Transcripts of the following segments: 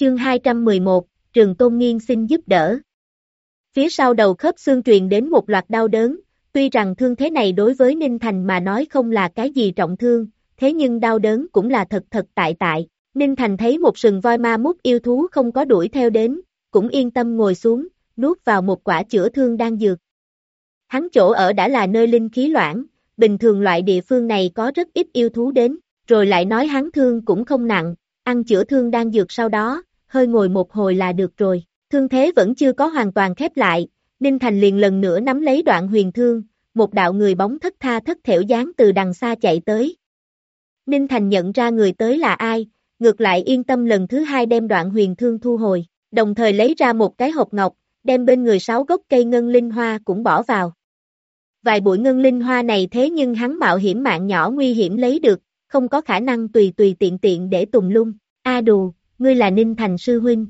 Chương 211, Trường Tôn Nghiên xin giúp đỡ. Phía sau đầu khớp xương truyền đến một loạt đau đớn, tuy rằng thương thế này đối với Ninh Thành mà nói không là cái gì trọng thương, thế nhưng đau đớn cũng là thật tại. Ninh Thành thấy một sừng voi ma mút yêu thú không có đuổi theo đến, cũng yên tâm ngồi xuống, nuốt vào một quả chữa thương đan dược. Hắn chỗ ở đã là nơi linh khí loãng, bình thường loại địa phương này có rất ít yêu thú đến, rồi lại nói hắn thương cũng không nặng, ăn chữa thương đan dược sau đó, hơi ngồi một hồi là được rồi. Thương thế vẫn chưa có hoàn toàn khép lại, Ninh Thành liền lần nữa nắm lấy đoạn huyền thương, một đạo người bóng thất tha thất thểu dáng từ đằng xa chạy tới. Ninh Thành nhận ra người tới là ai, ngược lại yên tâm lần thứ hai đem đoạn huyền thương thu hồi, đồng thời lấy ra một cái hộp ngọc, đem bên người 6 gốc cây ngân linh hoa cũng bỏ vào. Vài bụi ngân linh hoa này thế nhưng hắn mạo hiểm mạng nhỏ nguy hiểm lấy được, không có khả năng tùy tiện để tùng lung. A Đù, ngươi là Ninh Thành sư huynh.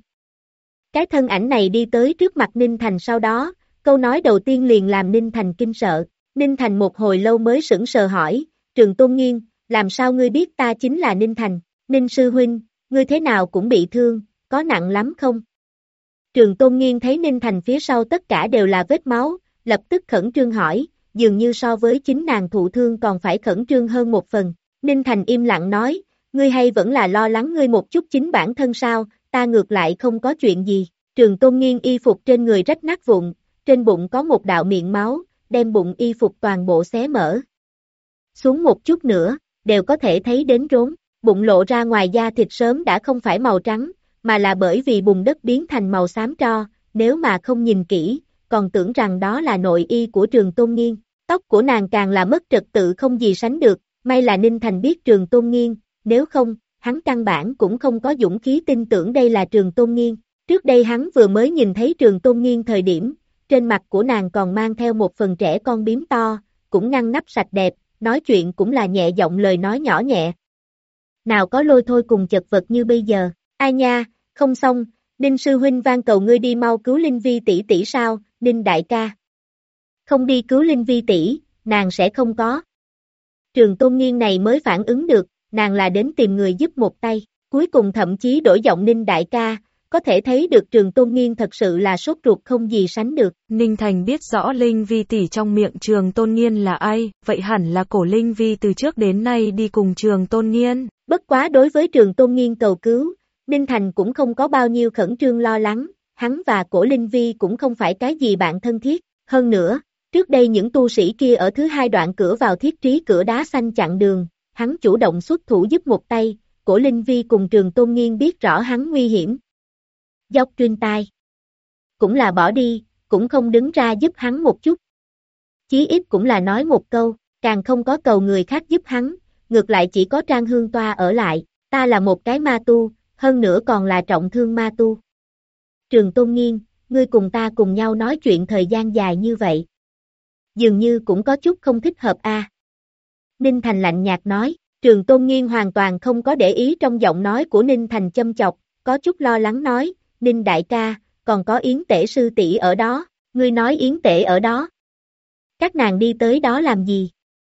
Cái thân ảnh này đi tới trước mặt Ninh Thành sau đó, câu nói đầu tiên liền làm Ninh Thành kinh sợ. Ninh Thành một hồi lâu mới sững sờ hỏi, Trường Tôn Nghiên, làm sao ngươi biết ta chính là Ninh Thành? Ninh sư huynh, ngươi thế nào cũng bị thương, có nặng lắm không? Trường Tôn Nghiên thấy Ninh Thành phía sau tất cả đều là vết máu, lập tức khẩn trương hỏi, dường như so với chính nàng thụ thương còn phải khẩn trương hơn một phần. Ninh Thành im lặng nói, ngươi hay vẫn là lo lắng ngươi một chút chính bản thân sao, ta ngược lại không có chuyện gì. Trường Tôn Nghiên y phục trên người rách nát vụn, trên bụng có một đạo miệng máu, đem bụng y phục toàn bộ xé mở. Xuống một chút nữa, đều có thể thấy đến rốn, bụng lộ ra ngoài da thịt sớm đã không phải màu trắng, mà là bởi vì bùn đất biến thành màu xám tro, nếu mà không nhìn kỹ, còn tưởng rằng đó là nội y của Trường Tôn Nghiên. Tóc của nàng càng là mất trật tự không gì sánh được, may là Ninh Thành biết Trường Tôn Nghiên, nếu không, hắn căn bản cũng không có dũng khí tin tưởng đây là Trường Tôn Nghiên. Trước đây hắn vừa mới nhìn thấy Trường Tôn Nghiên thời điểm, trên mặt của nàng còn mang theo một phần trẻ con bím to, cũng ngăn nắp sạch đẹp, nói chuyện cũng là nhẹ giọng lời nói nhỏ nhẹ. Nào có lôi thôi cùng chật vật như bây giờ, ai nha, không xong, Ninh sư huynh van cầu ngươi đi mau cứu Linh Vi tỷ tỷ sao, Ninh đại ca. Không đi cứu Linh Vi tỷ, nàng sẽ không có. Trường Tôn Nghiên này mới phản ứng được, nàng là đến tìm người giúp một tay, cuối cùng thậm chí đổi giọng Ninh đại ca, có thể thấy được Trường Tôn Nghiên thật sự là sốt ruột không gì sánh được. Ninh Thành biết rõ Linh Vi tỷ trong miệng Trường Tôn Nghiên là ai, vậy hẳn là cổ Linh Vi từ trước đến nay đi cùng Trường Tôn Nghiên. Bất quá đối với Trường Tôn Nghiên cầu cứu, Ninh Thành cũng không có bao nhiêu khẩn trương lo lắng, hắn và cổ Linh Vi cũng không phải cái gì bạn thân thiết, hơn nữa, trước đây những tu sĩ kia ở thứ hai đoạn cửa vào thiết trí cửa đá xanh chặn đường, hắn chủ động xuất thủ giúp một tay, cổ Linh Vi cùng Trường Tôn Nghiên biết rõ hắn nguy hiểm. Dốc truyền tai. Cũng là bỏ đi, cũng không đứng ra giúp hắn một chút. Chí ít cũng là nói một câu, càng không có cầu người khác giúp hắn, ngược lại chỉ có Trang Hương Toa ở lại, ta là một cái ma tu, hơn nữa còn là trọng thương ma tu. Trường Tôn Nghiên, ngươi cùng ta cùng nhau nói chuyện thời gian dài như vậy. Dường như cũng có chút không thích hợp a. Ninh Thành lạnh nhạt nói, Trường Tôn Nghiên hoàn toàn không có để ý trong giọng nói của Ninh Thành châm chọc, có chút lo lắng nói, Ninh đại ca, còn có Yến Tể sư tỷ ở đó, ngươi nói Yến Tể ở đó. Các nàng đi tới đó làm gì?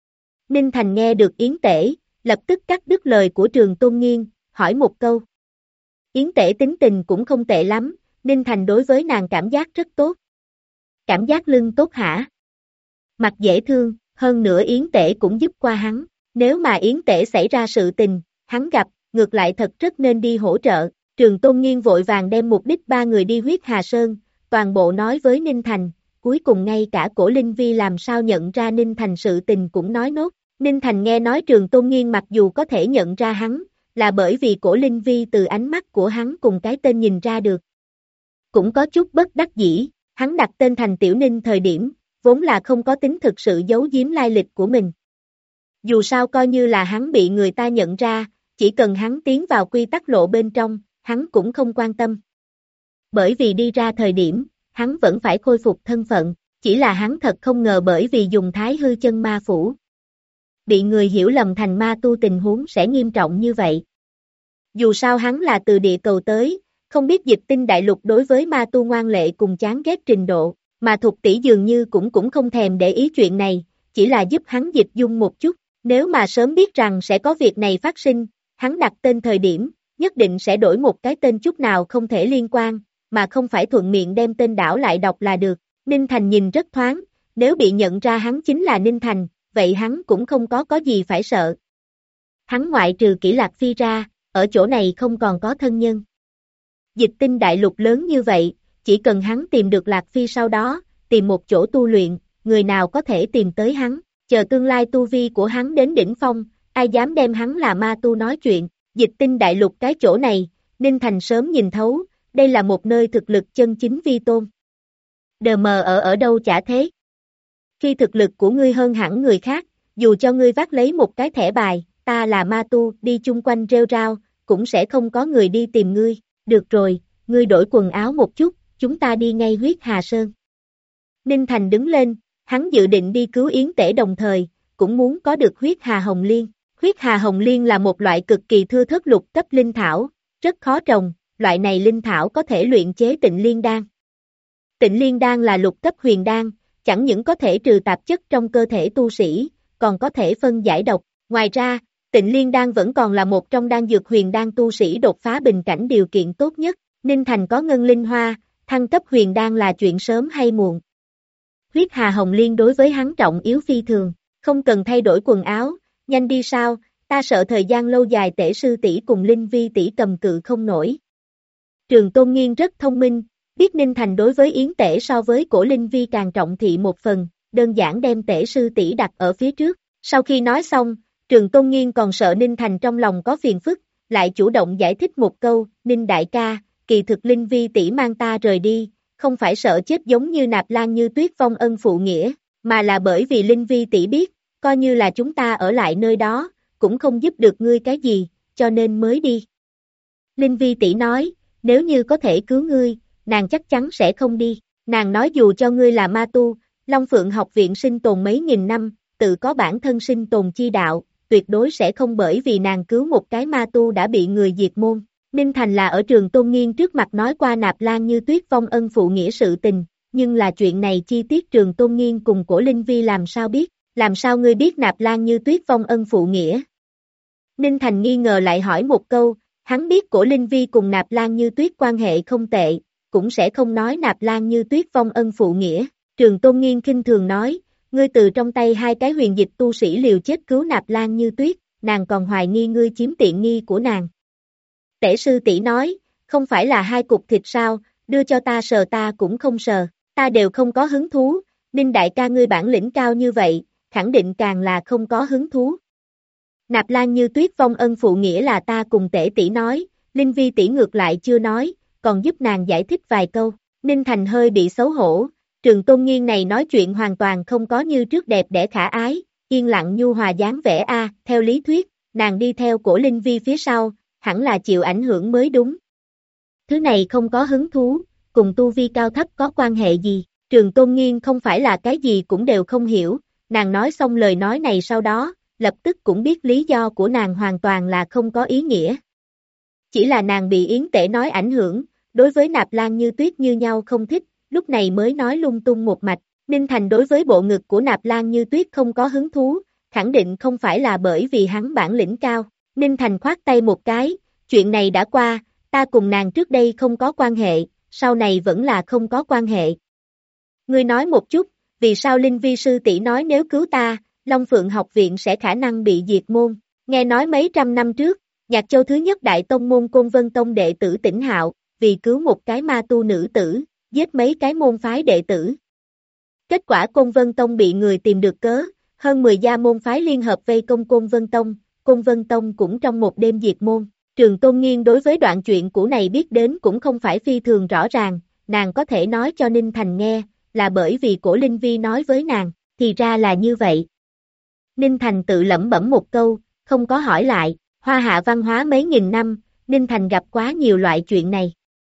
Ninh Thành nghe được Yến Tể, lập tức cắt đứt lời của Trường Tôn Nghiên, hỏi một câu. Yến Tể tính tình cũng không tệ lắm, Ninh Thành đối với nàng cảm giác rất tốt. Cảm giác lưng tốt hả? Mặt dễ thương, hơn nữa Yến Tể cũng giúp qua hắn, nếu mà Yến Tể xảy ra sự tình, hắn gặp, ngược lại thật rất nên đi hỗ trợ. Trường Tôn Nghiên vội vàng đem mục đích 3 người đi huyết Hà Sơn, toàn bộ nói với Ninh Thành, cuối cùng ngay cả cổ Linh Vi làm sao nhận ra Ninh Thành sự tình cũng nói nốt. Ninh Thành nghe nói Trường Tôn Nghiên mặc dù có thể nhận ra hắn, là bởi vì cổ Linh Vi từ ánh mắt của hắn cùng cái tên nhìn ra được. Cũng có chút bất đắc dĩ, hắn đặt tên thành Tiểu Ninh thời điểm, vốn là không có tính thực sự giấu giếm lai lịch của mình. Dù sao coi như là hắn bị người ta nhận ra, chỉ cần hắn tiến vào quy tắc lộ bên trong, hắn cũng không quan tâm. Bởi vì đi ra thời điểm, hắn vẫn phải khôi phục thân phận, chỉ là hắn thật không ngờ bởi vì dùng Thái Hư chân ma phủ. Bị người hiểu lầm thành ma tu tình huống sẽ nghiêm trọng như vậy. Dù sao hắn là từ địa cầu tới, không biết Dịch Tinh đại lục đối với ma tu ngoan lệ cùng chán ghét trình độ, mà Thục tỷ dường như cũng không thèm để ý chuyện này, chỉ là giúp hắn dịch dung một chút, nếu mà sớm biết rằng sẽ có việc này phát sinh, hắn đặt tên thời điểm, nhất định sẽ đổi một cái tên chút nào không thể liên quan, mà không phải thuận miệng đem tên đảo lại đọc là được. Ninh Thành nhìn rất thoáng, nếu bị nhận ra hắn chính là Ninh Thành, vậy hắn cũng không có gì phải sợ. Hắn ngoại trừ Kỷ Lạc Phi ra, ở chỗ này không còn có thân nhân. Dịch tinh đại lục lớn như vậy, chỉ cần hắn tìm được Lạc Phi sau đó, tìm một chỗ tu luyện, người nào có thể tìm tới hắn, chờ tương lai tu vi của hắn đến đỉnh phong, ai dám đem hắn là ma tu nói chuyện. Dịch tinh đại lục cái chỗ này, Ninh Thành sớm nhìn thấu, đây là một nơi thực lực chân chính vi tôn. Đờ mờ ở đâu chả thế. Khi thực lực của ngươi hơn hẳn người khác, dù cho ngươi vác lấy một cái thẻ bài, ta là ma tu, đi chung quanh rêu rao, cũng sẽ không có người đi tìm ngươi. Được rồi, ngươi đổi quần áo một chút, chúng ta đi ngay Huyết Hà Sơn. Ninh Thành đứng lên, hắn dự định đi cứu Yến Tể đồng thời, cũng muốn có được Huyết Hà Hồng Liên. Huyết Hà Hồng Liên là một loại cực kỳ thưa thớt lục cấp linh thảo, rất khó trồng, loại này linh thảo có thể luyện chế Tịnh Liên Đan. Tịnh Liên Đan là lục cấp huyền đan, chẳng những có thể trừ tạp chất trong cơ thể tu sĩ, còn có thể phân giải độc. Ngoài ra, Tịnh Liên Đan vẫn còn là một trong đan dược huyền đan tu sĩ đột phá bình cảnh điều kiện tốt nhất. Ninh Thành có ngân linh hoa, thăng cấp huyền đan là chuyện sớm hay muộn. Huyết Hà Hồng Liên đối với hắn trọng yếu phi thường, không cần thay đổi quần áo, nhanh đi sao, ta sợ thời gian lâu dài Tể sư tỷ cùng Linh Vi tỷ cầm cự không nổi. Trường Tôn Nghiên rất thông minh, biết Ninh Thành đối với Yến Tể so với Cổ Linh Vi càng trọng thị một phần, đơn giản đem Tể sư tỷ đặt ở phía trước. Sau khi nói xong, Trường Tôn Nghiên còn sợ Ninh Thành trong lòng có phiền phức, lại chủ động giải thích một câu, Ninh đại ca, kỳ thực Linh Vi tỷ mang ta rời đi, không phải sợ chết giống như Nạp Lan Như Tuyết vong ân phụ nghĩa, mà là bởi vì Linh Vi tỷ biết, coi như là chúng ta ở lại nơi đó, cũng không giúp được ngươi cái gì, cho nên mới đi. Linh Vi tỷ nói, nếu như có thể cứu ngươi, nàng chắc chắn sẽ không đi. Nàng nói dù cho ngươi là ma tu, Long Phượng học viện sinh tồn mấy nghìn năm, tự có bản thân sinh tồn chi đạo, tuyệt đối sẽ không bởi vì nàng cứu một cái ma tu đã bị người diệt môn. Ninh Thành là ở Trường Tôn Nghiên trước mặt nói qua Nạp Lan Như Tuyết vong ân phụ nghĩa sự tình, nhưng là chuyện này chi tiết Trường Tôn Nghiên cùng Cổ Linh Vi làm sao biết, làm sao ngươi biết Nạp Lan Như Tuyết vong ân phụ nghĩa? Ninh Thành nghi ngờ lại hỏi một câu, hắn biết Cổ Linh Vi cùng Nạp Lan Như Tuyết quan hệ không tệ, cũng sẽ không nói Nạp Lan Như Tuyết vong ân phụ nghĩa. Trường Tôn Nghiên khinh thường nói, ngươi từ trong tay hai cái huyền dịch tu sĩ liều chết cứu Nạp Lan Như Tuyết, nàng còn hoài nghi ngươi chiếm tiện nghi của nàng. Tể sư tỷ nói, không phải là hai cục thịt sao, đưa cho ta sờ ta cũng không sờ, ta đều không có hứng thú, Ninh đại ca ngươi bản lĩnh cao như vậy, khẳng định càng là không có hứng thú. Nạp Lan Như Tuyết vong ân phụ nghĩa là ta cùng Tể tỷ nói, Linh Vi tỷ ngược lại chưa nói, còn giúp nàng giải thích vài câu. Ninh Thành hơi bị xấu hổ, Trường Tôn Nghiên này nói chuyện hoàn toàn không có như trước đẹp đẽ khả ái, yên lặng nhu hòa dáng vẻ theo lý thuyết, nàng đi theo Cổ Linh Vi phía sau, hẳn là chịu ảnh hưởng mới đúng. Thứ này không có hứng thú, cùng tu vi cao thấp có quan hệ gì, Trường Tôn Nghiên không phải là cái gì cũng đều không hiểu, nàng nói xong lời nói này sau đó, lập tức cũng biết lý do của nàng hoàn toàn là không có ý nghĩa. Chỉ là nàng bị Yến Tể nói ảnh hưởng, đối với Nạp Lan Như Tuyết như nhau không thích, lúc này mới nói lung tung một mạch. Ninh Thành đối với bộ ngực của Nạp Lan Như Tuyết không có hứng thú, khẳng định không phải là bởi vì hắn bản lĩnh cao. Ninh Thành khoát tay một cái, chuyện này đã qua, ta cùng nàng trước đây không có quan hệ, sau này vẫn là không có quan hệ. Ngươi nói một chút, vì sao Linh Vi sư tỷ nói nếu cứu ta, Long Phượng học viện sẽ khả năng bị diệt môn. Nghe nói mấy trăm năm trước, Nhạc Châu thứ nhất đại tông môn Côn Vân Tông đệ tử Tỉnh Hạo, vì cứu một cái ma tu nữ tử, giết mấy cái môn phái đệ tử. Kết quả Côn Vân Tông bị người tìm được cớ, hơn 10 gia môn phái liên hợp vây công Côn Vân Tông cũng trong một đêm diệt môn. Trường Tôn Nghiên đối với đoạn chuyện cũ này biết đến cũng không phải phi thường rõ ràng, nàng có thể nói cho Ninh Thành nghe, là bởi vì Cổ Linh Vi nói với nàng, thì ra là như vậy. Ninh Thành tự lẩm bẩm một câu, không có hỏi lại, Hoa Hạ văn hóa mấy nghìn năm, Ninh Thành gặp quá nhiều loại chuyện này.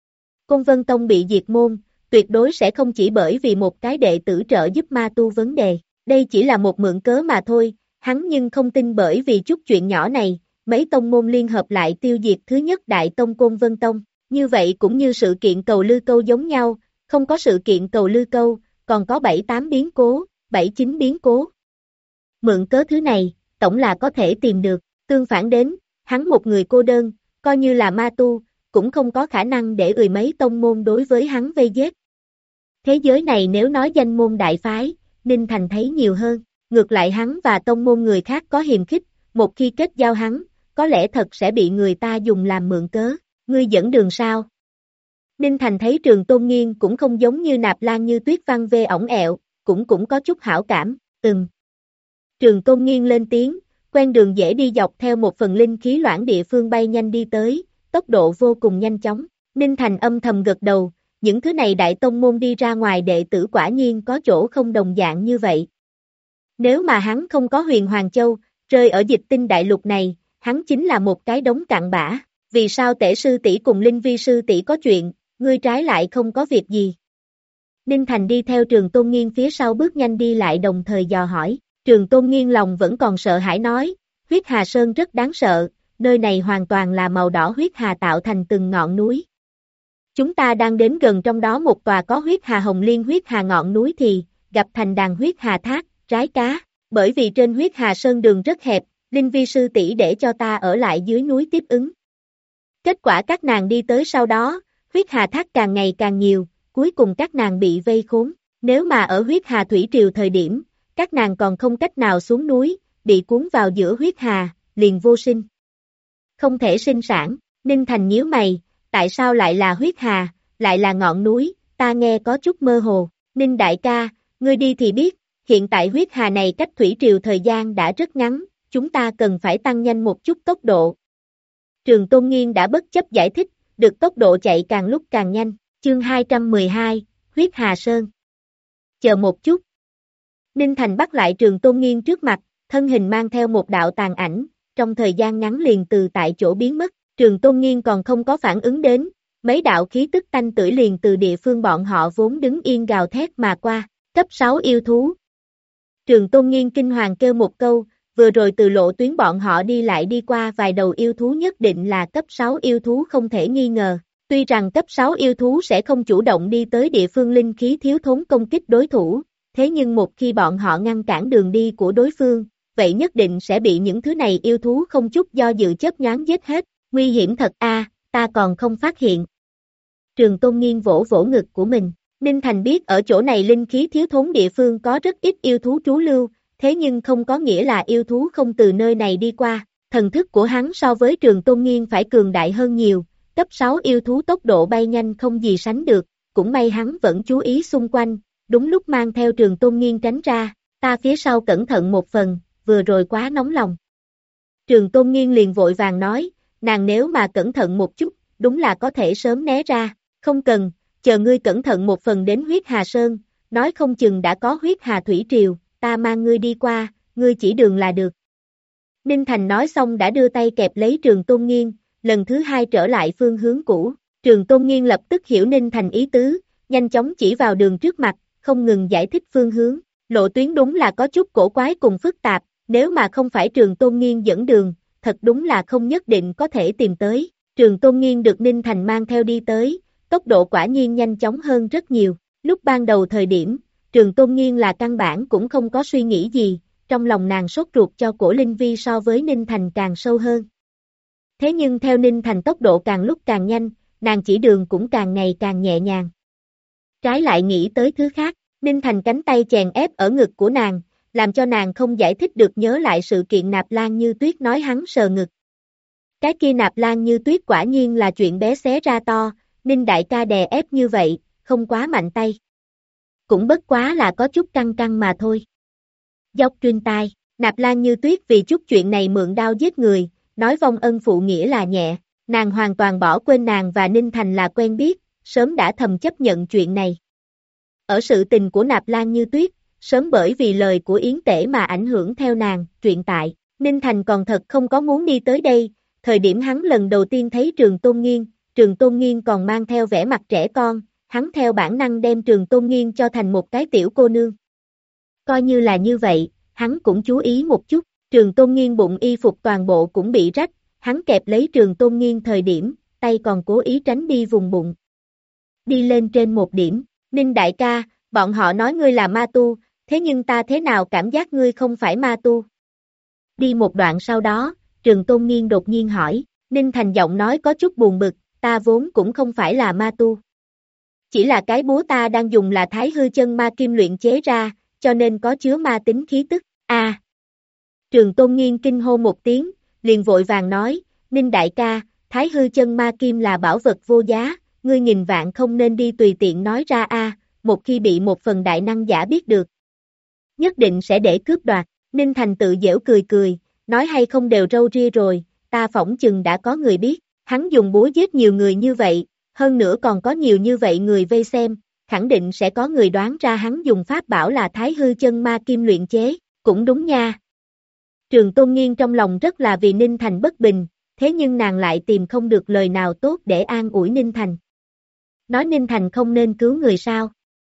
Côn Vân Tông bị diệt môn, tuyệt đối sẽ không chỉ bởi vì một cái đệ tử trợ giúp ma tu vấn đề, đây chỉ là một mượn cớ mà thôi, hắn nhưng không tin bởi vì chút chuyện nhỏ này, mấy tông môn liên hợp lại tiêu diệt thứ nhất đại tông Côn Vân Tông, như vậy cũng như sự kiện cầu Lư Câu giống nhau, không có sự kiện cầu Lư Câu, còn có 7-8 biến cố, 7-9 biến cố. Mượn cớ thứ này, tổng là có thể tìm được, tương phản đến, hắn một người cô đơn, coi như là ma tu, cũng không có khả năng để mấy tông môn đối với hắn vây giết. Thế giới này nếu nói danh môn đại phái, Ninh Thành thấy nhiều hơn, ngược lại hắn và tông môn người khác có hiềm khích, một khi kết giao hắn, có lẽ thật sẽ bị người ta dùng làm mượn cớ, ngươi dẫn đường sao? Ninh Thành thấy Trường Tôn Nghiên cũng không giống như Nạp Lan Như Tuyết văn vê ổng ẹo, cũng có chút hảo cảm, Trường Tôn Nghiên lên tiếng, quen đường dễ đi dọc theo một phần linh khí loãng địa phương bay nhanh đi tới, tốc độ vô cùng nhanh chóng, Ninh Thành âm thầm gật đầu, những thứ này đại tông môn đi ra ngoài đệ tử quả nhiên có chỗ không đồng dạng như vậy. Nếu mà hắn không có Huyền Hoàng Châu, rơi ở Dịch Tinh đại lục này, hắn chính là một cái đống cặn bã, vì sao Tể sư tỷ cùng Linh Vi sư tỷ có chuyện, ngươi trái lại không có việc gì? Ninh Thành đi theo Trường Tôn Nghiên phía sau bước nhanh đi lại đồng thời dò hỏi, Trường Tôn Nghiên lòng vẫn còn sợ hãi nói, huyết hà sơn rất đáng sợ, nơi này hoàn toàn là màu đỏ huyết hà tạo thành từng ngọn núi. Chúng ta đang đến gần trong đó một tòa có huyết hà hồng liên huyết hà ngọn núi thì, gặp thành đàn huyết hà thác, rái cá, bởi vì trên huyết hà sơn đường rất hẹp, Linh Vi sư tỷ để cho ta ở lại dưới núi tiếp ứng. Kết quả các nàng đi tới sau đó, huyết hà thác càng ngày càng nhiều, cuối cùng các nàng bị vây khốn, nếu mà ở huyết hà thủy triều thời điểm, các nàng còn không cách nào xuống núi, bị cuốn vào giữa huyết hà, liền vô sinh. Không thể sinh sản, Ninh Thành nhíu mày, tại sao lại là huyết hà, lại là ngọn núi, ta nghe có chút mơ hồ, Ninh đại ca, ngươi đi thì biết, hiện tại huyết hà này cách thủy triều thời gian đã rất ngắn, chúng ta cần phải tăng nhanh một chút tốc độ. Trường Tôn Nghiên đã bất chấp giải thích, được tốc độ chạy càng lúc càng nhanh, chương 212, huyết hà sơn. Chờ một chút. Ninh Thành bắt lại Trường Tôn Nghiên trước mặt, thân hình mang theo một đạo tàn ảnh, trong thời gian ngắn liền từ tại chỗ biến mất, Trường Tôn Nghiên còn không có phản ứng đến, mấy đạo khí tức tanh tưởi liền từ địa phương bọn họ vốn đứng yên gào thét mà qua, cấp 6 yêu thú. Trường Tôn Nghiên kinh hoàng kêu một câu, vừa rồi từ lộ tuyến bọn họ đi lại đi qua vài đầu yêu thú nhất định là cấp 6 yêu thú không thể nghi ngờ, tuy rằng cấp 6 yêu thú sẽ không chủ động đi tới địa phương linh khí thiếu thốn công kích đối thủ, thế nhưng một khi bọn họ ngăn cản đường đi của đối phương, vậy nhất định sẽ bị những thứ này yêu thú không chút do dự chớp nhoáng giết hết, nguy hiểm thật a, ta còn không phát hiện. Trường Tôn Nghiên vỗ vỗ ngực của mình, Ninh Thành biết ở chỗ này linh khí thiếu thốn địa phương có rất ít yêu thú trú lưu, thế nhưng không có nghĩa là yêu thú không từ nơi này đi qua, thần thức của hắn so với Trường Tôn Nghiên phải cường đại hơn nhiều, cấp 6 yêu thú tốc độ bay nhanh không gì sánh được, cũng may hắn vẫn chú ý xung quanh, đúng lúc mang theo Trường Tôn Nghiên tránh ra, ta phía sau cẩn thận một phần, vừa rồi quá nóng lòng. Trường Tôn Nghiên liền vội vàng nói, nàng nếu mà cẩn thận một chút, đúng là có thể sớm né ra, không cần, chờ ngươi cẩn thận một phần đến huyết hà sơn, nói không chừng đã có huyết hà thủy triều, ta mang ngươi đi qua, ngươi chỉ đường là được. Ninh Thành nói xong đã đưa tay kẹp lấy Trường Tôn Nghiên, lần thứ hai trở lại phương hướng cũ, Trường Tôn Nghiên lập tức hiểu Ninh Thành ý tứ, nhanh chóng chỉ vào đường trước mặt, không ngừng giải thích phương hướng, lộ tuyến đúng là có chút cổ quái cùng phức tạp, nếu mà không phải Trường Tôn Nghiên dẫn đường, thật đúng là không nhất định có thể tìm tới, Trường Tôn Nghiên được Ninh Thành mang theo đi tới, tốc độ quả nhiên nhanh chóng hơn rất nhiều, lúc ban đầu thời điểm, Trường Tôn Nghiên là căn bản cũng không có suy nghĩ gì, trong lòng nàng sốt ruột cho cổ Linh Vi so với Ninh Thành càng sâu hơn. Thế nhưng theo Ninh Thành tốc độ càng lúc càng nhanh, nàng chỉ đường cũng càng ngày càng nhẹ nhàng. Trái lại nghĩ tới thứ khác, Ninh Thành cánh tay chèn ép ở ngực của nàng, làm cho nàng không giải thích được nhớ lại sự kiện Nạp Lan Như Tuyết nói hắn sờ ngực. Cái kia Nạp Lan Như Tuyết quả nhiên là chuyện bé xé ra to, Ninh đại ca đè ép như vậy, không quá mạnh tay. Cũng bất quá là có chút căng căng mà thôi. Dốc truyền tai, Nạp Lan Như Tuyết vì chút chuyện này mượn đao giết người, nói vong ân phụ nghĩa là nhẹ, nàng hoàn toàn bỏ quên nàng và Ninh Thành là quen biết, sớm đã thầm chấp nhận chuyện này. Ở sự tình của Nạp Lan Như Tuyết, sớm bởi vì lời của Yến Tể mà ảnh hưởng theo nàng, truyện tại, Ninh Thành còn thật không có muốn đi tới đây, thời điểm hắn lần đầu tiên thấy Trường Tôn Nghiên còn mang theo vẻ mặt trẻ con, hắn theo bản năng đem Trường Tôn Nghiên cho thành một cái tiểu cô nương. Coi như là như vậy, hắn cũng chú ý một chút, Trường Tôn Nghiên bụng y phục toàn bộ cũng bị rách, hắn kẹp lấy Trường Tôn Nghiên thời điểm, tay còn cố ý tránh đi vùng bụng. Đi lên trên một điểm, Ninh đại ca, bọn họ nói ngươi là ma tu, thế nhưng ta thế nào cảm giác ngươi không phải ma tu? Đi một đoạn sau đó, Trường Tôn Nghiên đột nhiên hỏi, Ninh Thành giọng nói có chút buồn bực, ta vốn cũng không phải là ma tu. Chỉ là cái búa ta đang dùng là Thái Hư Chân Ma Kim luyện chế ra, cho nên có chứa ma tính khí tức. Trường Tôn Nghiên kinh hô một tiếng, liền vội vàng nói, Ninh đại ca, Thái Hư Chân Ma Kim là bảo vật vô giá, ngươi nghìn vạn không nên đi tùy tiện nói ra một khi bị một phần đại năng giả biết được. Nhất định sẽ để cướp đoạt. Ninh Thành tự giễu cười cười, nói hay không đều râu ria rồi, ta phỏng chừng đã có người biết, hắn dùng búa giết nhiều người như vậy, hơn nữa còn có nhiều như vậy người vây xem, khẳng định sẽ có người đoán ra hắn dùng pháp bảo là Thái Hư Chân Ma Kim luyện chế, cũng đúng nha. Trường Tôn Nghiên trong lòng rất là vì Ninh Thành bất bình, thế nhưng nàng lại tìm không được lời nào tốt để an ủi Ninh Thành. Nói Ninh Thành không nên cứu người sao?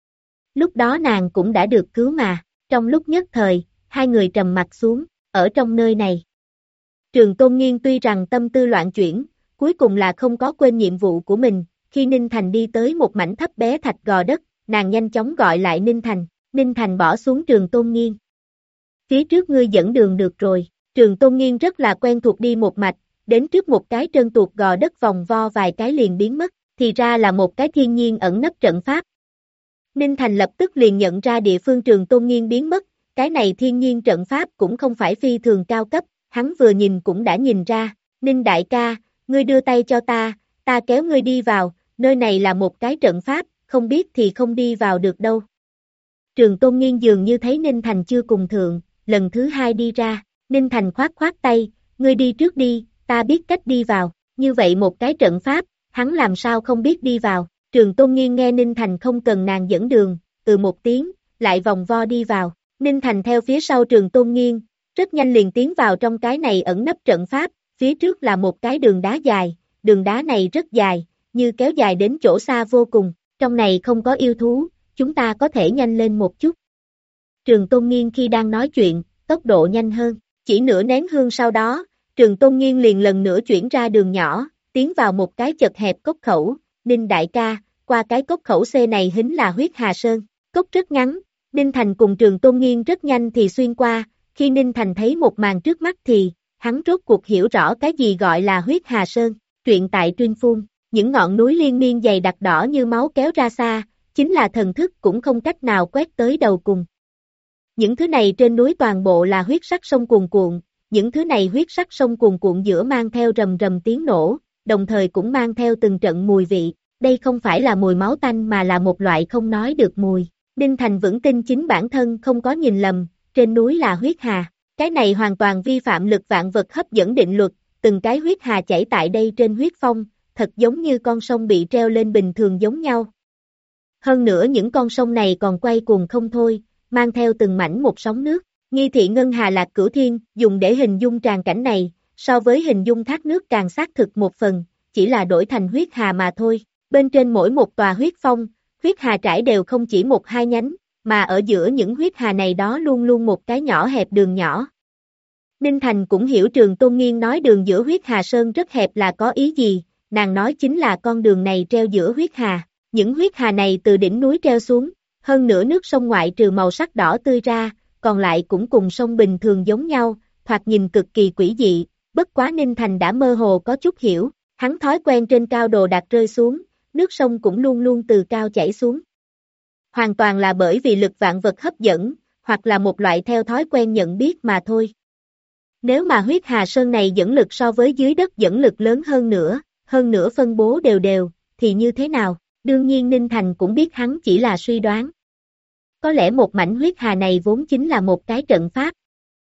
Lúc đó nàng cũng đã được cứu mà, trong lúc nhất thời, hai người trầm mặt xuống, ở trong nơi này. Trường Tôn Nghiên tuy rằng tâm tư loạn chuyển, cuối cùng là không có quên nhiệm vụ của mình, khi Ninh Thành đi tới một mảnh thấp bé thạch gò đất, nàng nhanh chóng gọi lại Ninh Thành bỏ xuống Trường Tôn Nghiên. Phía trước ngươi dẫn đường được rồi, Trường Tôn Nghiên rất là quen thuộc đi một mạch, đến trước một cái trơn tuột gò đất vòng vo vài cái liền biến mất, thì ra là một cái thiên nhiên ẩn nấp trận pháp. Ninh Thành lập tức liền nhận ra địa phương Trường Tôn Nghiên biến mất, cái này thiên nhiên trận pháp cũng không phải phi thường cao cấp, hắn vừa nhìn cũng đã nhìn ra, Ninh đại ca, ngươi đưa tay cho ta kéo ngươi đi vào, nơi này là một cái trận pháp, không biết thì không đi vào được đâu. Trường Tôn Nghiên dường như thấy Ninh Thành chưa cùng thượng, lần thứ hai đi ra, Ninh Thành khoát tay, ngươi đi trước đi, ta biết cách đi vào, như vậy một cái trận pháp, hắn làm sao không biết đi vào. Trường Tôn Nghiên nghe Ninh Thành không cần nàng dẫn đường, một tiếng, lại vòng vo đi vào, Ninh Thành theo phía sau Trường Tôn Nghiên, rất nhanh liền tiến vào trong cái này ẩn nấp trận pháp, phía trước là một cái đường đá dài, đường đá này rất dài, như kéo dài đến chỗ xa vô cùng, trong này không có yêu thú, chúng ta có thể nhanh lên một chút. Trường Tôn Nghiên khi đang nói chuyện, tốc độ nhanh hơn, chỉ nửa nén hương sau đó, Trường Tôn Nghiên liền lần nữa chuyển ra đường nhỏ, tiến vào một cái chật hẹp cốc khẩu, Ninh đại ca, qua cái cốc khẩu C này hính là huyết hà sơn, cốc rất ngắn, Ninh Thành cùng Trường Tôn Nghiên rất nhanh thì xuyên qua, khi Ninh Thành thấy một màn trước mắt thì, hắn rốt cuộc hiểu rõ cái gì gọi là huyết hà sơn, truyện tại Truyên Phun, những ngọn núi liên miên dày đặc đỏ như máu kéo ra xa, chính là thần thức cũng không cách nào quét tới đầu cùng. Những thứ này trên núi toàn bộ là huyết sắc sông cuồn cuộn, những thứ này huyết sắc sông cuồn cuộn giữa mang theo rầm rầm tiếng nổ, đồng thời cũng mang theo từng trận mùi vị, đây không phải là mùi máu tanh mà là một loại không nói được mùi. Ninh Thành vững tin chính bản thân không có nhìn lầm, trên núi là huyết hà, cái này hoàn toàn vi phạm lực vạn vật hấp dẫn định luật, từng cái huyết hà chảy tại đây trên huyết phong, thật giống như con sông bị treo lên bình thường giống nhau. Hơn nữa những con sông này còn quay cuồng không thôi, mang theo từng mảnh một sóng nước, nghi thị ngân hà lạc cửu thiên, dùng để hình dung tràng cảnh này, so với hình dung thác nước càng xác thực một phần, chỉ là đổi thành huyết hà mà thôi, bên trên mỗi một tòa huyết phong, huyết hà trải đều không chỉ một hai nhánh, mà ở giữa những huyết hà này đó luôn luôn một cái nhỏ hẹp đường nhỏ. Ninh Thành cũng hiểu Trường Tôn Nghiên nói đường giữa huyết hà sơn rất hẹp là có ý gì, nàng nói chính là con đường này treo giữa huyết hà, những huyết hà này từ đỉnh núi treo xuống, hơn nữa nước sông ngoại trừ màu sắc đỏ tươi ra, còn lại cũng cùng sông bình thường giống nhau, thoạt nhìn cực kỳ quỷ dị, bất quá Ninh Thành đã mơ hồ có chút hiểu, hắn thói quen trên cao đồ đạc rơi xuống, nước sông cũng luôn luôn từ cao chảy xuống. Hoàn toàn là bởi vì lực vạn vật hấp dẫn, hoặc là một loại theo thói quen nhận biết mà thôi. Nếu mà huyết hà sơn này dẫn lực so với dưới đất dẫn lực lớn hơn nữa phân bố đều đều, thì như thế nào? Đương nhiên Ninh Thành cũng biết hắn chỉ là suy đoán. Có lẽ một mảnh huyết hà này vốn chính là một cái trận pháp.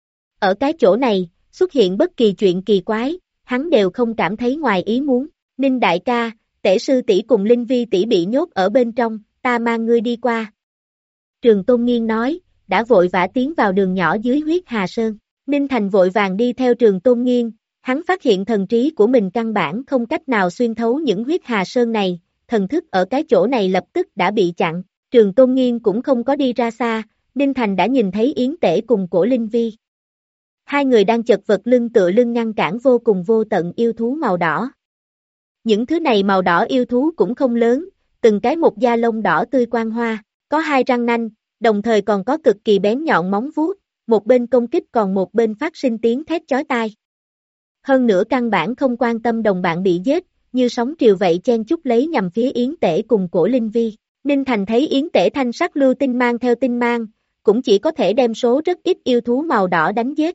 Ở cái chỗ này, xuất hiện bất kỳ chuyện kỳ quái, hắn đều không cảm thấy ngoài ý muốn. Ninh đại ca, Tể sư tỷ cùng Linh Vi tỷ bị nhốt ở bên trong, ta mang ngươi đi qua. Trường Tôn Nghiên nói, đã vội vã tiến vào đường nhỏ dưới huyết hà sơn. Ninh Thành vội vàng đi theo Trường Tôn Nghiên, hắn phát hiện thần trí của mình căn bản không cách nào xuyên thấu những huyết hà sơn này, thần thức ở cái chỗ này lập tức đã bị chặn. Trường Tôn Nghiên cũng không có đi ra xa, Ninh Thành đã nhìn thấy Yến Tể cùng Cổ Linh Vi. Hai người đang chật vật lưng tựa lưng ngăn cản vô cùng vô tận yêu thú màu đỏ. Những thứ này màu đỏ yêu thú cũng không lớn, từng cái một da lông đỏ tươi quang hoa, có hai răng nanh, đồng thời còn có cực kỳ bén nhọn móng vuốt, một bên công kích còn một bên phát sinh tiếng thét chói tai. hơn nữa căn bản không quan tâm đồng bạn bị giết, như sóng triều vậy chen chúc lấy nhằm phía Yến Tể cùng Cổ Linh Vi. Ninh Thành thấy Yến Tể thanh sắc lưu tinh mang theo tinh mang, cũng chỉ có thể đem số rất ít yêu thú màu đỏ đánh giết.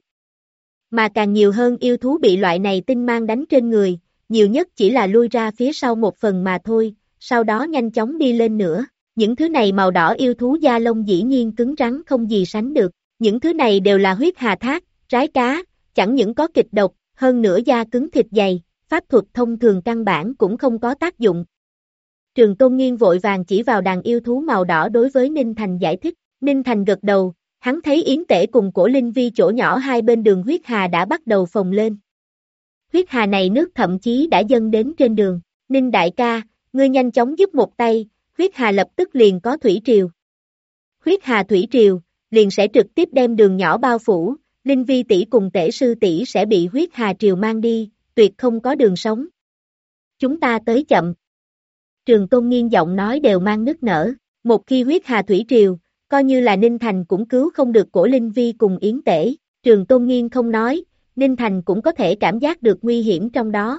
Mà càng nhiều hơn yêu thú bị loại này tinh mang đánh trên người, nhiều nhất chỉ là lui ra phía sau một phần mà thôi, sau đó nhanh chóng đi lên nữa. Những thứ này màu đỏ yêu thú da lông dĩ nhiên cứng rắn không gì sánh được. Những thứ này đều là huyết hà thác, rái cá, chẳng những có kịch độc, hơn nữa da cứng thịt dày, pháp thuật thông thường căn bản cũng không có tác dụng. Trường Tôn Nghiên vội vàng chỉ vào đàn yêu thú màu đỏ đối với Ninh Thành giải thích. Ninh Thành gật đầu, hắn thấy Yến Tể cùng Cổ Linh Vi chỗ nhỏ hai bên đường huyết hà đã bắt đầu phồng lên. Huyết hà này nước thậm chí đã dâng đến trên đường. Ninh đại ca, ngươi nhanh chóng giúp một tay, huyết hà lập tức liền có thủy triều. Huyết hà thủy triều, liền sẽ trực tiếp đem đường nhỏ bao phủ, Linh Vi tỷ cùng Tể sư tỷ sẽ bị huyết hà triều mang đi, tuyệt không có đường sống. Chúng ta tới chậm. Trường Tôn Nghiên giọng nói đều mang nức nở, một khi huyết hà thủy triều, coi như là Ninh Thành cũng cứu không được Cổ Linh Vi cùng Yến Tể. Trường Tôn Nghiên không nói, Ninh Thành cũng có thể cảm giác được nguy hiểm trong đó.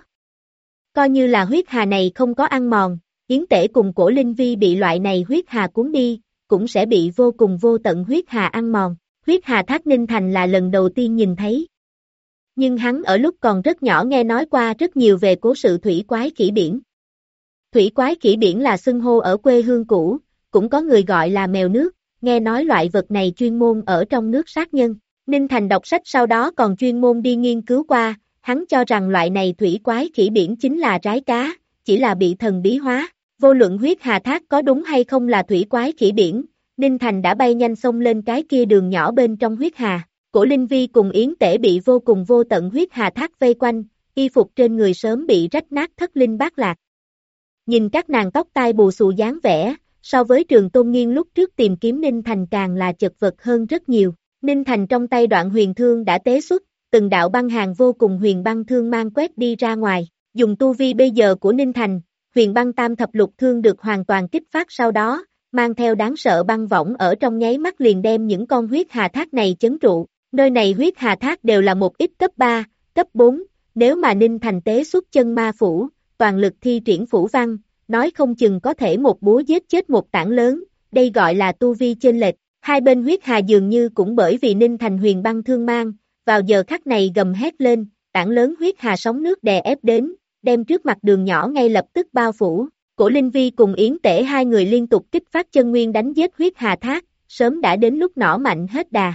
Coi như là huyết hà này không có ăn mòn, Yến Tể cùng Cổ Linh Vi bị loại này huyết hà cuốn đi, cũng sẽ bị vô cùng vô tận huyết hà ăn mòn. Huyết hà thác Ninh Thành là lần đầu tiên nhìn thấy. Nhưng hắn ở lúc còn rất nhỏ nghe nói qua rất nhiều về cố sự thủy quái khỉ biển. Thủy quái khỉ biển là xưng hô ở quê hương cũ, cũng có người gọi là mèo nước, nghe nói loại vật này chuyên môn ở trong nước sát nhân. Ninh Thành đọc sách sau đó còn chuyên môn đi nghiên cứu qua, hắn cho rằng loại này thủy quái khỉ biển chính là rái cá, chỉ là bị thần bí hóa. Vô luận huyết hà thác có đúng hay không là thủy quái khỉ biển, Ninh Thành đã bay nhanh xông lên cái kia đường nhỏ bên trong huyết hà. Cổ Linh Vi cùng Yến Tể bị vô cùng vô tận huyết hà thác vây quanh, y phục trên người sớm bị rách nát thất linh bát lạc. Nhìn các nàng tóc tai bù xù dáng vẻ, so với Trường Tôn Nghiên lúc trước tìm kiếm Ninh Thành càng là chật vật hơn rất nhiều. Ninh Thành trong tay đoạn huyền thương đã tế xuất, từng đạo băng hàng vô cùng huyền băng thương mang quét đi ra ngoài. Dùng tu vi bây giờ của Ninh Thành, huyền băng tam thập lục thương được hoàn toàn kích phát sau đó, mang theo đáng sợ băng võng ở trong nháy mắt liền đem những con huyết hà thác này chấn trụ. Nơi này huyết hà thác đều là một ít cấp 3, cấp 4, nếu mà Ninh Thành tế xuất chân ma phủ, toàn lực thi triển phủ văn, nói không chừng có thể một búa giết chết một tảng lớn, đây gọi là tu vi chênh lệch. Hai bên huyết hà dường như cũng bởi vì Ninh Thành huyền băng thương mang, vào giờ khắc này gầm hét lên, tảng lớn huyết hà sóng nước đè ép đến, đem trước mặt đường nhỏ ngay lập tức bao phủ. Cổ Linh Vi cùng Yến Tể hai người liên tục kích phát chân nguyên đánh giết huyết hà thác, sớm đã đến lúc nỏ mạnh hết đà.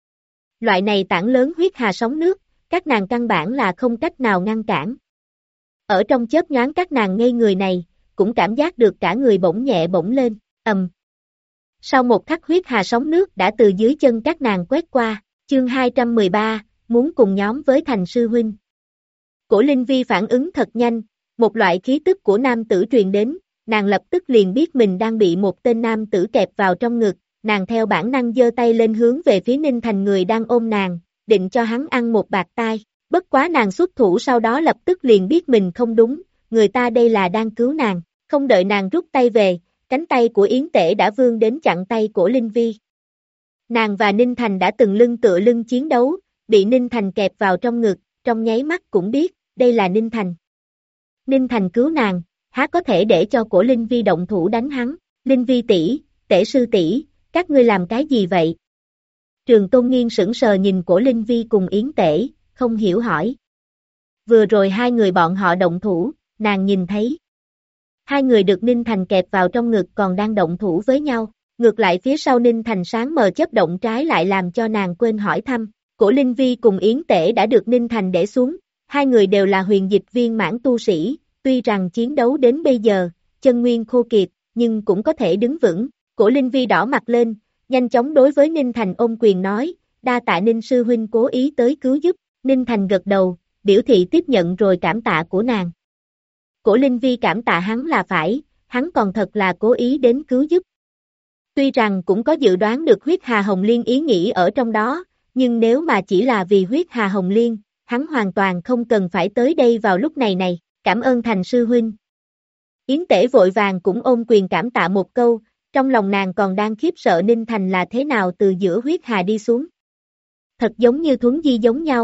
Loại này tảng lớn huyết hà sóng nước, các nàng căn bản là không cách nào ngăn cản. Ở trong chớp nhoáng các nàng ngây người này, cũng cảm giác được cả người bỗng nhẹ bỗng lên, Sau một khắc huyết hà sóng nước đã từ dưới chân các nàng quét qua, chương 213, muốn cùng nhóm với Thành sư huynh. Cổ Linh Vi phản ứng thật nhanh, một loại khí tức của nam tử truyền đến, nàng lập tức liền biết mình đang bị một tên nam tử kẹp vào trong ngực, nàng theo bản năng giơ tay lên hướng về phía Ninh Thành người đang ôm nàng, định cho hắn ăn một bạt tai, bất quá nàng xuất thủ sau đó lập tức liền biết mình không đúng, người ta đây là đang cứu nàng, không đợi nàng rút tay về, cánh tay của Yến Tể đã vươn đến chặn tay của Linh Vi. Nàng và Ninh Thành đã từng lưng tựa lưng chiến đấu, bị Ninh Thành kẹp vào trong ngực, trong nháy mắt cũng biết, đây là Ninh Thành. Ninh Thành cứu nàng, há có thể để cho Cổ Linh Vi động thủ đánh hắn. Linh Vi tỷ, Tể sư tỷ, các ngươi làm cái gì vậy? Trường Tôn Nghiên sững sờ nhìn Cổ Linh Vi cùng Yến Tể, không hiểu hỏi. Vừa rồi hai người bọn họ động thủ, nàng nhìn thấy. Hai người được Ninh Thành kẹp vào trong ngực còn đang động thủ với nhau, ngược lại phía sau Ninh Thành sáng mờ chớp động trái lại làm cho nàng quên hỏi thăm. Cổ Linh Vi cùng Yến Tể đã được Ninh Thành để xuống, hai người đều là huyền dịch viên mãn tu sĩ, tuy rằng chiến đấu đến bây giờ, chân nguyên khô kiệt, nhưng cũng có thể đứng vững. Cổ Linh Vi đỏ mặt lên, nhanh chóng đối với Ninh Thành ôm quyền nói, đa tạ Ninh sư huynh cố ý tới cứu giúp. Ninh Thành gật đầu, biểu thị tiếp nhận rồi cảm tạ của nàng. Cổ Linh Vi cảm tạ hắn là phải, hắn còn thật là cố ý đến cứu giúp. Tuy rằng cũng có dự đoán được huyết hà hồng liên ý nghĩ ở trong đó, nhưng nếu mà chỉ là vì huyết hà hồng liên, hắn hoàn toàn không cần phải tới đây vào lúc này này, cảm ơn Thành sư huynh. Yến Tể vội vàng cũng ôm quyền cảm tạ một câu, trong lòng nàng còn đang khiếp sợ Ninh Thành là thế nào từ giữa huyết hà đi xuống. Thật giống như thuấn di giống nhau,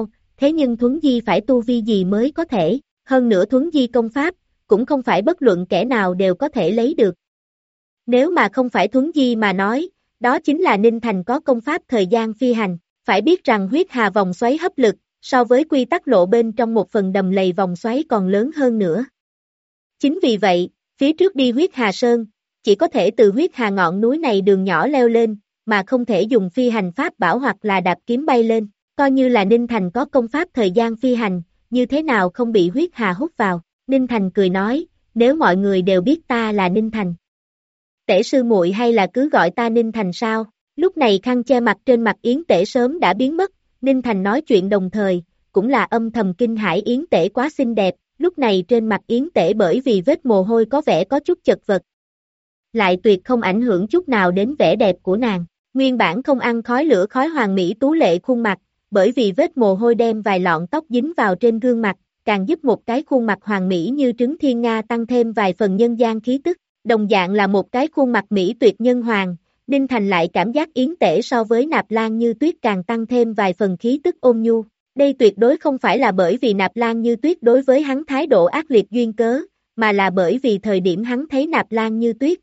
thế nhưng thuấn di phải tu vi gì mới có thể, hơn nữa thuấn di công pháp, cũng không phải bất luận kẻ nào đều có thể lấy được. Nếu mà không phải thuấn di mà nói, đó chính là Ninh Thành có công pháp thời gian phi hành, phải biết rằng huyết hà vòng xoáy hấp lực, so với quy tắc lộ bên trong một phần đầm lầy vòng xoáy còn lớn hơn nữa. Chính vì vậy, phía trước đi huyết hà sơn, chỉ có thể từ huyết hà ngọn núi này đường nhỏ leo lên, mà không thể dùng phi hành pháp bảo hoặc là đạp kiếm bay lên, coi như là Ninh Thành có công pháp thời gian phi hành, như thế nào không bị huyết hà hút vào. Ninh Thành cười nói, nếu mọi người đều biết ta là Ninh Thành. Tể sư muội hay là cứ gọi ta Ninh Thành sao? Lúc này khăn che mặt trên mặt Yến Tể sớm đã biến mất, Ninh Thành nói chuyện đồng thời, cũng là âm thầm kinh hãi Yến Tể quá xinh đẹp, lúc này trên mặt Yến Tể bởi vì vết mồ hôi có vẻ có chút chật vật. Lại tuyệt không ảnh hưởng chút nào đến vẻ đẹp của nàng, nguyên bản không ăn khói lửa khói hoàng mỹ tú lệ khuôn mặt, bởi vì vết mồ hôi đem vài lọn tóc dính vào trên gương mặt, càng giúp một cái khuôn mặt hoàng mỹ như trứng thiên nga tăng thêm vài phần nhân gian khí tức, đồng dạng là một cái khuôn mặt mỹ tuyệt nhân hoàng, Ninh Thành lại cảm giác Yến Tể so với Nạp Lan Như Tuyết càng tăng thêm vài phần khí tức ôn nhu, đây tuyệt đối không phải là bởi vì Nạp Lan Như Tuyết đối với hắn thái độ ác liệt duyên cớ, mà là bởi vì thời điểm hắn thấy Nạp Lan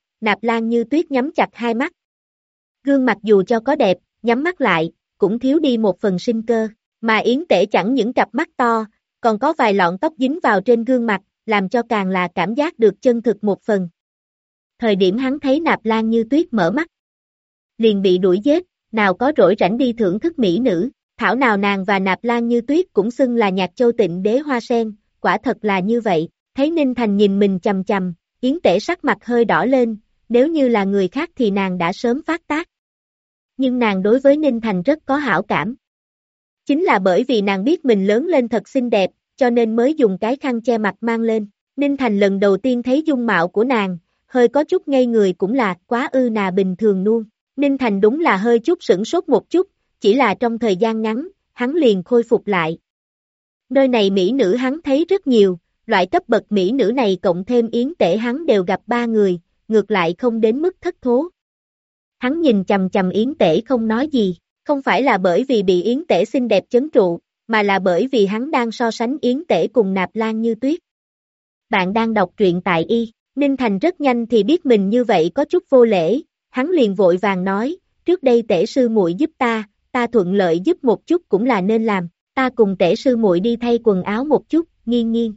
Như Tuyết nhắm chặt hai mắt. Gương mặt dù cho có đẹp, nhắm mắt lại, cũng thiếu đi một phần sinh cơ, mà Yến Tể chẳng những cặp mắt to, còn có vài lọn tóc dính vào trên gương mặt, làm cho càng là cảm giác được chân thực một phần. Thời điểm hắn thấy Nạp Lan Như Tuyết mở mắt, liền bị đuổi giết, nào có rỗi rảnh đi thưởng thức mỹ nữ, thảo nào nàng và Nạp Lan Như Tuyết cũng xưng là Nhạc Châu Tịnh Đế Hoa Sen, quả thật là như vậy, thấy Ninh Thành nhìn mình chằm chằm, Yến Tể sắc mặt hơi đỏ lên, nếu như là người khác thì nàng đã sớm phát tác. Nhưng nàng đối với Ninh Thành rất có hảo cảm. Chính là bởi vì nàng biết mình lớn lên thật xinh đẹp, cho nên mới dùng cái khăn che mặt mang lên. Ninh Thành lần đầu tiên thấy dung mạo của nàng, hơi có chút ngây người cũng là quá ư nà bình thường luôn. Ninh Thành đúng là hơi chút sửng sốt một chút, chỉ là trong thời gian ngắn, hắn liền khôi phục lại. Nơi này mỹ nữ hắn thấy rất nhiều, loại cấp bậc mỹ nữ này cộng thêm Yến Tể hắn đều gặp 3 người, ngược lại không đến mức thất thố. Hắn nhìn chằm chằm Yến Tể không nói gì, không phải là bởi vì bị Yến Tể xinh đẹp chấn trụ, mà là bởi vì hắn đang so sánh Yến Tể cùng Nạp Lan Như Tuyết. Bạn đang đọc truyện tại Ninh Thành rất nhanh thì biết mình như vậy có chút vô lễ, hắn liền vội vàng nói, trước đây Tể sư muội giúp ta thuận lợi giúp một chút cũng là nên làm, ta cùng Tể sư muội đi thay quần áo một chút, nghiêng nghiêng.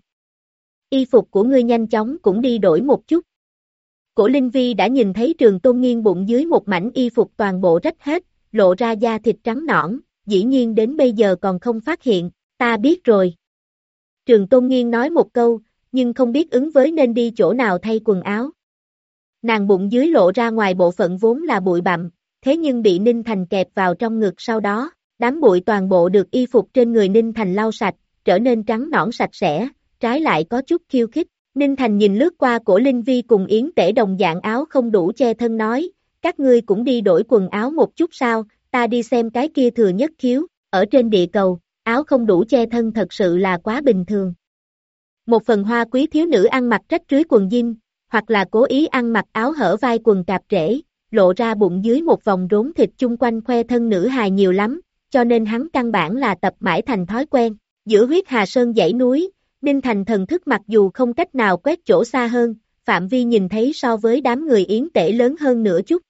Y phục của ngươi nhanh chóng cũng đi đổi một chút. Cổ Linh Vi đã nhìn thấy Trường Tôn Nghiên bụng dưới một mảnh y phục toàn bộ rách hết, lộ ra da thịt trắng nõn, dĩ nhiên đến bây giờ còn không phát hiện, ta biết rồi. Trường Tôn Nghiên nói một câu, nhưng không biết ứng với nên đi chỗ nào thay quần áo. Nàng bụng dưới lộ ra ngoài bộ phận vốn là bụi bặm, thế nhưng bị Ninh Thành kẹp vào trong ngực sau đó, đám bụi toàn bộ được y phục trên người Ninh Thành lau sạch, trở nên trắng nõn sạch sẽ, trái lại có chút khiêu khích. Ninh Thành nhìn lướt qua Cổ Linh Vi cùng Yến Tể đồng dạng áo không đủ che thân nói, các ngươi cũng đi đổi quần áo một chút sao, ta đi xem cái kia Thừa Nhất Khiếu, ở trên địa cầu, áo không đủ che thân thật sự là quá bình thường. Một phần hoa quý thiếu nữ ăn mặc rách rưới quần jean, hoặc là cố ý ăn mặc áo hở vai quần cạp trễ, lộ ra bụng dưới một vòng rốn thịt chung quanh khoe thân nữ hài nhiều lắm, cho nên hắn căn bản là tập mãi thành thói quen. Giữa huyết hà sơn dãy núi, Ninh Thành thần thức mặc dù không cách nào quét chỗ xa hơn, phạm vi nhìn thấy so với đám người Yến Tể lớn hơn nửa chút.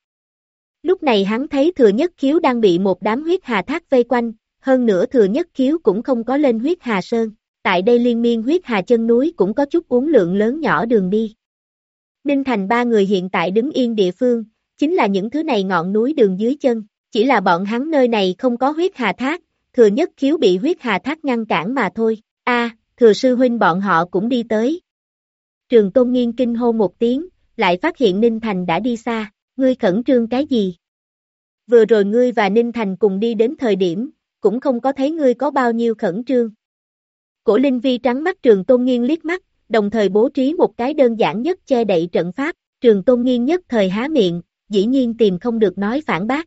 Lúc này hắn thấy Thừa Nhất Khiếu đang bị một đám huyết hà thác vây quanh, hơn nữa Thừa Nhất Khiếu cũng không có lên huyết hà sơn, tại đây liên miên huyết hà chân núi cũng có chút uốn lượng lớn nhỏ đường đi. Ninh Thành 3 người hiện tại đứng yên địa phương, chính là những thứ này ngọn núi đường dưới chân, chỉ là bọn hắn nơi này không có huyết hà thác, Thừa Nhất Khiếu bị huyết hà thác ngăn cản mà thôi. Thừa sư huynh bọn họ cũng đi tới. Trường Tôn Nghiên kinh hô một tiếng, lại phát hiện Ninh Thành đã đi xa, ngươi khẩn trương cái gì? Vừa rồi ngươi và Ninh Thành cùng đi đến thời điểm, cũng không có thấy ngươi có bao nhiêu khẩn trương. Cổ Linh Vi trắng mắt Trường Tôn Nghiên liếc mắt, đồng thời bố trí một cái đơn giản nhất che đậy trận pháp, Trường Tôn Nghiên nhất thời há miệng, dĩ nhiên tìm không được nói phản bác.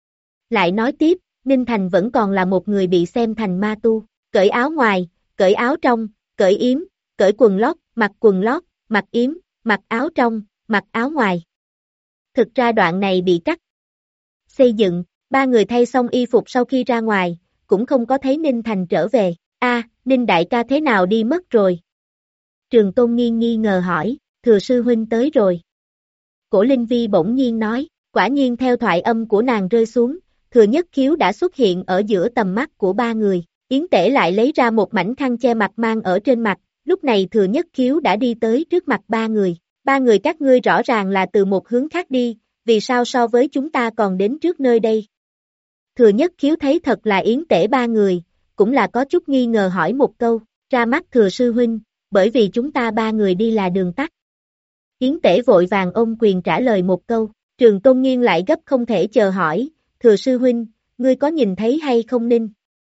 Lại nói tiếp, Ninh Thành vẫn còn là một người bị xem thành ma tu, cởi áo ngoài, cởi áo trong, cởi yếm, cởi quần lót, mặc yếm, mặc áo trong, mặc áo ngoài. Thực ra đoạn này bị cắt. Xây dựng, 3 người thay xong y phục sau khi ra ngoài, cũng không có thấy Ninh Thành trở về. Ninh đại ca thế nào đi mất rồi? Trường Tôn Nghiên nghi ngờ hỏi, Thừa sư huynh tới rồi. Cổ Linh Vi bỗng nhiên nói, quả nhiên theo thoại âm của nàng rơi xuống, Thừa Nhất Khiếu đã xuất hiện ở giữa tầm mắt của ba người. Yến Tể lại lấy ra một mảnh khăn che mặt mang ở trên mặt, lúc này Thừa Nhất Khiếu đã đi tới trước mặt ba người. Ba người các ngươi rõ ràng là từ một hướng khác đi, vì sao so với chúng ta còn đến trước nơi đây? Thừa Nhất Khiếu thấy thật là Yến Tể ba người, cũng là có chút nghi ngờ hỏi một câu, ra mắt Thừa sư huynh, bởi vì chúng ta ba người đi là đường tắt. Yến Tể vội vàng ôm quyền trả lời một câu, Trường Tôn Nghiên lại gấp không thể chờ hỏi, Thừa sư huynh, ngươi có nhìn thấy hay không Ninh?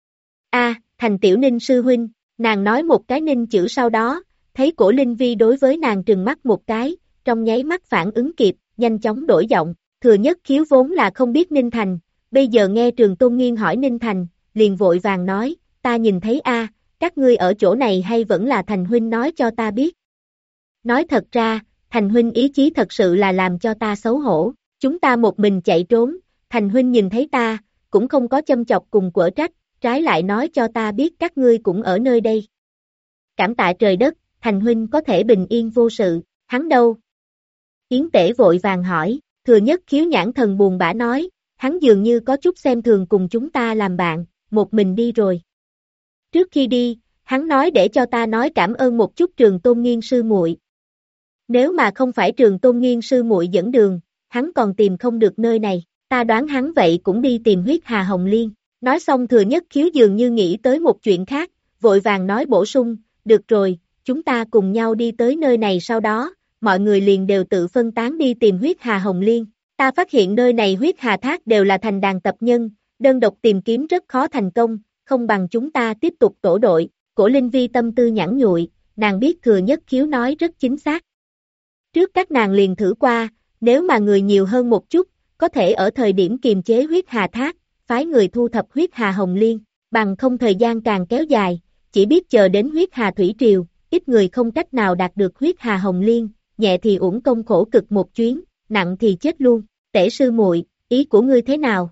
Thành tiểu Ninh sư huynh, nàng nói một cái Ninh chữ sau đó, thấy Cổ Linh Vi đối với nàng trừng mắt một cái, trong nháy mắt phản ứng kịp, nhanh chóng đổi giọng, Thừa Nhất Khiếu vốn là không biết Ninh Thành, bây giờ nghe Trường Tôn Nghiên hỏi Ninh Thành, liền vội vàng nói, ta nhìn thấy các ngươi ở chỗ này hay vẫn là Thành huynh nói cho ta biết. Nói thật ra, Thành huynh ý chí thật sự là làm cho ta xấu hổ, chúng ta một mình chạy trốn, Thành huynh nhìn thấy ta, cũng không có châm chọc cùng quở trách, trái lại nói cho ta biết các ngươi cũng ở nơi đây. Cảm tạ trời đất, Thành huynh có thể bình yên vô sự, hắn đâu? Yến Tể vội vàng hỏi, Thừa Nhất Khiếu nhãn thần buồn bã nói, hắn dường như có chút xem thường cùng chúng ta làm bạn, một mình đi rồi. Trước khi đi, hắn nói để cho ta nói cảm ơn một chút Trường Tôn Nghiên sư muội. Nếu mà không phải Trường Tôn Nghiên sư muội dẫn đường, hắn còn tìm không được nơi này, ta đoán hắn vậy cũng đi tìm huyết hà hồng liên. Nói xong Thừa Nhất Khiếu dường như nghĩ tới một chuyện khác, vội vàng nói bổ sung, được rồi, chúng ta cùng nhau đi tới nơi này sau đó, mọi người liền đều tự phân tán đi tìm huyết hà hồng liên. Ta phát hiện nơi này huyết hà thác đều là thành đàn tập nhân, đơn độc tìm kiếm rất khó thành công, không bằng chúng ta tiếp tục tổ đội. Cổ Linh Vi tâm tư nhẵn nhụi, nàng biết Thừa Nhất Khiếu nói rất chính xác. Trước các nàng liền thử qua, nếu mà người nhiều hơn một chút, có thể ở thời điểm kiềm chế huyết hà thác, phái người thu thập huyết hà hồng liên, bằng không thời gian càng kéo dài, chỉ biết chờ đến huyết hà thủy triều, ít người không cách nào đạt được huyết hà hồng liên, nhẹ thì uổng công khổ cực một chuyến, nặng thì chết luôn. Tể sư muội, ý của ngươi thế nào?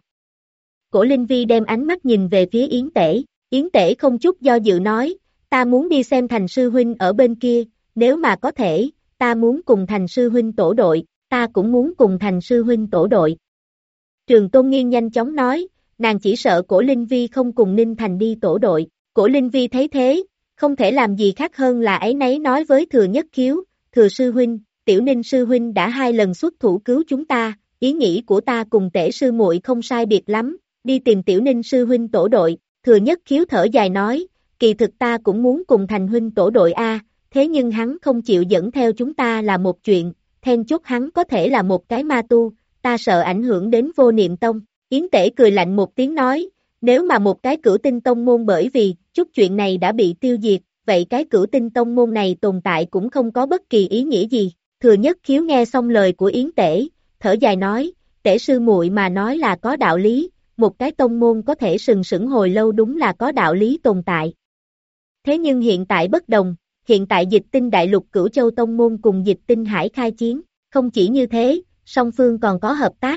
Cổ Linh Vi đem ánh mắt nhìn về phía Yến Tể không chút do dự nói, ta muốn đi xem Thành sư huynh ở bên kia, nếu mà có thể, ta muốn cùng Thành sư huynh tổ đội, ta cũng muốn cùng Thành sư huynh tổ đội. Trường Tôn Nghiên nhanh chóng nói, nàng chỉ sợ Cổ Linh Vi không cùng Ninh Thành đi tổ đội. Cổ Linh Vi thấy thế, không thể làm gì khác hơn là áy náy nói với Thừa Nhất Khiếu, Thừa sư huynh, tiểu Ninh sư huynh đã 2 lần xuất thủ cứu chúng ta, ý nghĩ của ta cùng Tể sư muội không sai biệt lắm, đi tìm tiểu Ninh sư huynh tổ đội. Thừa Nhất Khiếu thở dài nói, kỳ thực ta cũng muốn cùng Thành huynh tổ đội thế nhưng hắn không chịu dẫn theo chúng ta là một chuyện, then chốt hắn có thể là một cái ma tu, ta sợ ảnh hưởng đến Vô Niệm Tông. Yến Tể cười lạnh một tiếng nói, nếu mà một cái Cửu Tinh Tông môn bởi vì chút chuyện này đã bị tiêu diệt, vậy cái Cửu Tinh Tông môn này tồn tại cũng không có bất kỳ ý nghĩa gì. Thừa Nhất Khiếu nghe xong lời của Yến Tể, thở dài nói, Tể sư muội mà nói là có đạo lý, một cái tông môn có thể sừng sững hồi lâu đúng là có đạo lý tồn tại. Thế nhưng hiện tại bất đồng, hiện tại Dịch Tinh Đại Lục Cửu Châu Tông môn cùng Dịch Tinh Hải khai chiến, không chỉ như thế, song phương còn có hợp tác.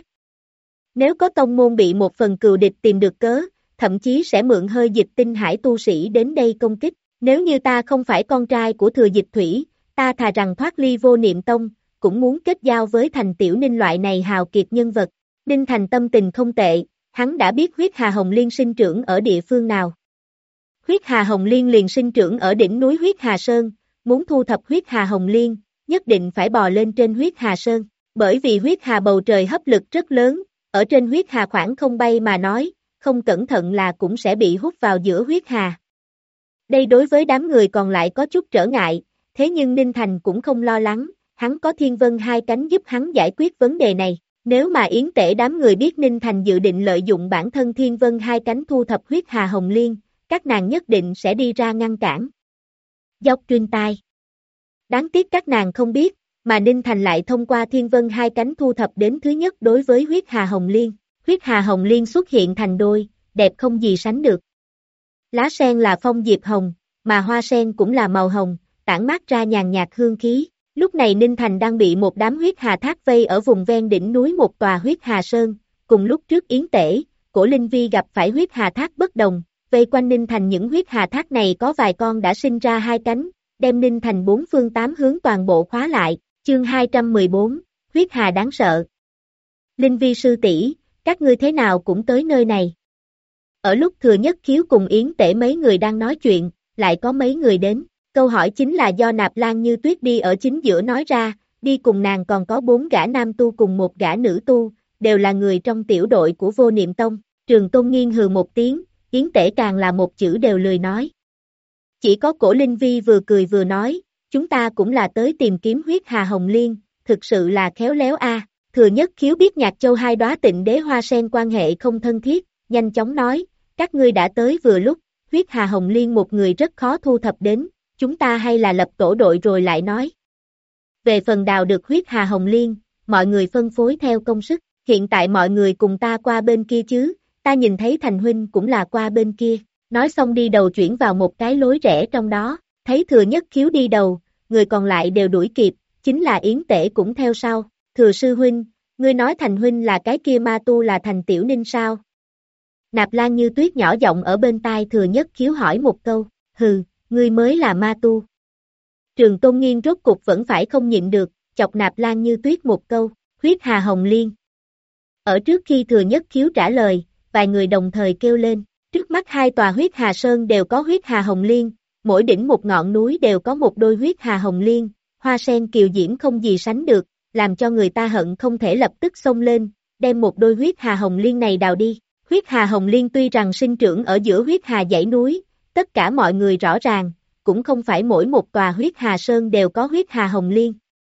Nếu có tông môn bị một phần cừu địch tìm được cớ, thậm chí sẽ mượn hơi Dịch Tinh Hải tu sĩ đến đây công kích. Nếu như ta không phải con trai của Thừa Dịch Thủy, ta thà rằng thoát ly Vô Niệm Tông, cũng muốn kết giao với Thành tiểu Ninh loại này hào kiệt nhân vật. Ninh Thành tâm tình không tệ, hắn đã biết huyết hà hồng liên sinh trưởng ở địa phương nào. Huyết hà hồng liên liền sinh trưởng ở đỉnh núi huyết hà sơn, muốn thu thập huyết hà hồng liên, nhất định phải bò lên trên huyết hà sơn. Bởi vì huyết hà bầu trời hấp lực rất lớn, ở trên huyết hà khoảng không bay mà nói, không cẩn thận là cũng sẽ bị hút vào giữa huyết hà. Đây đối với đám người còn lại có chút trở ngại, thế nhưng Ninh Thành cũng không lo lắng, hắn có Thiên Vân 2 cánh giúp hắn giải quyết vấn đề này. Nếu mà Yến Tể đám người biết Ninh Thành dự định lợi dụng bản thân Thiên Vân 2 cánh thu thập huyết hà hồng liên, các nàng nhất định sẽ đi ra ngăn cản. Dốc truyền tai. Đáng tiếc các nàng không biết, mà Ninh Thành lại thông qua Thiên Vân 2 cánh thu thập đến thứ nhất đối với huyết hà hồng liên. Huyết hà hồng liên xuất hiện thành đôi, đẹp không gì sánh được. Lá sen là phong diệp hồng, mà hoa sen cũng là màu hồng, tản mát ra nhàn nhạt hương khí. Lúc này Ninh Thành đang bị một đám huyết hà thác vây ở vùng ven đỉnh núi một tòa huyết hà sơn, cùng lúc trước Yến Tể, Cổ Linh Vi gặp phải huyết hà thác bất đồng, vây quanh Ninh Thành những huyết hà thác này có vài con đã sinh ra hai cánh, đem Ninh Thành bốn phương tám hướng toàn bộ khóa lại, chương 214, huyết hà đáng sợ. Linh Vi sư tỷ, các ngươi thế nào cũng tới nơi này. Ở lúc Thừa Nhất Khiếu cùng Yến Tể mấy người đang nói chuyện, lại có mấy người đến, câu hỏi chính là do Nạp Lan Như Tuyết đi ở chính giữa nói ra, đi cùng nàng còn có 4 gã nam tu cùng 1 gã nữ tu, đều là người trong tiểu đội của Vô Niệm Tông. Trường Tôn Nghiên hừ một tiếng, Yến Tể càng là một chữ đều lười nói. Chỉ có Cổ Linh Vi vừa cười vừa nói, chúng ta cũng là tới tìm kiếm huyết hà hồng liên, thực sự là khéo léo a. Thừa Nhất Khiếu biết Nhạc Châu hai đóa Tịnh Đế Hoa Sen quan hệ không thân thiết, nhanh chóng nói, các ngươi đã tới vừa lúc, huyết hà hồng liên một người rất khó thu thập đến, chúng ta hay là lập tổ đội rồi lại nói. Về phần đào được huyết hà hồng liên, mọi người phân phối theo công sức, hiện tại mọi người cùng ta qua bên kia chứ, ta nhìn thấy Thành huynh cũng là qua bên kia, nói xong đi đầu chuyển vào một cái lối rẽ trong đó, thấy Thừa Nhất Khiếu đi đầu, người còn lại đều đuổi kịp, chính là Yến Tể cũng theo sau. Thừa sư huynh, ngươi nói Thành huynh là cái kia ma tu là Thành Tiểu Ninh sao? Nạp Lan Như Tuyết nhỏ giọng ở bên tai Thừa Nhất Khiếu hỏi một câu, hừ, ngươi mới là ma tu. Trường Tôn Nghiên rốt cục vẫn phải không nhịn được, chọc Nạp Lan Như Tuyết một câu, huyết hà hồng liên. Ở trước khi Thừa Nhất Khiếu trả lời, vài người đồng thời kêu lên, trước mắt hai tòa huyết hà sơn đều có huyết hà hồng liên, mỗi đỉnh một ngọn núi đều có một đôi huyết hà hồng liên, hoa sen kiều diễm không gì sánh được, làm cho người ta hận không thể lập tức xông lên, đem một đôi huyết hà hồng liên này đào đi. Huyết hà hồng liên tuy rằng sinh trưởng ở giữa huyết hà dãy núi, tất cả mọi người rõ ràng, cũng không phải mỗi một tòa huyết hà sơn đều có huyết hà hồng liên.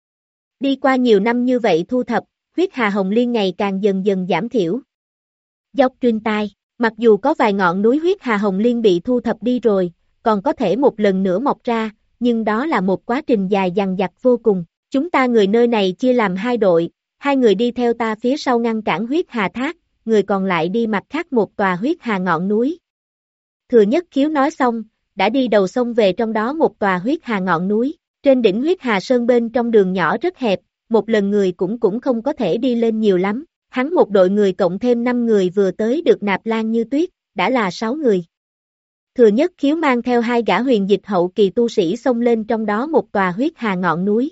Đi qua nhiều năm như vậy thu thập, huyết hà hồng liên ngày càng dần dần giảm thiểu. Dốc truyền tai, mặc dù có vài ngọn núi huyết hà hồng liên bị thu thập đi rồi, còn có thể một lần nữa mọc ra, nhưng đó là một quá trình dài dằng dặc vô cùng. Chúng ta người nơi này chia làm hai đội, hai người đi theo ta phía sau ngăn cản huyết hà thác, người còn lại đi mặt khác một tòa huyết hà ngọn núi. Thừa Nhất Khiếu nói xong, đã đi đầu sông về trong đó một tòa huyết hà ngọn núi, trên đỉnh huyết hà sơn bên trong đường nhỏ rất hẹp, một lần người cũng không có thể đi lên nhiều lắm, hắn một đội người cộng thêm 5 người vừa tới được Nạp Lan Như Tuyết, đã là 6 người. Thừa Nhất Khiếu mang theo 2 gã huyền dịch hậu kỳ tu sĩ xông lên trong đó một tòa huyết hà ngọn núi.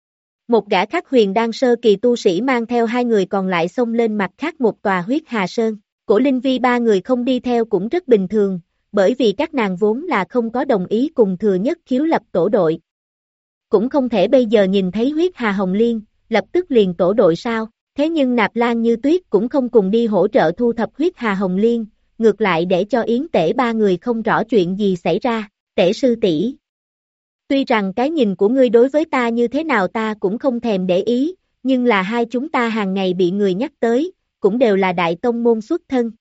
Một gã khác huyền đan sơ kỳ tu sĩ mang theo 2 người còn lại xông lên mặt khác một tòa huyết hà sơn. Cổ Linh Vi 3 người không đi theo cũng rất bình thường, bởi vì các nàng vốn là không có đồng ý cùng Thừa Nhất Khiếu lập tổ đội. Cũng không thể bây giờ nhìn thấy huyết hà hồng liên, lập tức liền tổ đội sao, thế nhưng Nạp Lan Như Tuyết cũng không cùng đi hỗ trợ thu thập huyết hà hồng liên, ngược lại để cho Yến Tể 3 người không rõ chuyện gì xảy ra. Tể sư tỷ, tuy rằng cái nhìn của ngươi đối với ta như thế nào ta cũng không thèm để ý, nhưng là hai chúng ta hàng ngày bị người nhắc tới, cũng đều là đại tông môn xuất thân.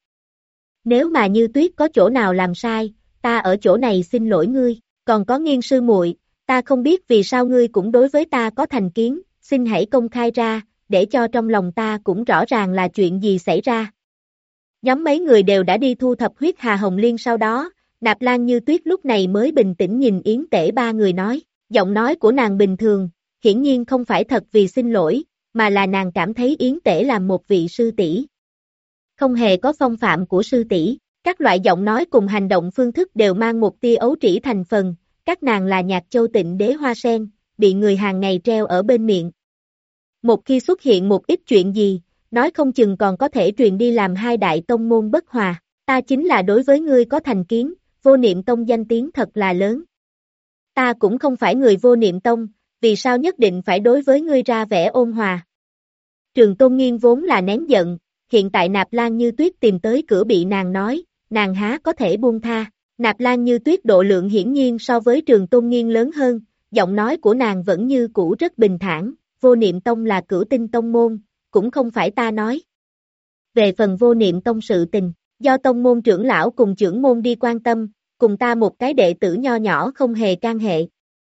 Nếu mà Như Tuyết có chỗ nào làm sai, ta ở chỗ này xin lỗi ngươi, còn có Nghiên sư muội, ta không biết vì sao ngươi cũng đối với ta có thành kiến, xin hãy công khai ra, để cho trong lòng ta cũng rõ ràng là chuyện gì xảy ra. Nhóm mấy người đều đã đi thu thập huyết hà hồng liên sau đó, Nạp Lan Như Tuyết lúc này mới bình tĩnh nhìn Yến Tể 3 người nói, giọng nói của nàng bình thường, hiển nhiên không phải thật vì xin lỗi, mà là nàng cảm thấy Yến Tể là một vị sư tỷ, không hề có phong phạm của sư tỷ. Các loại giọng nói cùng hành động phương thức đều mang một tia ấu trĩ thành phần, các nàng là Nhạc Châu Tịnh Đế Hoa Sen, bị người hàng ngày treo ở bên miệng. Một khi xuất hiện một ít chuyện gì, nói không chừng còn có thể truyền đi làm hai đại tông môn bất hòa, ta chính là đối với ngươi có thành kiến, Vô Niệm Tông danh tiếng thật là lớn. Ta cũng không phải người Vô Niệm Tông, vì sao nhất định phải đối với ngươi ra vẻ ôn hòa. Trường Tôn Nghiên vốn là nén giận, hiện tại Nạp Lan Như Tuyết tìm tới cửa bị nàng nói, nàng há có thể buông tha. Nạp Lan Như Tuyết độ lượng hiển nhiên so với Trường Tôn Nghiên lớn hơn, giọng nói của nàng vẫn như cũ rất bình thản, Vô Niệm Tông là cửu tinh tông môn, cũng không phải ta nói. Về phần Vô Niệm Tông sự tình, do tông môn trưởng lão cùng trưởng môn đi quan tâm, cùng ta một cái đệ tử nho nhỏ không hề can hệ.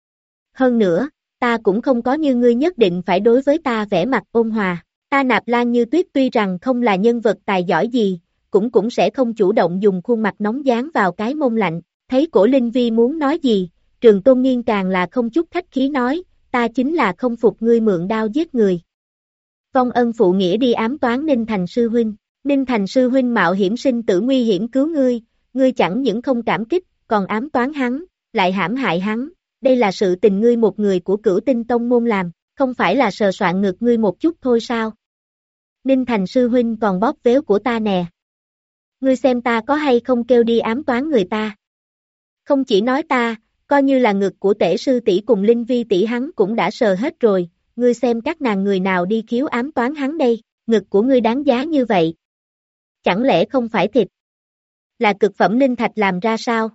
Hơn nữa, ta cũng không có như ngươi nhất định phải đối với ta vẻ mặt ôn hòa. Ta Nạp Lan Như Tuyết tuy rằng không là nhân vật tài giỏi gì, cũng sẽ không chủ động dùng khuôn mặt nóng dán vào cái mông lạnh. Thấy Cổ Linh Vi muốn nói gì, Trường Tôn Nghiên càng là không chút khách khí nói, ta chính là không phục ngươi mượn đao giết người. Vong ân phụ nghĩa đi ám toán Ninh Thành sư huynh. Ninh Thành sư huynh mạo hiểm sinh tử nguy hiểm cứu ngươi, ngươi chẳng những không cảm kích, còn ám toán hắn, lại hãm hại hắn, đây là sự tình ngươi một người của Cửu Tinh Tông môn làm, không phải là sờ soạn ngực ngươi một chút thôi sao? Ninh Thành sư huynh còn bóp véo của ta nè. Ngươi xem ta có hay không kêu đi ám toán người ta. Không chỉ nói ta, coi như là ngực của Tể sư tỷ cùng Linh Vi tỷ hắn cũng đã sờ hết rồi, ngươi xem các nàng người nào đi khiếu ám toán hắn đây, ngực của ngươi đáng giá như vậy. Chẳng lẽ không phải thịt? Là cực phẩm linh thạch làm ra sao?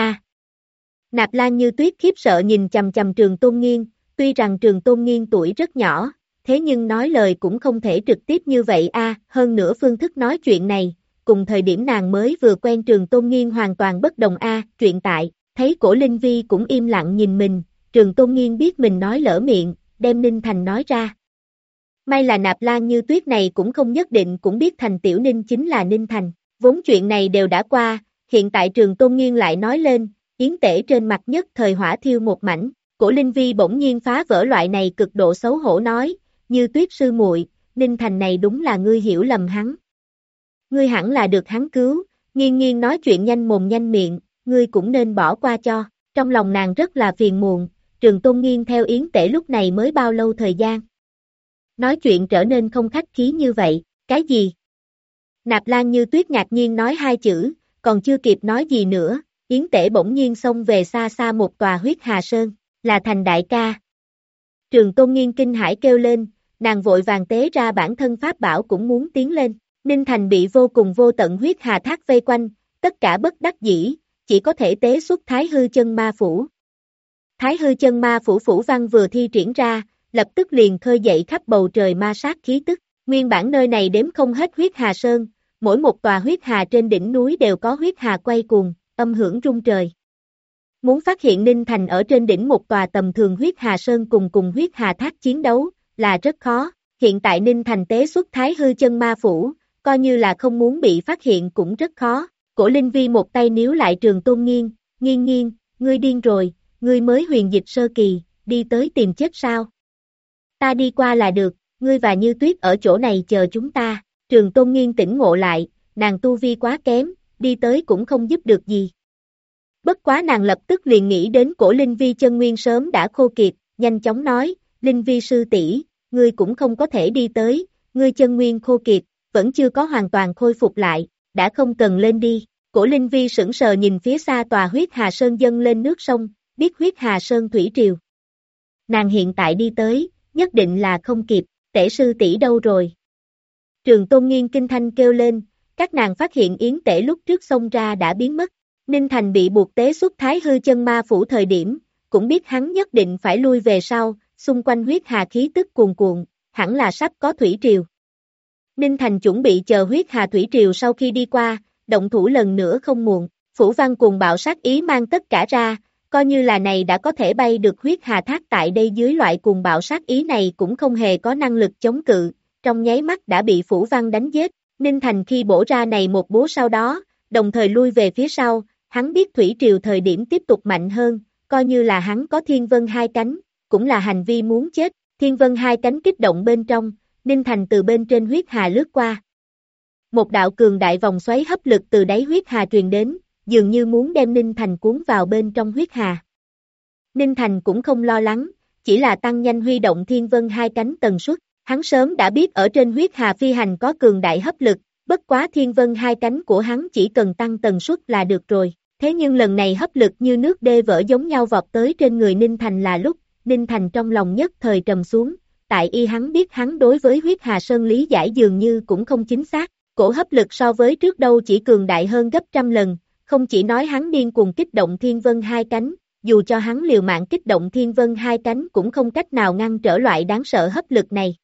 Nạp Lan Như Tuyết khiếp sợ nhìn chằm chằm Trường Tôn Nghiên, tuy rằng Trường Tôn Nghiên tuổi rất nhỏ, thế nhưng nói lời cũng không thể trực tiếp như vậy hơn nữa phương thức nói chuyện này, cùng thời điểm nàng mới vừa quen Trường Tôn Nghiên hoàn toàn bất đồng truyện tại, thấy Cổ Linh Vi cũng im lặng nhìn mình, Trường Tôn Nghiên biết mình nói lỡ miệng, đem Ninh Thành nói ra. May là Nạp Lan Như Tuyết này cũng không nhất định cũng biết Thành Tiểu Ninh chính là Ninh Thành, vốn chuyện này đều đã qua, hiện tại Trường Tôn Nghiên lại nói lên, Yến Tể trên mặt nhất thời hỏa thiêu một mảnh, Cổ Linh Vi bỗng nhiên phá vỡ loại này cực độ xấu hổ nói, Như Tuyết sư muội, Ninh Thành này đúng là ngươi hiểu lầm hắn. Ngươi hẳn là được hắn cứu, Nghiên Nghiên nói chuyện nhanh mồm nhanh miệng, ngươi cũng nên bỏ qua cho, trong lòng nàng rất là phiền muộn, Trường Tôn Nghiên theo Yến Tể lúc này mới bao lâu thời gian. Nói chuyện trở nên không khách khí như vậy, cái gì? Nạp Lan Như Tuyết ngạc nhiên nói hai chữ, còn chưa kịp nói gì nữa, Yến Tể bỗng nhiên xông về xa xa một tòa huyết hà sơn, là Thành đại ca. Trường Tôn Nghiên kinh hãi kêu lên, nàng vội vàng tế ra bản thân pháp bảo cũng muốn tiến lên, Ninh Thành bị vô cùng vô tận huyết hà thác vây quanh, tất cả bất đắc dĩ, chỉ có thể tế xuất Thái Hư Chân Ma Phủ. Thái Hư Chân Ma Phủ phủ văn vừa thi triển ra, lập tức liền khơi dậy khắp bầu trời ma sát khí tức, nguyên bản nơi này đếm không hết huyết hà sơn, mỗi một tòa huyết hà trên đỉnh núi đều có huyết hà quay cuồng, âm hưởng rung trời. Muốn phát hiện Ninh Thành ở trên đỉnh một tòa tầm thường huyết hà sơn cùng huyết hà thác chiến đấu, là rất khó, hiện tại Ninh Thành tế xuất Thái Hư Chân Ma Phủ, coi như là không muốn bị phát hiện cũng rất khó, Cổ Linh Vi một tay níu lại Trường Tôn Nghiên, Nghiên Nghiên, ngươi điên rồi, ngươi mới huyền dịch sơ kỳ, đi tới tìm chết sao? Ta đi qua là được, ngươi và Như Tuyết ở chỗ này chờ chúng ta, Trường Tôn Nghiên tỉnh ngộ lại, nàng tu vi quá kém, đi tới cũng không giúp được gì. Bất quá nàng lập tức liền nghĩ đến Cổ Linh Vi chân nguyên sớm đã khô kiệt, nhanh chóng nói, Linh Vi sư tỷ, ngươi cũng không có thể đi tới, ngươi chân nguyên khô kiệt, vẫn chưa có hoàn toàn khôi phục lại, đã không cần lên đi. Cổ Linh Vi sững sờ nhìn phía xa tòa huyết hà sơn dâng lên nước sông, biết huyết hà sơn thủy triều. Nàng hiện tại đi tới, nhất định là không kịp, Tể sư tỷ đâu rồi? Trường Tôn Nghiên kinh thanh kêu lên, các nàng phát hiện Yến Tể lúc trước xông ra đã biến mất. Ninh Thành bị buộc tế xuất Thái Hư Chân Ma Phủ thời điểm, cũng biết hắn nhất định phải lui về sau, xung quanh huyết hà khí tức cuồn cuộn, hẳn là sắp có thủy triều. Ninh Thành chuẩn bị chờ huyết hà thủy triều sau khi đi qua, động thủ lần nữa không muộn, phủ văn cuồng bạo sát ý mang tất cả ra, coi như là này đã có thể bay được huyết hà thác tại đây dưới loại cuồng bạo sát ý này cũng không hề có năng lực chống cự, trong nháy mắt đã bị phủ văn đánh giết, Ninh Thành khi bổ ra này một búa sau đó, đồng thời lui về phía sau, hắn biết thủy triều thời điểm tiếp tục mạnh hơn, coi như là hắn có thiên vân hai cánh, cũng là hành vi muốn chết, thiên vân hai cánh kích động bên trong, Ninh Thành từ bên trên huyết hà lướt qua. Một đạo cường đại vòng xoáy hấp lực từ đáy huyết hà truyền đến, dường như muốn đem Ninh Thành cuốn vào bên trong huyết hà. Ninh Thành cũng không lo lắng, chỉ là tăng nhanh huy động thiên vân hai cánh tần suất, hắn sớm đã biết ở trên huyết hà phi hành có cường đại hấp lực, bất quá thiên vân hai cánh của hắn chỉ cần tăng tần suất là được rồi, thế nhưng lần này hấp lực như nước đê vỡ giống nhau vọt tới trên người Ninh Thành là lúc, Ninh Thành trong lòng nhất thời trầm xuống, tại y hắn biết hắn đối với huyết hà sơn lý giải dường như cũng không chính xác, cổ hấp lực so với trước đâu chỉ cường đại hơn gấp trăm lần, không chỉ nói hắn điên cuồng kích động thiên vân hai cánh, dù cho hắn liều mạng kích động thiên vân hai cánh cũng không cách nào ngăn trở loại đáng sợ hấp lực này,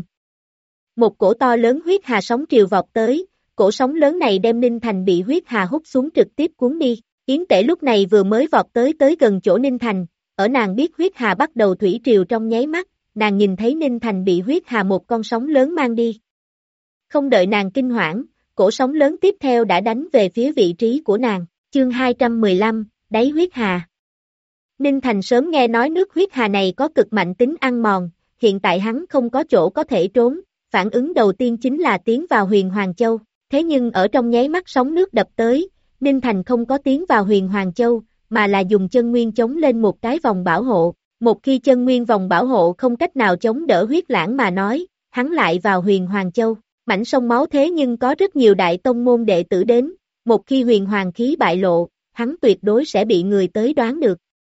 Một cổ to lớn huyết hà sóng triều vọt tới, cổ sóng lớn này đem Ninh Thành bị huyết hà hút xuống trực tiếp cuốn đi, Yến Tể lúc này vừa mới vọt tới gần chỗ Ninh Thành, ở nàng biết huyết hà bắt đầu thủy triều trong nháy mắt, nàng nhìn thấy Ninh Thành bị huyết hà một con sóng lớn mang đi. Không đợi nàng kinh hoảng, cổ sóng lớn tiếp theo đã đánh về phía vị trí của nàng, chương 215, đáy huyết hà. Ninh Thành sớm nghe nói nước huyết hà này có cực mạnh tính ăn mòn, hiện tại hắn không có chỗ có thể trốn, phản ứng đầu tiên chính là tiến vào Huyền Hoàng Châu, thế nhưng ở trong nháy mắt sóng nước đập tới, Ninh Thành không có tiến vào Huyền Hoàng Châu, mà là dùng chân nguyên chống lên một cái vòng bảo hộ. Một khi chân nguyên vòng bảo hộ không cách nào chống đỡ huyết lãng mà nói, hắn lại vào Huyền Hoàng Châu. Mảnh sông máu thế nhưng có rất nhiều đại tông môn đệ tử đến, một khi huyền hoàng khí bại lộ, hắn tuyệt đối sẽ bị người tới đoán được.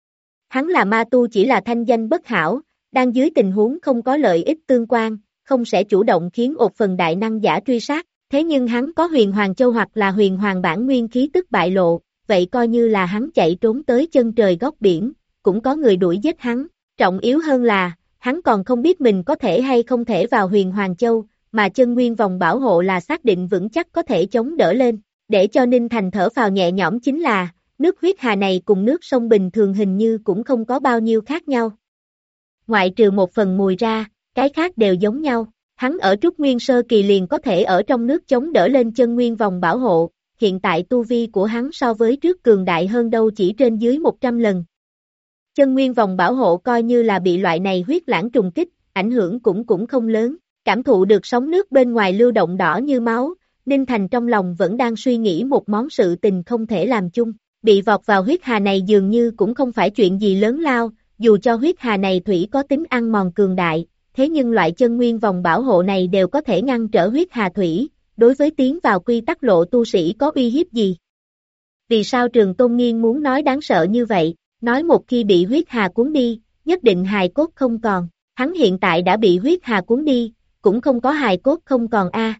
Hắn là ma tu chỉ là thanh danh bất hảo, đang dưới tình huống không có lợi ích tương quan, không sẽ chủ động khiến một phần đại năng giả truy sát, thế nhưng hắn có huyền hoàng châu hoặc là huyền hoàng bản nguyên khí tức bại lộ, vậy coi như là hắn chạy trốn tới chân trời góc biển, cũng có người đuổi giết hắn, trọng yếu hơn là, hắn còn không biết mình có thể hay không thể vào huyền hoàng châu, mà chân nguyên vòng bảo hộ là xác định vững chắc có thể chống đỡ lên, để cho Ninh Thành thở phào nhẹ nhõm chính là, nước huyết hà này cùng nước sông bình thường hình như cũng không có bao nhiêu khác nhau. Ngoại trừ một phần mùi ra, cái khác đều giống nhau, hắn ở Trúc Nguyên Sơ Kỳ liền có thể ở trong nước chống đỡ lên chân nguyên vòng bảo hộ, hiện tại tu vi của hắn so với trước cường đại hơn đâu chỉ trên dưới 100 lần. Chân nguyên vòng bảo hộ coi như là bị loại này huyết lãng trùng kích, ảnh hưởng cũng không lớn. Cảm thụ được sóng nước bên ngoài lưu động đỏ như máu, Ninh Thành trong lòng vẫn đang suy nghĩ một món sự tình không thể làm chung. Bị vọt vào huyết hà này dường như cũng không phải chuyện gì lớn lao, dù cho huyết hà này thủy có tính ăn mòn cường đại, thế nhưng loại chân nguyên vòng bảo hộ này đều có thể ngăn trở huyết hà thủy, đối với tiến vào quy tắc lộ tu sĩ có uy hiếp gì? Vì sao Trường Tôn Nghiên muốn nói đáng sợ như vậy, nói một khi bị huyết hà cuốn đi, nhất định hài cốt không còn, hắn hiện tại đã bị huyết hà cuốn đi, cũng không có hài cốt không còn a.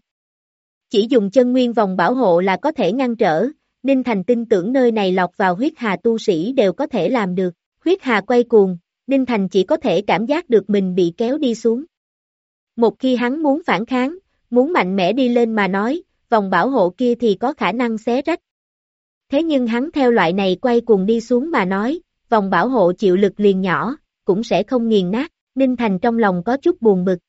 Chỉ dùng chân nguyên vòng bảo hộ là có thể ngăn trở, Ninh Thành tin tưởng nơi này lọc vào huyết hà tu sĩ đều có thể làm được, huyết hà quay cuồng, Ninh Thành chỉ có thể cảm giác được mình bị kéo đi xuống. Một khi hắn muốn phản kháng, muốn mạnh mẽ đi lên mà nói, vòng bảo hộ kia thì có khả năng xé rách. Thế nhưng hắn theo loại này quay cuồng đi xuống mà nói, vòng bảo hộ chịu lực liền nhỏ, cũng sẽ không nghiền nát, Ninh Thành trong lòng có chút buồn bực.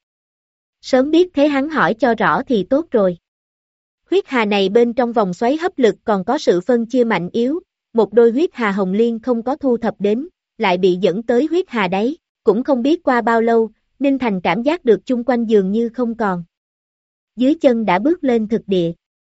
Sớm biết thế hắn hỏi cho rõ thì tốt rồi. Huyết hà này bên trong vòng xoáy hấp lực còn có sự phân chia mạnh yếu, một đôi huyết hà hồng liên không có thu thập đến, lại bị dẫn tới huyết hà đáy, cũng không biết qua bao lâu, Ninh Thành cảm giác được chung quanh dường như không còn. Dưới chân đã bước lên thực địa.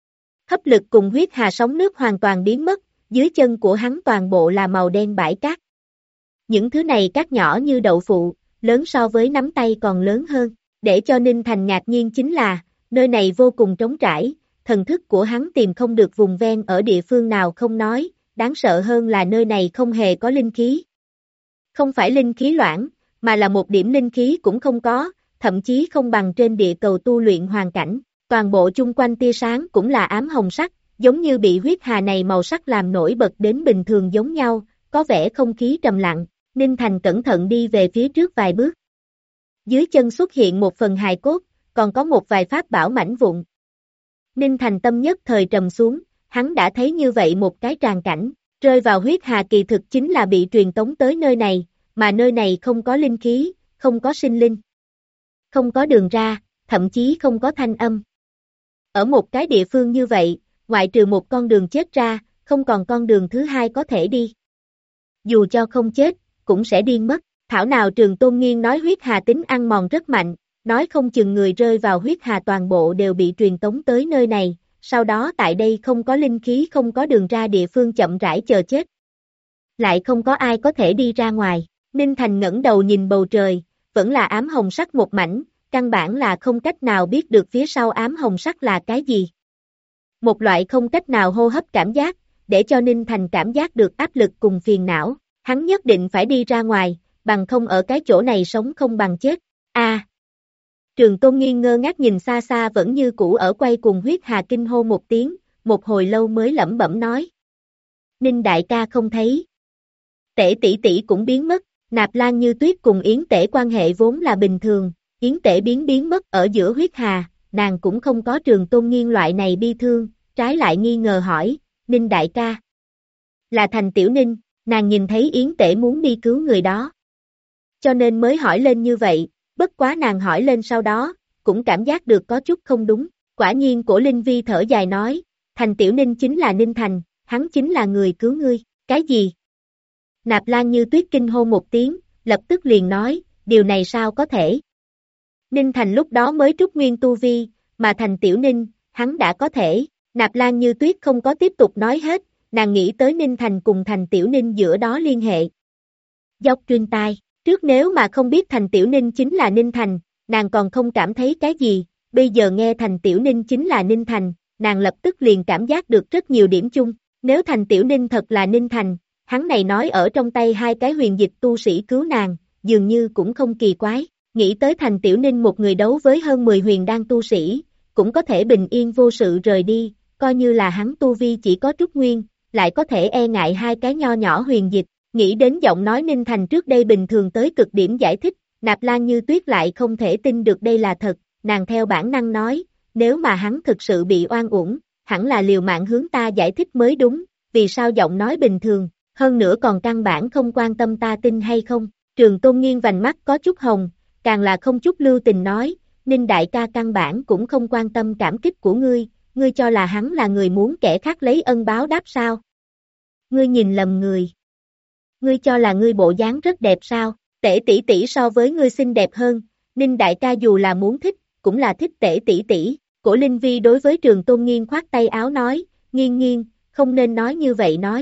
Hấp lực cùng huyết hà sóng nước hoàn toàn biến mất, dưới chân của hắn toàn bộ là màu đen bãi cát. Những thứ này cát nhỏ như đậu phụ, lớn so với nắm tay còn lớn hơn. Để cho Ninh Thành ngạc nhiên chính là, nơi này vô cùng trống trải, thần thức của hắn tìm không được vùng ven ở địa phương nào không nói, đáng sợ hơn là nơi này không hề có linh khí. Không phải linh khí loãng, mà là một điểm linh khí cũng không có, thậm chí không bằng trên địa cầu tu luyện hoàn cảnh, toàn bộ chung quanh tia sáng cũng là ám hồng sắc, giống như bị huyết hà này màu sắc làm nổi bật đến bình thường giống nhau, có vẻ không khí trầm lặng, Ninh Thành cẩn thận đi về phía trước vài bước. Dưới chân xuất hiện một phần hài cốt, còn có một vài pháp bảo mảnh vụn. Ninh Thành tâm nhất thời trầm xuống, hắn đã thấy như vậy một cái tràng cảnh, rơi vào huyết hà kỳ thực chính là bị truyền tống tới nơi này, mà nơi này không có linh khí, không có sinh linh. Không có đường ra, thậm chí không có thanh âm. Ở một cái địa phương như vậy, ngoại trừ một con đường chết ra, không còn con đường thứ hai có thể đi. Dù cho không chết, cũng sẽ điên mất. Thảo nào Trường Tôn Nghiên nói huyết hà tính ăn mòn rất mạnh, nói không chừng người rơi vào huyết hà toàn bộ đều bị truyền tống tới nơi này, sau đó tại đây không có linh khí không có đường ra địa phương chậm rãi chờ chết. Lại không có ai có thể đi ra ngoài, Ninh Thành ngẩng đầu nhìn bầu trời, vẫn là ám hồng sắc một mảnh, căn bản là không cách nào biết được phía sau ám hồng sắc là cái gì. Một loại không cách nào hô hấp cảm giác, để cho Ninh Thành cảm giác được áp lực cùng phiền não, hắn nhất định phải đi ra ngoài, bằng không ở cái chỗ này sống không bằng chết. Trường Tôn Nghiên ngơ ngác nhìn xa xa vẫn như cũ ở quay cùng huyết hà kinh hô một tiếng, một hồi lâu mới lẩm bẩm nói. Ninh đại ca không thấy. Tể tỷ tỷ cũng biến mất, Nạp Lan Như Tuyết cùng Yến Tể quan hệ vốn là bình thường, Yến Tể biến mất ở giữa huyết hà, nàng cũng không có Trường Tôn Nghiên loại này bi thương, trái lại nghi ngờ hỏi, Ninh đại ca. Là Thành Tiểu Ninh, nàng nhìn thấy Yến Tể muốn đi cứu người đó. Cho nên mới hỏi lên như vậy, bất quá nàng hỏi lên sau đó, cũng cảm giác được có chút không đúng, quả nhiên Cổ Linh Vi thở dài nói, Thành Tiểu Ninh chính là Ninh Thành, hắn chính là người cứu ngươi, cái gì? Nạp Lan Như Tuyết kinh hô một tiếng, lập tức liền nói, điều này sao có thể? Ninh Thành lúc đó mới trúc nguyên tu vi, mà Thành Tiểu Ninh, hắn đã có thể, Nạp Lan Như Tuyết không có tiếp tục nói hết, nàng nghĩ tới Ninh Thành cùng Thành Tiểu Ninh giữa đó liên hệ. Dốc truyền tai, trước nếu mà không biết Thành Tiểu Ninh chính là Ninh Thành, nàng còn không cảm thấy cái gì, bây giờ nghe Thành Tiểu Ninh chính là Ninh Thành, nàng lập tức liền cảm giác được rất nhiều điểm chung, nếu Thành Tiểu Ninh thật là Ninh Thành, hắn này nói ở trong tay hai cái huyền dịch tu sĩ cứu nàng, dường như cũng không kỳ quái, nghĩ tới Thành Tiểu Ninh một người đấu với hơn 10 huyền đan tu sĩ, cũng có thể bình yên vô sự rời đi, coi như là hắn tu vi chỉ có trúc nguyên, lại có thể e ngại hai cái nho nhỏ huyền dịch, nghĩ đến giọng nói Ninh Thành trước đây bình thường tới cực điểm giải thích, Nạp Lan Như Tuyết lại không thể tin được đây là thật, nàng theo bản năng nói, nếu mà hắn thực sự bị oan uổng, hẳn là liều mạng hướng ta giải thích mới đúng, vì sao giọng nói bình thường, hơn nữa còn căn bản không quan tâm ta tin hay không, Trường Tôn Nghiên vành mắt có chút hồng, càng là không chút lưu tình nói, Ninh đại ca căn bản cũng không quan tâm cảm kích của ngươi cho là hắn là người muốn kẻ khác lấy ân báo đáp sao? Ngươi nhìn lầm người. Ngươi cho là ngươi bộ dáng rất đẹp sao? Tể tỷ tỷ so với ngươi xinh đẹp hơn, Ninh đại ca dù là muốn thích, cũng là thích Tể tỷ tỷ. Cổ Linh Vi đối với Trường Tôn Nghiên khoát tay áo nói, Nghiên, không nên nói như vậy nói.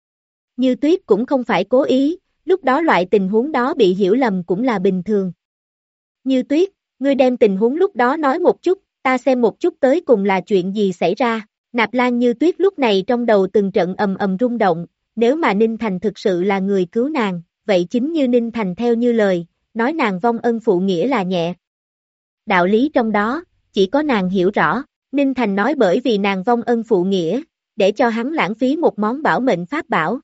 Như Tuyết cũng không phải cố ý, lúc đó loại tình huống đó bị hiểu lầm cũng là bình thường. Như Tuyết, ngươi đem tình huống lúc đó nói một chút, ta xem một chút tới cùng là chuyện gì xảy ra. Nạp Lan Như Tuyết lúc này trong đầu từng trận ầm ầm rung động, nếu mà Ninh Thành thực sự là người cứu nàng, vậy chính như Ninh Thành theo như lời, nói nàng vong ân phụ nghĩa là nhẹ. Đạo lý trong đó, chỉ có nàng hiểu rõ, Ninh Thành nói bởi vì nàng vong ân phụ nghĩa, để cho hắn lãng phí một món bảo mệnh pháp bảo.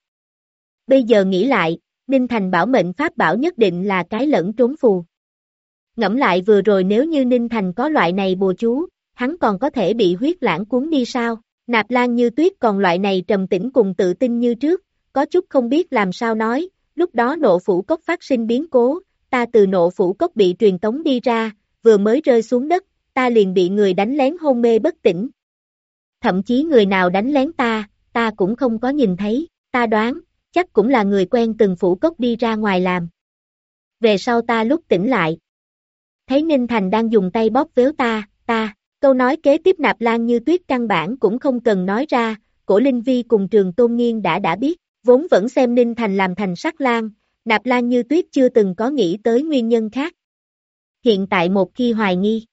Bây giờ nghĩ lại, Ninh Thành bảo mệnh pháp bảo nhất định là cái lẫn trốn phù. Ngẫm lại vừa rồi nếu như Ninh Thành có loại này bùa chú, hắn còn có thể bị huyết lãng cuốn đi sao? Nạp Lan Như Tuyết còn loại này trầm tĩnh cùng tự tin như trước, có chút không biết làm sao nói, lúc đó nộ phủ cốc phát sinh biến cố, ta từ nộ phủ cốc bị truyền tống đi ra, vừa mới rơi xuống đất, ta liền bị người đánh lén hôn mê bất tỉnh. Thậm chí người nào đánh lén ta cũng không có nhìn thấy, ta đoán, chắc cũng là người quen từng phủ cốc đi ra ngoài làm. Về sau ta lúc tỉnh lại, thấy Ninh Thành đang dùng tay bóp véo ta, câu nói kế tiếp Nạp Lan Như Tuyết căn bản cũng không cần nói ra, Cổ Linh Vi cùng Trường Tôn Nghiên đã biết, vốn vẫn xem Ninh Thành làm thành sắc lang, Nạp Lan Như Tuyết chưa từng có nghĩ tới nguyên nhân khác. Hiện tại một khi hoài nghi,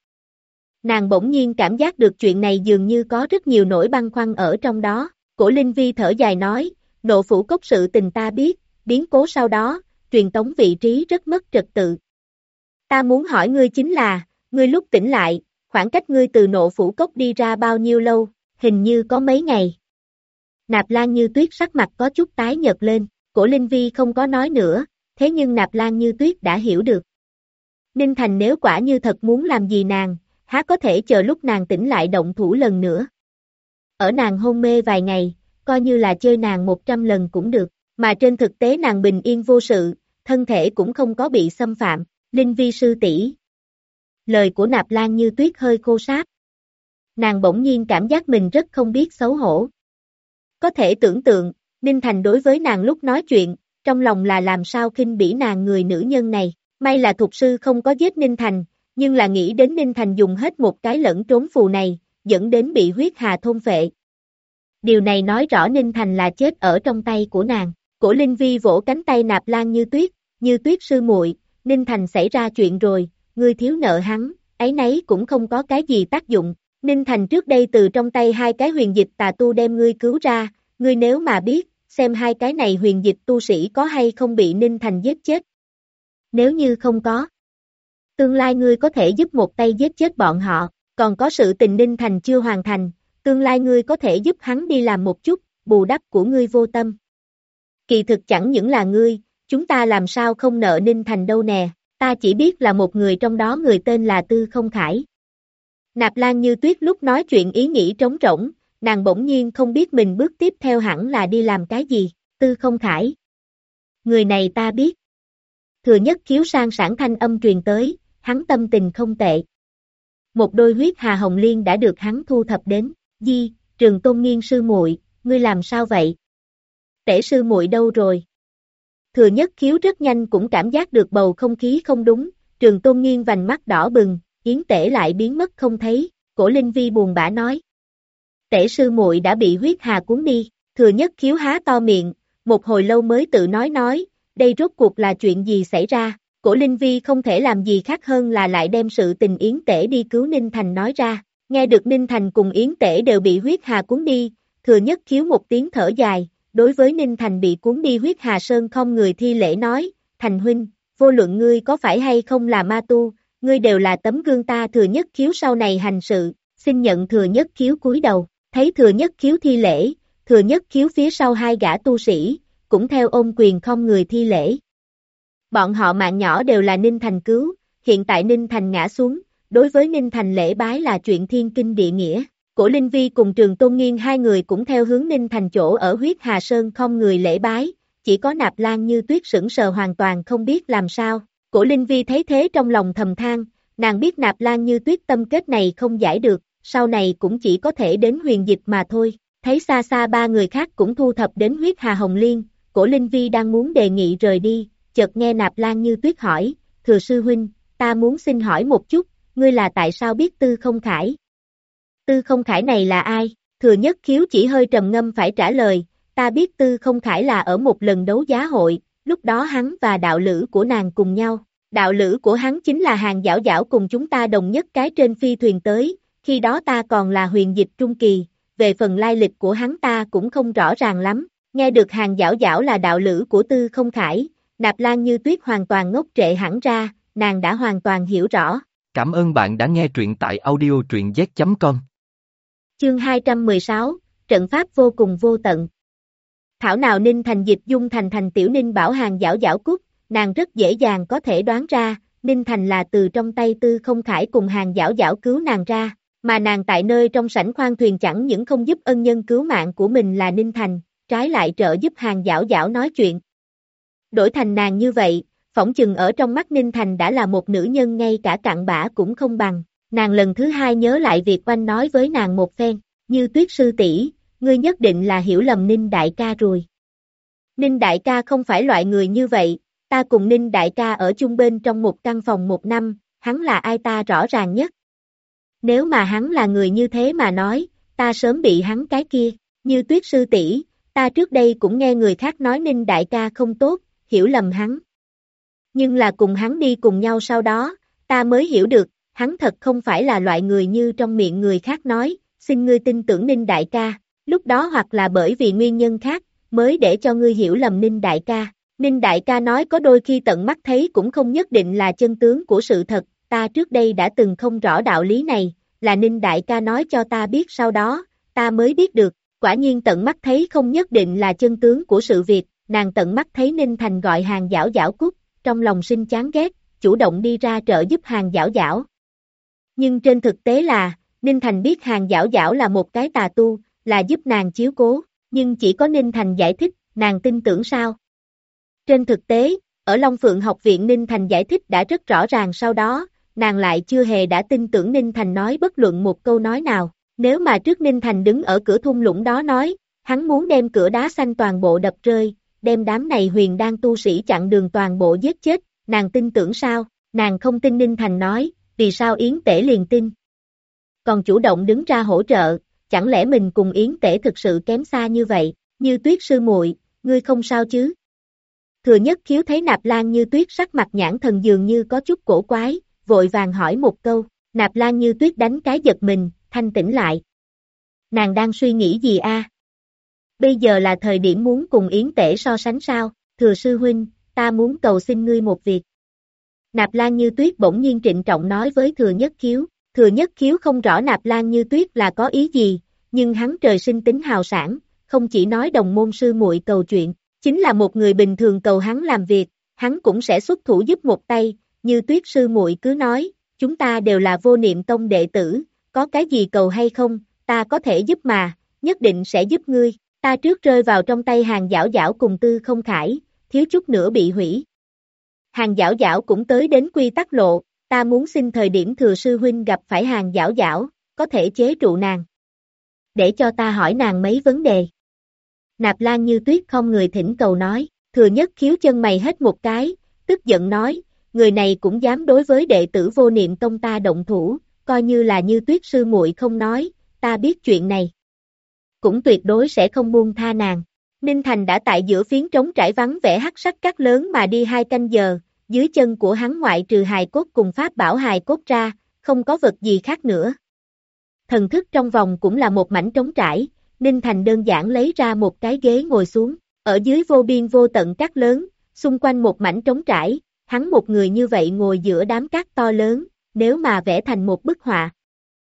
nàng bỗng nhiên cảm giác được chuyện này dường như có rất nhiều nỗi băn khoăn ở trong đó, Cổ Linh Vi thở dài nói, nộ phủ cốc sự tình ta biết, biến cố sau đó, truyền tống vị trí rất mất trật tự. Ta muốn hỏi ngươi chính là, ngươi lúc tỉnh lại, khoảng cách ngươi từ nộ phủ cốc đi ra bao nhiêu lâu, hình như có mấy ngày. Nạp Lan Như Tuyết sắc mặt có chút tái nhợt lên, Cổ Linh Vi không có nói nữa, thế nhưng Nạp Lan Như Tuyết đã hiểu được. Ninh Thành nếu quả như thật muốn làm gì nàng, há có thể chờ lúc nàng tỉnh lại động thủ lần nữa. Ở nàng hôn mê vài ngày, coi như là chơi nàng 100 lần cũng được, mà trên thực tế nàng bình yên vô sự, thân thể cũng không có bị xâm phạm, Linh Vi sư tỷ. Lời của Nạp Lan Như Tuyết hơi khô sáp. Nàng bỗng nhiên cảm giác mình rất không biết xấu hổ. Có thể tưởng tượng, Ninh Thành đối với nàng lúc nói chuyện, trong lòng là làm sao khinh bỉ nàng người nữ nhân này, may là thục sư không có giết Ninh Thành, nhưng là nghĩ đến Ninh Thành dùng hết một cái lẫn trốn phù này, dẫn đến bị huyết hà thôn phệ. Điều này nói rõ Ninh Thành là chết ở trong tay của nàng. Cổ Linh Vi vỗ cánh tay Nạp Lan Như Tuyết sư muội, Ninh Thành xảy ra chuyện rồi, ngươi thiếu nợ hắn, ấy nấy cũng không có cái gì tác dụng. Ninh Thành trước đây từ trong tay hai cái huyền dịch tà tu đem ngươi cứu ra, ngươi nếu mà biết, xem hai cái này huyền dịch tu sĩ có hay không bị Ninh Thành giết chết. Nếu như không có, tương lai ngươi có thể giúp một tay giết chết bọn họ, còn có sự tình Ninh Thành chưa hoàn thành, tương lai ngươi có thể giúp hắn đi làm một chút, bù đắp của ngươi vô tâm. Kỳ thực chẳng những là ngươi, chúng ta làm sao không nợ Ninh Thành đâu nè, ta chỉ biết là một người trong đó người tên là Tư Không Khải. Nạp Lan Như Tuyết lúc nói chuyện ý nghĩ trống rỗng, nàng bỗng nhiên không biết mình bước tiếp theo hẳn là đi làm cái gì, Tư Không Khải. Người này ta biết. Thừa Nhất khiếu sang sảng thanh âm truyền tới, hắn tâm tình không tệ. Một đôi huyết hà hồng liên đã được hắn thu thập đến, Trường Tôn Nghiên sư muội, ngươi làm sao vậy? Tể sư muội đâu rồi? Thừa Nhất khiếu rất nhanh cũng cảm giác được bầu không khí không đúng, Trường Tôn Nghiên vành mắt đỏ bừng, Yến Tể lại biến mất không thấy, Cổ Linh Vi buồn bã nói. Tể sư muội đã bị huyết hà cuốn đi, Thừa Nhất Khiếu há to miệng, một hồi lâu mới tự nói, đây rốt cuộc là chuyện gì xảy ra, Cổ Linh Vi không thể làm gì khác hơn là lại đem sự tình Yến Tể đi cứu Ninh Thành nói ra, nghe được Ninh Thành cùng Yến Tể đều bị huyết hà cuốn đi, Thừa Nhất Khiếu một tiếng thở dài, đối với Ninh Thành bị cuốn đi huyết hà sơn không người thi lễ nói, Thành huynh, vô luận ngươi có phải hay không là ma tu, ngươi đều là tấm gương ta Thừa Nhất Khiếu sau này hành sự, xin nhận Thừa Nhất Khiếu cúi đầu, thấy Thừa Nhất Khiếu thi lễ, Thừa Nhất Khiếu phía sau hai gã tu sĩ, cũng theo ôm quyền không người thi lễ. Bọn họ mạng nhỏ đều là Ninh Thành cứu, hiện tại Ninh Thành ngã xuống, đối với Ninh Thành lễ bái là chuyện thiên kinh địa nghĩa. Cổ Linh Vi cùng Trường Tôn Nghiên hai người cũng theo hướng Ninh Thành chỗ ở huyết Hà Sơn không người lễ bái, chỉ có Nạp Lan Như Tuyết sững sờ hoàn toàn không biết làm sao. Cổ Linh Vi thấy thế trong lòng thầm than, nàng biết Nạp Lan Như Tuyết tâm kết này không giải được, sau này cũng chỉ có thể đến huyền dịch mà thôi. Thấy xa xa ba người khác cũng thu thập đến huyết Hà Hồng Liên, Cổ Linh Vi đang muốn đề nghị rời đi, chợt nghe Nạp Lan Như Tuyết hỏi, Thừa sư huynh, ta muốn xin hỏi một chút, ngươi là tại sao biết Tư Không Khải? Tư Không Khải này là ai? Thừa Nhất Khiếu chỉ hơi trầm ngâm phải trả lời, ta biết Tư Không Khải là ở một lần đấu giá hội, lúc đó hắn và đạo lữ của nàng cùng nhau. Đạo lữ của hắn chính là Hàng Giảo Giảo cùng chúng ta đồng nhất cái trên phi thuyền tới, khi đó ta còn là huyền dịch trung kỳ, về phần lai lịch của hắn ta cũng không rõ ràng lắm. Nghe được Hàng Giảo Giảo là đạo lữ của Tư Không Khải, Nạp Lan Như Tuyết hoàn toàn ngốc trệ hẳn ra, nàng đã hoàn toàn hiểu rõ. Cảm ơn bạn đã nghe truyện tại audio.z.com. Chương 216, trận pháp vô cùng vô tận. Thảo nào Ninh Thành dịch dung thành tiểu Ninh bảo Hàng Giảo Giảo cút, nàng rất dễ dàng có thể đoán ra, Ninh Thành là từ trong tay Tư Không Khải cùng Hàng Giảo Giảo cứu nàng ra, mà nàng tại nơi trong sảnh khoang thuyền chẳng những không giúp ân nhân cứu mạng của mình là Ninh Thành, trái lại trợ giúp Hàng Giảo Giảo nói chuyện. Đổi thành nàng như vậy, phỏng chừng ở trong mắt Ninh Thành đã là một nữ nhân ngay cả cặn bã cũng không bằng. Nàng lần thứ hai nhớ lại việc Oanh nói với nàng một phen, Như Tuyết sư tỷ, ngươi nhất định là hiểu lầm Ninh đại ca rồi. Ninh đại ca không phải loại người như vậy, ta cùng Ninh đại ca ở chung bên trong một căn phòng một năm, hắn là ai ta rõ ràng nhất. Nếu mà hắn là người như thế mà nói, ta sớm bị hắn cái kia, Như Tuyết sư tỷ, ta trước đây cũng nghe người khác nói Ninh đại ca không tốt, hiểu lầm hắn. Nhưng là cùng hắn đi cùng nhau sau đó, ta mới hiểu được, hắn thật không phải là loại người như trong miệng người khác nói, xin ngươi tin tưởng Ninh đại ca, lúc đó hoặc là bởi vì nguyên nhân khác, mới để cho ngươi hiểu lầm Ninh đại ca. Ninh đại ca nói có đôi khi tận mắt thấy cũng không nhất định là chân tướng của sự thật, ta trước đây đã từng không rõ đạo lý này, là Ninh đại ca nói cho ta biết sau đó, ta mới biết được, quả nhiên tận mắt thấy không nhất định là chân tướng của sự việc, nàng tận mắt thấy Ninh Thành gọi Hàng Giảo Giảo cút, trong lòng sinh chán ghét, chủ động đi ra trợ giúp Hàng Giảo Giảo. Nhưng trên thực tế là, Ninh Thành biết Hàng Giảo Giảo là một cái tà tu, là giúp nàng chiếu cố, nhưng chỉ có Ninh Thành giải thích, nàng tin tưởng sao? Trên thực tế, ở Long Phượng học viện Ninh Thành giải thích đã rất rõ ràng sau đó, nàng lại chưa hề đã tin tưởng Ninh Thành nói bất luận một câu nói nào. Nếu mà trước Ninh Thành đứng ở cửa thung lũng đó nói, hắn muốn đem cửa đá xanh toàn bộ đập rơi, đem đám này huyền đan tu sĩ chặn đường toàn bộ giết chết, nàng tin tưởng sao? Nàng không tin Ninh Thành nói, vì sao Yến Tể liền tin? Còn chủ động đứng ra hỗ trợ, chẳng lẽ mình cùng Yến Tể thực sự kém xa như vậy? Như Tuyết sư muội, ngươi không sao chứ? Thừa Nhất Khiếu thấy Nạp Lan Như Tuyết sắc mặt nhãn thần dường như có chút cổ quái, vội vàng hỏi một câu, Nạp Lan Như Tuyết đánh cái giật mình, thanh tỉnh lại. Nàng đang suy nghĩ gì a? Bây giờ là thời điểm muốn cùng Yến Tể so sánh sao? Thừa sư huynh, ta muốn cầu xin ngươi một việc. Nạp Lan Như Tuyết bỗng nhiên trịnh trọng nói với Thừa Nhất Khiếu. Thừa Nhất Khiếu không rõ Nạp Lan Như Tuyết là có ý gì, nhưng hắn trời sinh tính hào sảng, không chỉ nói đồng môn sư muội cầu chuyện, chính là một người bình thường cầu hắn làm việc, hắn cũng sẽ xuất thủ giúp một tay. Như Tuyết sư muội cứ nói, chúng ta đều là Vô Niệm Tông đệ tử, có cái gì cầu hay không, ta có thể giúp mà, nhất định sẽ giúp ngươi. Ta trước rơi vào trong tay Hàng Giảo Giảo cùng Tư Không Khải, thiếu chút nữa bị hủy. Hàng Giảo Giảo cũng tới đến quy tắc lộ, ta muốn xin thời điểm Thừa sư huynh gặp phải Hàng Giảo Giảo, có thể chế trụ nàng. Để cho ta hỏi nàng mấy vấn đề. Nạp Lan Như Tuyết không người thỉnh cầu nói, Thừa Nhất Khiếu chân mày hết một cái, tức giận nói, người này cũng dám đối với đệ tử Vô Niệm Tông ta động thủ, coi như là Như Tuyết sư muội không nói, ta biết chuyện này. cũng tuyệt đối sẽ không buông tha nàng. Ninh Thành đã tại giữa phiến trống trải vắng vẻ hắc sắc cát lớn mà đi 2 canh giờ, dưới chân của hắn ngoại trừ hài cốt cùng pháp bảo hài cốt ra, không có vật gì khác nữa. Thần thức trong vòng cũng là một mảnh trống trải, Ninh Thành đơn giản lấy ra một cái ghế ngồi xuống, ở dưới vô biên vô tận cát lớn, xung quanh một mảnh trống trải, hắn một người như vậy ngồi giữa đám cát to lớn, nếu mà vẽ thành một bức họa,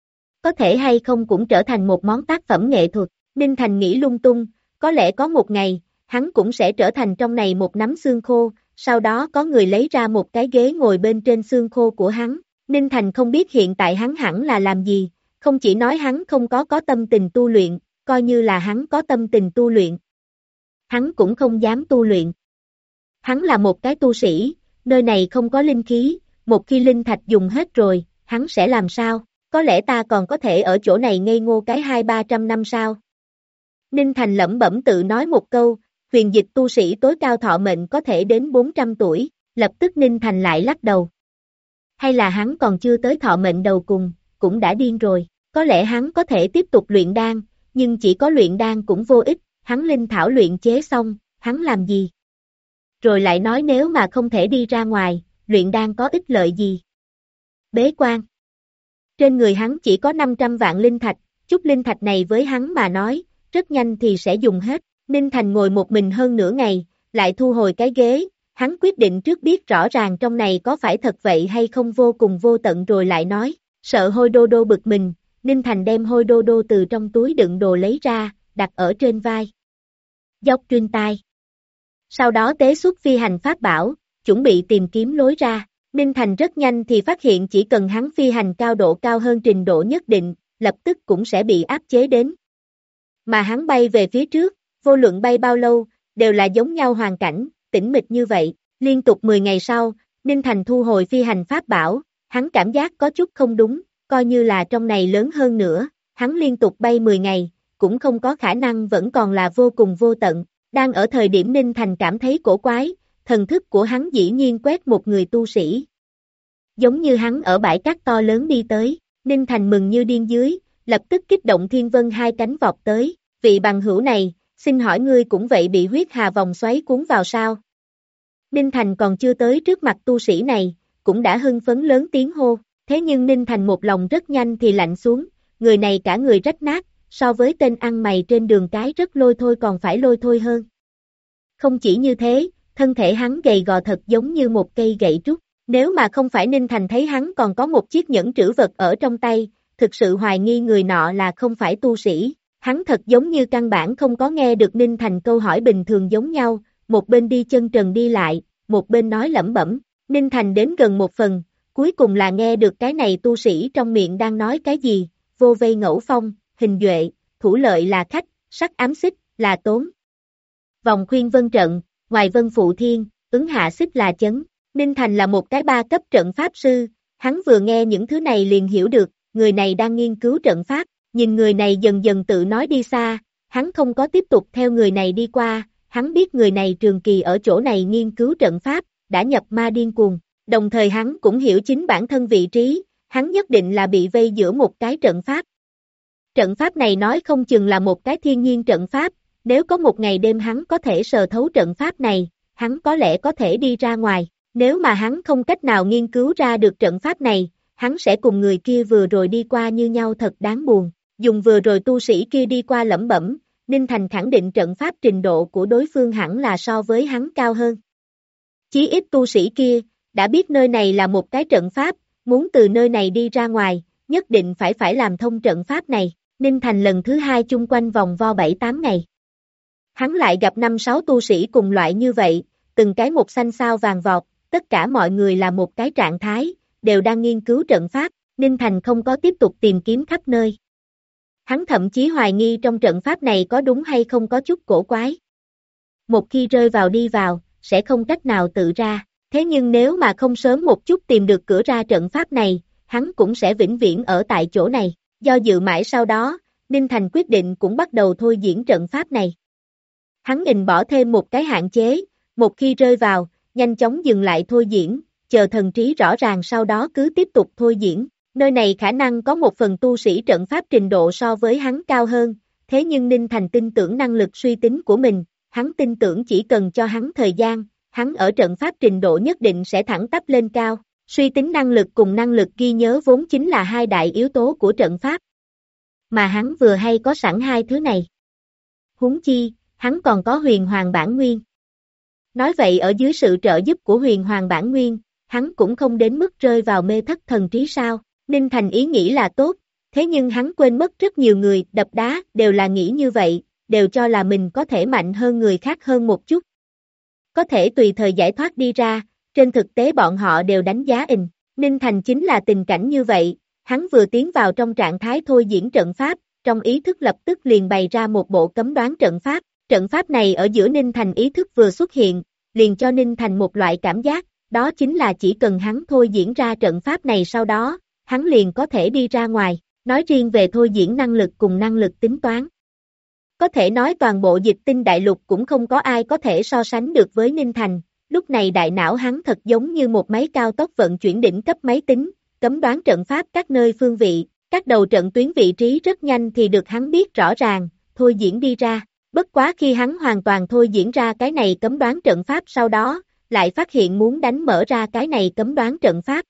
có thể hay không cũng trở thành một món tác phẩm nghệ thuật. Ninh Thành nghĩ lung tung, có lẽ có một ngày, hắn cũng sẽ trở thành trong này một nắm xương khô, sau đó có người lấy ra một cái ghế ngồi bên trên xương khô của hắn. Ninh Thành không biết hiện tại hắn hẳn là làm gì, không chỉ nói hắn không có tâm tình tu luyện, coi như là hắn có tâm tình tu luyện, hắn cũng không dám tu luyện. Hắn là một cái tu sĩ, nơi này không có linh khí, một khi linh thạch dùng hết rồi, hắn sẽ làm sao? Có lẽ ta còn có thể ở chỗ này ngây ngô cái 200-300 năm sao? Ninh Thành lẩm bẩm tự nói một câu, huyền dịch tu sĩ tối cao thọ mệnh có thể đến 400 tuổi, lập tức Ninh Thành lại lắc đầu. Hay là hắn còn chưa tới thọ mệnh đầu cùng, cũng đã điên rồi, có lẽ hắn có thể tiếp tục luyện đan, nhưng chỉ có luyện đan cũng vô ích, hắn linh thảo luyện chế xong, hắn làm gì? Rồi lại nói nếu mà không thể đi ra ngoài, luyện đan có ích lợi gì? Bế quan. Trên người hắn chỉ có 500 vạn linh thạch, chút linh thạch này với hắn mà nói, rất nhanh thì sẽ dùng hết. Ninh Thành ngồi một mình hơn nửa ngày, lại thu hồi cái ghế, hắn quyết định trước biết rõ ràng trong này có phải thật vậy hay không vô cùng vô tận rồi lại nói, sợ Hôi Đô Đô bực mình, Ninh Thành đem Hôi Đô Đô từ trong túi đựng đồ lấy ra, đặt ở trên vai. Dốc trên tai. Sau đó tế xuất phi hành pháp bảo, chuẩn bị tìm kiếm lối ra. Ninh Thành rất nhanh thì phát hiện chỉ cần hắn phi hành cao độ cao hơn trình độ nhất định, lập tức cũng sẽ bị áp chế đến. Mà hắn bay về phía trước, vô luận bay bao lâu, đều là giống nhau hoàn cảnh, tĩnh mịch như vậy. Liên tục 10 ngày sau, Ninh Thành thu hồi phi hành pháp bảo, hắn cảm giác có chút không đúng, coi như là trong này lớn hơn nữa, hắn liên tục bay 10 ngày, cũng không có khả năng vẫn còn là vô cùng vô tận. Đang ở thời điểm Ninh Thành cảm thấy cổ quái, thần thức của hắn dĩ nhiên quét một người tu sĩ. Giống như hắn ở bãi cát to lớn đi tới, Ninh Thành mừng như điên dưới, lập tức kích động thiên vân hai cánh vọt tới, vị bằng hữu này, xin hỏi ngươi cũng vậy bị huyết hà vòng xoáy cuốn vào sao? Ninh Thành còn chưa tới trước mặt tu sĩ này, cũng đã hưng phấn lớn tiếng hô, thế nhưng Ninh Thành một lòng rất nhanh thì lạnh xuống, người này cả người rách nát, so với tên ăn mày trên đường cái rất lôi thôi còn phải lôi thôi hơn. Không chỉ như thế, thân thể hắn gầy gò thật giống như một cây gậy trúc, nếu mà không phải Ninh Thành thấy hắn còn có một chiếc nhẫn trữ vật ở trong tay, thực sự hoài nghi người nọ là không phải tu sĩ, hắn thật giống như căn bản không có nghe được Ninh Thành câu hỏi bình thường giống nhau, một bên đi chân trần đi lại, một bên nói lẩm bẩm, Ninh Thành đến gần một phần, cuối cùng là nghe được cái này tu sĩ trong miệng đang nói cái gì, vô vây ngẫu phong, hình duệ, thủ lợi là khách, sắc ám xích, là tốn. Vòng khuyên vân trận, ngoài vân phụ thiên, ứng hạ xích là chấn. Ninh Thành là một cái 3 cấp trận pháp sư, hắn vừa nghe những thứ này liền hiểu được, người này đang nghiên cứu trận pháp, nhìn người này dần dần tự nói đi xa, hắn không có tiếp tục theo người này đi qua, hắn biết người này trường kỳ ở chỗ này nghiên cứu trận pháp, đã nhập ma điên cuồng, đồng thời hắn cũng hiểu chính bản thân vị trí, hắn nhất định là bị vây giữa một cái trận pháp. Trận pháp này nói không chừng là một cái thiên nhiên trận pháp, nếu có một ngày đêm hắn có thể sờ thấu trận pháp này, hắn có lẽ có thể đi ra ngoài, nếu mà hắn không cách nào nghiên cứu ra được trận pháp này, hắn sẽ cùng người kia vừa rồi đi qua như nhau thật đáng buồn. Dùng vừa rồi tu sĩ kia đi qua lẩm bẩm, Ninh Thành khẳng định trận pháp trình độ của đối phương hẳn là so với hắn cao hơn. Chí ít tu sĩ kia, đã biết nơi này là một cái trận pháp, muốn từ nơi này đi ra ngoài, nhất định phải làm thông trận pháp này. Ninh Thành lần thứ 2 chung quanh vòng vo 7-8 ngày. Hắn lại gặp 5-6 tu sĩ cùng loại như vậy, từng cái một xanh xao vàng vọt, tất cả mọi người là một cái trạng thái, đều đang nghiên cứu trận pháp, Ninh Thành không có tiếp tục tìm kiếm khắp nơi. Hắn thậm chí hoài nghi trong trận pháp này có đúng hay không có chút cổ quái. Một khi rơi vào đi vào, sẽ không cách nào tự ra, thế nhưng nếu mà không sớm một chút tìm được cửa ra trận pháp này, hắn cũng sẽ vĩnh viễn ở tại chỗ này. Do dự mãi sau đó, Ninh Thành quyết định cũng bắt đầu thôi diễn trận pháp này. Hắn bỏ thêm một cái hạn chế, một khi rơi vào, nhanh chóng dừng lại thôi diễn, chờ thần trí rõ ràng sau đó cứ tiếp tục thôi diễn. Nơi này khả năng có một phần tu sĩ trận pháp trình độ so với hắn cao hơn, thế nhưng Ninh Thành tin tưởng năng lực suy tính của mình, hắn tin tưởng chỉ cần cho hắn thời gian, hắn ở trận pháp trình độ nhất định sẽ thẳng tắp lên cao. Suy tính năng lực cùng năng lực ghi nhớ vốn chính là hai đại yếu tố của trận pháp. Mà hắn vừa hay có sẵn hai thứ này. Huống chi, hắn còn có huyền hoàng bản nguyên. Nói vậy ở dưới sự trợ giúp của huyền hoàng bản nguyên, hắn cũng không đến mức rơi vào mê thất thần trí sao. Ninh Thành ý nghĩ là tốt, thế nhưng hắn quên mất rất nhiều người đập đá đều là nghĩ như vậy, đều cho là mình có thể mạnh hơn người khác hơn một chút. Có thể tùy thời giải thoát đi ra, trên thực tế bọn họ đều đánh giá Ninh Thành chính là tình cảnh như vậy, hắn vừa tiến vào trong trạng thái thôi diễn trận pháp, trong ý thức lập tức liền bày ra một bộ cấm đoán trận pháp này ở giữa Ninh Thành ý thức vừa xuất hiện, liền cho Ninh Thành một loại cảm giác, đó chính là chỉ cần hắn thôi diễn ra trận pháp này sau đó, hắn liền có thể đi ra ngoài, nói riêng về thôi diễn năng lực cùng năng lực tính toán. Có thể nói toàn bộ dịch tinh đại lục cũng không có ai có thể so sánh được với Ninh Thành, lúc này đại não hắn thật giống như một máy cao tốc vận chuyển đỉnh cấp máy tính, cấm đoán trận pháp các nơi phương vị, các đầu trận tuyến vị trí rất nhanh thì được hắn biết rõ ràng, thôi diễn đi ra. Bất quá khi hắn hoàn toàn thôi diễn ra cái này cấm đoán trận pháp sau đó, lại phát hiện muốn đánh mở ra cái này cấm đoán trận pháp.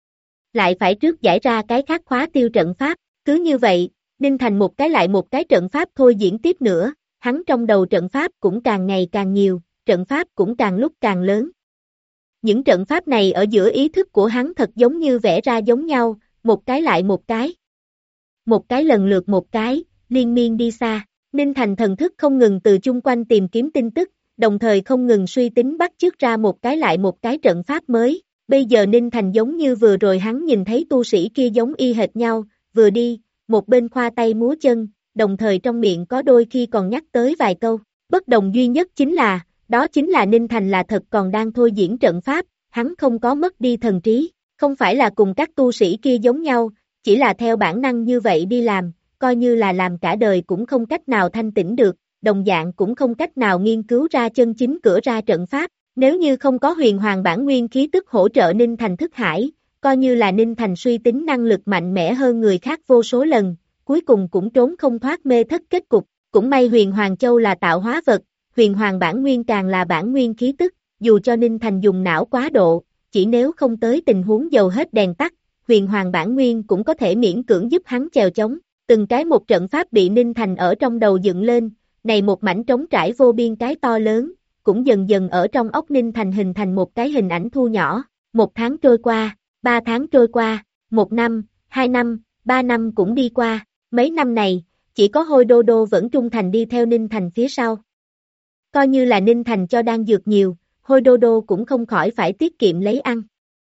Lại phải trước giải ra cái khác khóa tiêu trận pháp, cứ như vậy, Ninh Thành một cái lại một cái trận pháp thôi diễn tiếp nữa, hắn trong đầu trận pháp cũng càng ngày càng nhiều, trận pháp cũng càng lúc càng lớn. Những trận pháp này ở giữa ý thức của hắn thật giống như vẽ ra giống nhau, một cái lại một cái. Một cái lần lượt một cái, liên miên đi xa. Ninh Thành thần thức không ngừng từ chung quanh tìm kiếm tin tức, đồng thời không ngừng suy tính bắt chước ra một cái lại một cái trận pháp mới. Bây giờ Ninh Thành giống như vừa rồi hắn nhìn thấy tu sĩ kia giống y hệt nhau, vừa đi, một bên khoa tay múa chân, đồng thời trong miệng có đôi khi còn nhắc tới vài câu. Bất đồng duy nhất đó chính là Ninh Thành là thật còn đang thôi diễn trận pháp, hắn không có mất đi thần trí, không phải là cùng các tu sĩ kia giống nhau, chỉ là theo bản năng như vậy đi làm, coi như là làm cả đời cũng không cách nào thanh tĩnh được, đồng dạng cũng không cách nào nghiên cứu ra chân chính cửa ra trận pháp, nếu như không có huyền hoàng bản nguyên khí tức hỗ trợ Ninh Thành thức hải, coi như là Ninh Thành suy tính năng lực mạnh mẽ hơn người khác vô số lần, cuối cùng cũng trốn không thoát mê thất kết cục, cũng may huyền hoàng châu là tạo hóa vật, huyền hoàng bản nguyên càng là bản nguyên khí tức, dù cho Ninh Thành dùng não quá độ, chỉ nếu không tới tình huống dầu hết đèn tắt, huyền hoàng bản nguyên cũng có thể miễn cưỡng giúp hắn chèo chống. Từng cái một trận pháp bị Ninh Thành ở trong đầu dựng lên, này một mảnh trống trải vô biên cái to lớn, cũng dần dần ở trong óc Ninh Thành hình thành một cái hình ảnh thu nhỏ. 1 tháng trôi qua, 3 tháng trôi qua, 1 năm, 2 năm, 3 năm cũng đi qua, mấy năm này, chỉ có Hôi Đô Đô vẫn trung thành đi theo Ninh Thành phía sau. Coi như là Ninh Thành cho đan dược nhiều, Hôi Đô Đô cũng không khỏi phải tiết kiệm lấy ăn.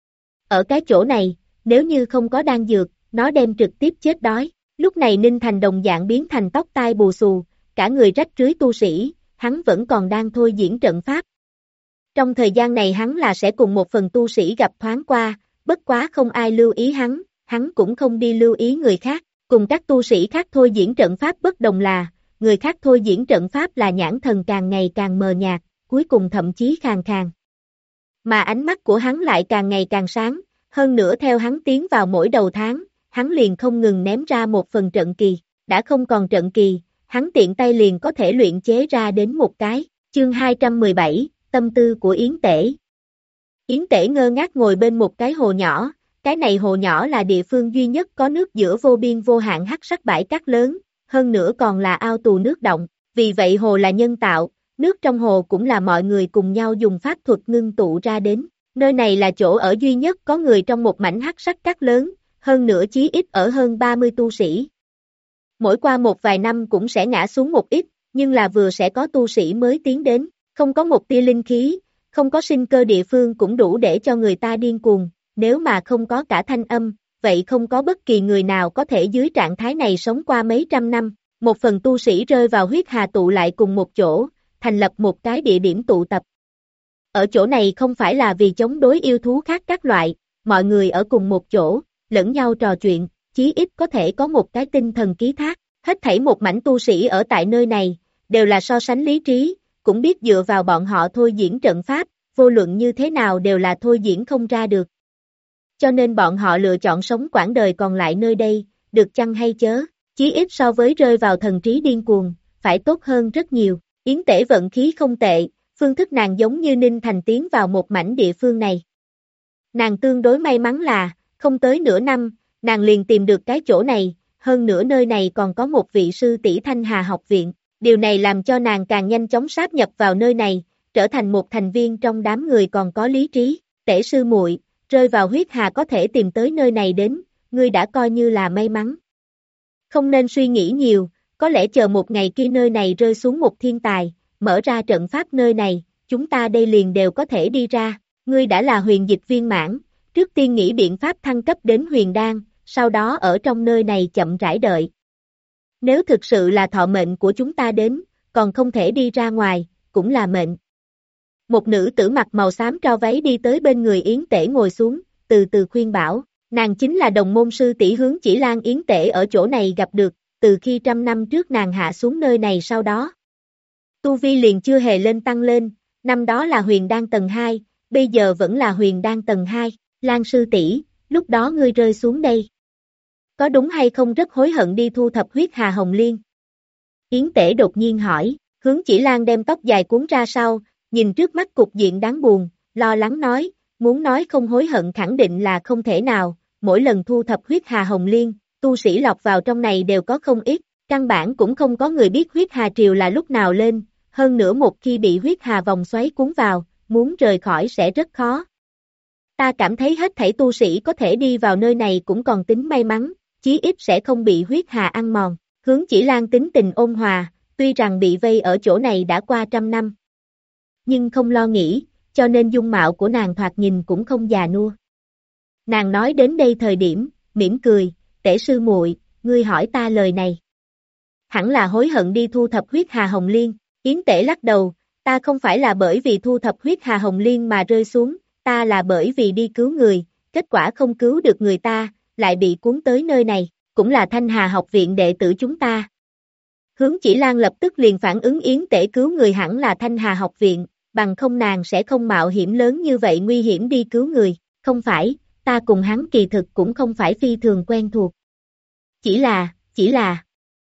Ở cái chỗ này, nếu như không có đan dược, nó đem trực tiếp chết đói. Lúc này Ninh Thành đồng dạng biến thành tóc tai bù xù, cả người rách rưới tu sĩ, hắn vẫn còn đang thôi diễn trận pháp. Trong thời gian này hắn là sẽ cùng một phần tu sĩ gặp thoáng qua, bất quá không ai lưu ý hắn cũng không đi lưu ý người khác, cùng các tu sĩ khác thôi diễn trận pháp bất đồng là, người khác thôi diễn trận pháp là nhãn thần càng ngày càng mờ nhạt, cuối cùng thậm chí khàn khàn. Mà ánh mắt của hắn lại càng ngày càng sáng, hơn nữa theo hắn tiến vào mỗi đầu tháng, hắn liền không ngừng ném ra một phần trận kỳ, đã không còn trận kỳ, hắn tiện tay liền có thể luyện chế ra đến một cái. Chương 217, tâm tư của Yến Tể. Yến Tể ngơ ngác ngồi bên một cái hồ nhỏ, cái này hồ nhỏ là địa phương duy nhất có nước giữa vô biên vô hạn hắc sắc bãi cát lớn, hơn nữa còn là ao tù nước động, vì vậy hồ là nhân tạo, nước trong hồ cũng là mọi người cùng nhau dùng pháp thuật ngưng tụ ra đến. Nơi này là chỗ ở duy nhất có người trong một mảnh hắc sắc cát lớn, hơn nữa chí ít ở hơn 30 tu sĩ. Mỗi qua một vài năm cũng sẽ ngã xuống một ít, nhưng là vừa sẽ có tu sĩ mới tiến đến, không có một tia linh khí, không có sinh cơ địa phương cũng đủ để cho người ta điên cuồng, nếu mà không có cả thanh âm, vậy không có bất kỳ người nào có thể dưới trạng thái này sống qua mấy trăm năm. Một phần tu sĩ rơi vào huyết hà tụ lại cùng một chỗ, thành lập một cái địa điểm tụ tập. Ở chỗ này không phải là vì chống đối yêu thú khác các loại, mọi người ở cùng một chỗ, lẫn nhau trò chuyện, chí ít có thể có một cái tinh thần ký thác. Hết thảy một mảnh tu sĩ ở tại nơi này, đều là so sánh lý trí, cũng biết dựa vào bọn họ thôi diễn trận pháp, vô luận như thế nào đều là thôi diễn không ra được. Cho nên bọn họ lựa chọn sống quãng đời còn lại nơi đây, được chăng hay chớ, chí ít so với rơi vào thần trí điên cuồng, phải tốt hơn rất nhiều. Yến Tể vận khí không tệ, phương thức nàng giống như Ninh Thành tiến vào một mảnh địa phương này. Nàng tương đối may mắn là, không tới nửa năm, nàng liền tìm được cái chỗ này, hơn nữa nơi này còn có một vị sư tỷ Thanh Hà học viện. Điều này làm cho nàng càng nhanh chóng sáp nhập vào nơi này, trở thành một thành viên trong đám người còn có lý trí. Tể sư muội, rơi vào huyết hà có thể tìm tới nơi này đến, ngươi đã coi như là may mắn. Không nên suy nghĩ nhiều, có lẽ chờ một ngày kia nơi này rơi xuống một thiên tài, mở ra trận pháp nơi này, chúng ta đây liền đều có thể đi ra. Ngươi đã là huyền dịch viên mãn, trước tiên nghĩ biện pháp thăng cấp đến huyền đan, sau đó ở trong nơi này chậm rãi đợi. Nếu thực sự là thọ mệnh của chúng ta đến, còn không thể đi ra ngoài, cũng là mệnh. Một nữ tử mặc màu xám tro váy đi tới bên người Yến Tể ngồi xuống, từ từ khuyên bảo, nàng chính là đồng môn sư tỷ Hướng Chỉ Lan. Yến Tể ở chỗ này gặp được, từ khi 100 năm trước nàng hạ xuống nơi này sau đó. Tu vi liền chưa hề lên tăng lên, năm đó là huyền đan tầng 2, bây giờ vẫn là huyền đan tầng 2, Lan sư tỷ, lúc đó ngươi rơi xuống đây. Có đúng hay không rất hối hận đi thu thập huyết hà hồng liên? Yến Tể đột nhiên hỏi, Hướng Chỉ Lan đem tóc dài cuốn ra sau, nhìn trước mắt cục diện đáng buồn, lo lắng nói, muốn nói không hối hận khẳng định là không thể nào, mỗi lần thu thập huyết hà hồng liên, tu sĩ lọc vào trong này đều có không ít, căn bản cũng không có người biết huyết hà triều là lúc nào lên, hơn nữa một khi bị huyết hà vòng xoáy cuốn vào, muốn rời khỏi sẽ rất khó. Ta cảm thấy hết thảy tu sĩ có thể đi vào nơi này cũng còn tính may mắn, chí ít sẽ không bị huyết hà ăn mòn. Hướng Chỉ Lan tính tình ôn hòa, tuy rằng bị vây ở chỗ này đã qua 100 năm. Nhưng không lo nghĩ, cho nên dung mạo của nàng thoạt nhìn cũng không già nua. Nàng nói đến đây thời điểm, mỉm cười, Tể sư muội, ngươi hỏi ta lời này. Hẳn là hối hận đi thu thập huyết hà hồng liên. Yến Tể lắc đầu, ta không phải là bởi vì thu thập huyết hà hồng liên mà rơi xuống, ta là bởi vì đi cứu người, kết quả không cứu được người ta, lại bị cuốn tới nơi này, cũng là Thanh Hà học viện đệ tử chúng ta. Hướng Chỉ Lan lập tức liền phản ứng Yến Tể cứu người hẳn là Thanh Hà học viện, bằng không nàng sẽ không mạo hiểm lớn như vậy nguy hiểm đi cứu người, không phải, ta cùng hắn kỳ thực cũng không phải phi thường quen thuộc. Chỉ là...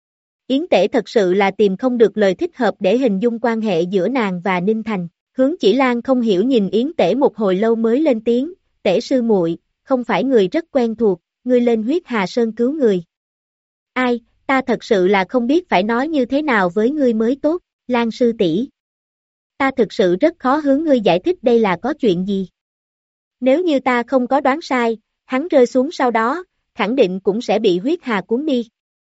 Yến Tể thật sự là tìm không được lời thích hợp để hình dung quan hệ giữa nàng và Ninh Thành. Hướng Chỉ Lan không hiểu nhìn Yến Tể một hồi lâu mới lên tiếng, Tể sư muội, không phải người rất quen thuộc, ngươi lên huyết hà sơn cứu người. Ai, ta thật sự là không biết phải nói như thế nào với ngươi mới tốt, Lan sư tỷ. Ta thực sự rất khó hướng ngươi giải thích đây là có chuyện gì. Nếu như ta không có đoán sai, hắn rơi xuống sau đó, khẳng định cũng sẽ bị huyết hà cuốn đi.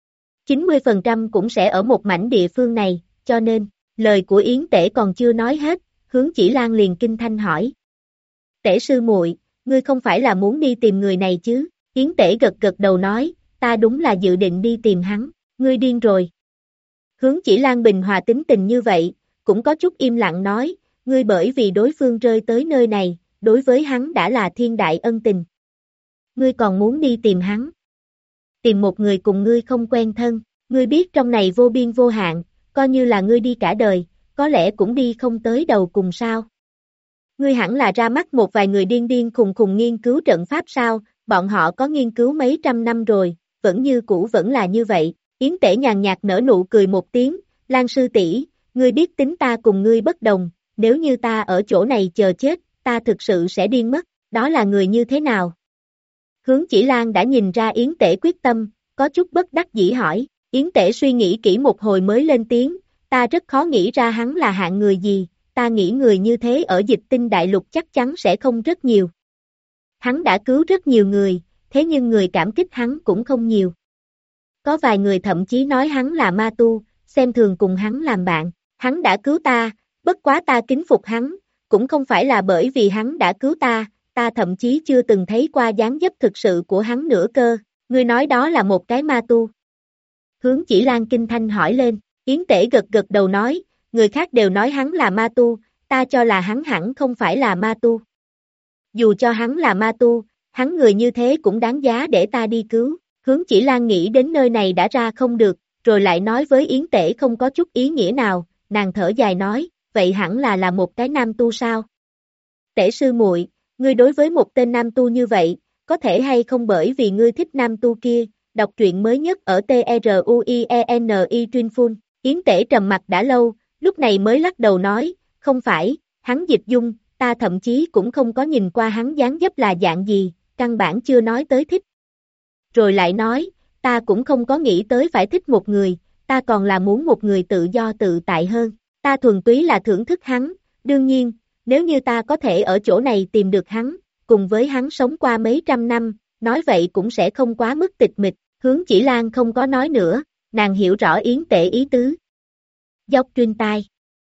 90% cũng sẽ ở một mảnh địa phương này, cho nên, lời của Yến Tể còn chưa nói hết, Hướng Chỉ Lan liền kinh thanh hỏi. Tể sư muội, ngươi không phải là muốn đi tìm người này chứ? Yến Tể gật gật đầu nói, ta đúng là dự định đi tìm hắn, ngươi điên rồi. Hướng Chỉ Lan bình hòa tính tình như vậy, cũng có chút im lặng nói, ngươi bởi vì đối phương rơi tới nơi này, đối với hắn đã là thiên đại ân tình. Ngươi còn muốn đi tìm hắn. Tìm một người cùng ngươi không quen thân, ngươi biết trong này vô biên vô hạn, coi như là ngươi đi cả đời, có lẽ cũng đi không tới đầu cùng sao. Ngươi hẳn là ra mắt một vài người điên điên khùng khùng nghiên cứu trận pháp sao, bọn họ có nghiên cứu mấy trăm năm rồi, vẫn như cũ vẫn là như vậy. Yến Tể nhàn nhạt nở nụ cười một tiếng, Lan sư tỷ, ngươi biết tính ta cùng ngươi bất đồng, nếu như ta ở chỗ này chờ chết, ta thực sự sẽ điên mất, đó là người như thế nào? Hướng Chỉ Lan đã nhìn ra Yến Tể quyết tâm, có chút bất đắc dĩ hỏi, Yến Tể suy nghĩ kỹ một hồi mới lên tiếng, ta rất khó nghĩ ra hắn là hạng người gì, ta nghĩ người như thế ở Dịch Tinh Đại Lục chắc chắn sẽ không rất nhiều. Hắn đã cứu rất nhiều người, thế nhưng người cảm kích hắn cũng không nhiều. Có vài người thậm chí nói hắn là ma tu, xem thường cùng hắn làm bạn, hắn đã cứu ta, bất quá ta kính phục hắn, cũng không phải là bởi vì hắn đã cứu ta, ta thậm chí chưa từng thấy qua dáng dấp thực sự của hắn nữa cơ, ngươi nói đó là một cái ma tu. Hướng Chỉ Lan kinh thanh hỏi lên, Yến Tể gật gật đầu nói, người khác đều nói hắn là ma tu, ta cho là hắn hẳn không phải là ma tu. Dù cho hắn là ma tu, hắn người như thế cũng đáng giá để ta đi cứu. Hướng Chỉ Lan nghĩ đến nơi này đã ra không được, rồi lại nói với Yến Tể không có chút ý nghĩa nào, nàng thở dài nói, vậy hẳn là một cái nam tu sao? Tể sư muội, ngươi đối với một tên nam tu như vậy, có thể hay không bởi vì ngươi thích nam tu kia, đọc truyện mới nhất ở truieni Truyên Phun. Yến Tể trầm mặt đã lâu, lúc này mới lắc đầu nói, không phải, hắn Dịch Dung, ta thậm chí cũng không có nhìn qua hắn dáng dấp là dạng gì, căn bản chưa nói tới thích. Rồi lại nói, ta cũng không có nghĩ tới phải thích một người, ta còn là muốn một người tự do tự tại hơn, ta thuần túy là thưởng thức hắn, đương nhiên, nếu như ta có thể ở chỗ này tìm được hắn, cùng với hắn sống qua mấy trăm năm, nói vậy cũng sẽ không quá mức tịch mịch, Hướng Chỉ Lan không có nói nữa, nàng hiểu rõ Yến Tể ý tứ. Dốc Truyên tai.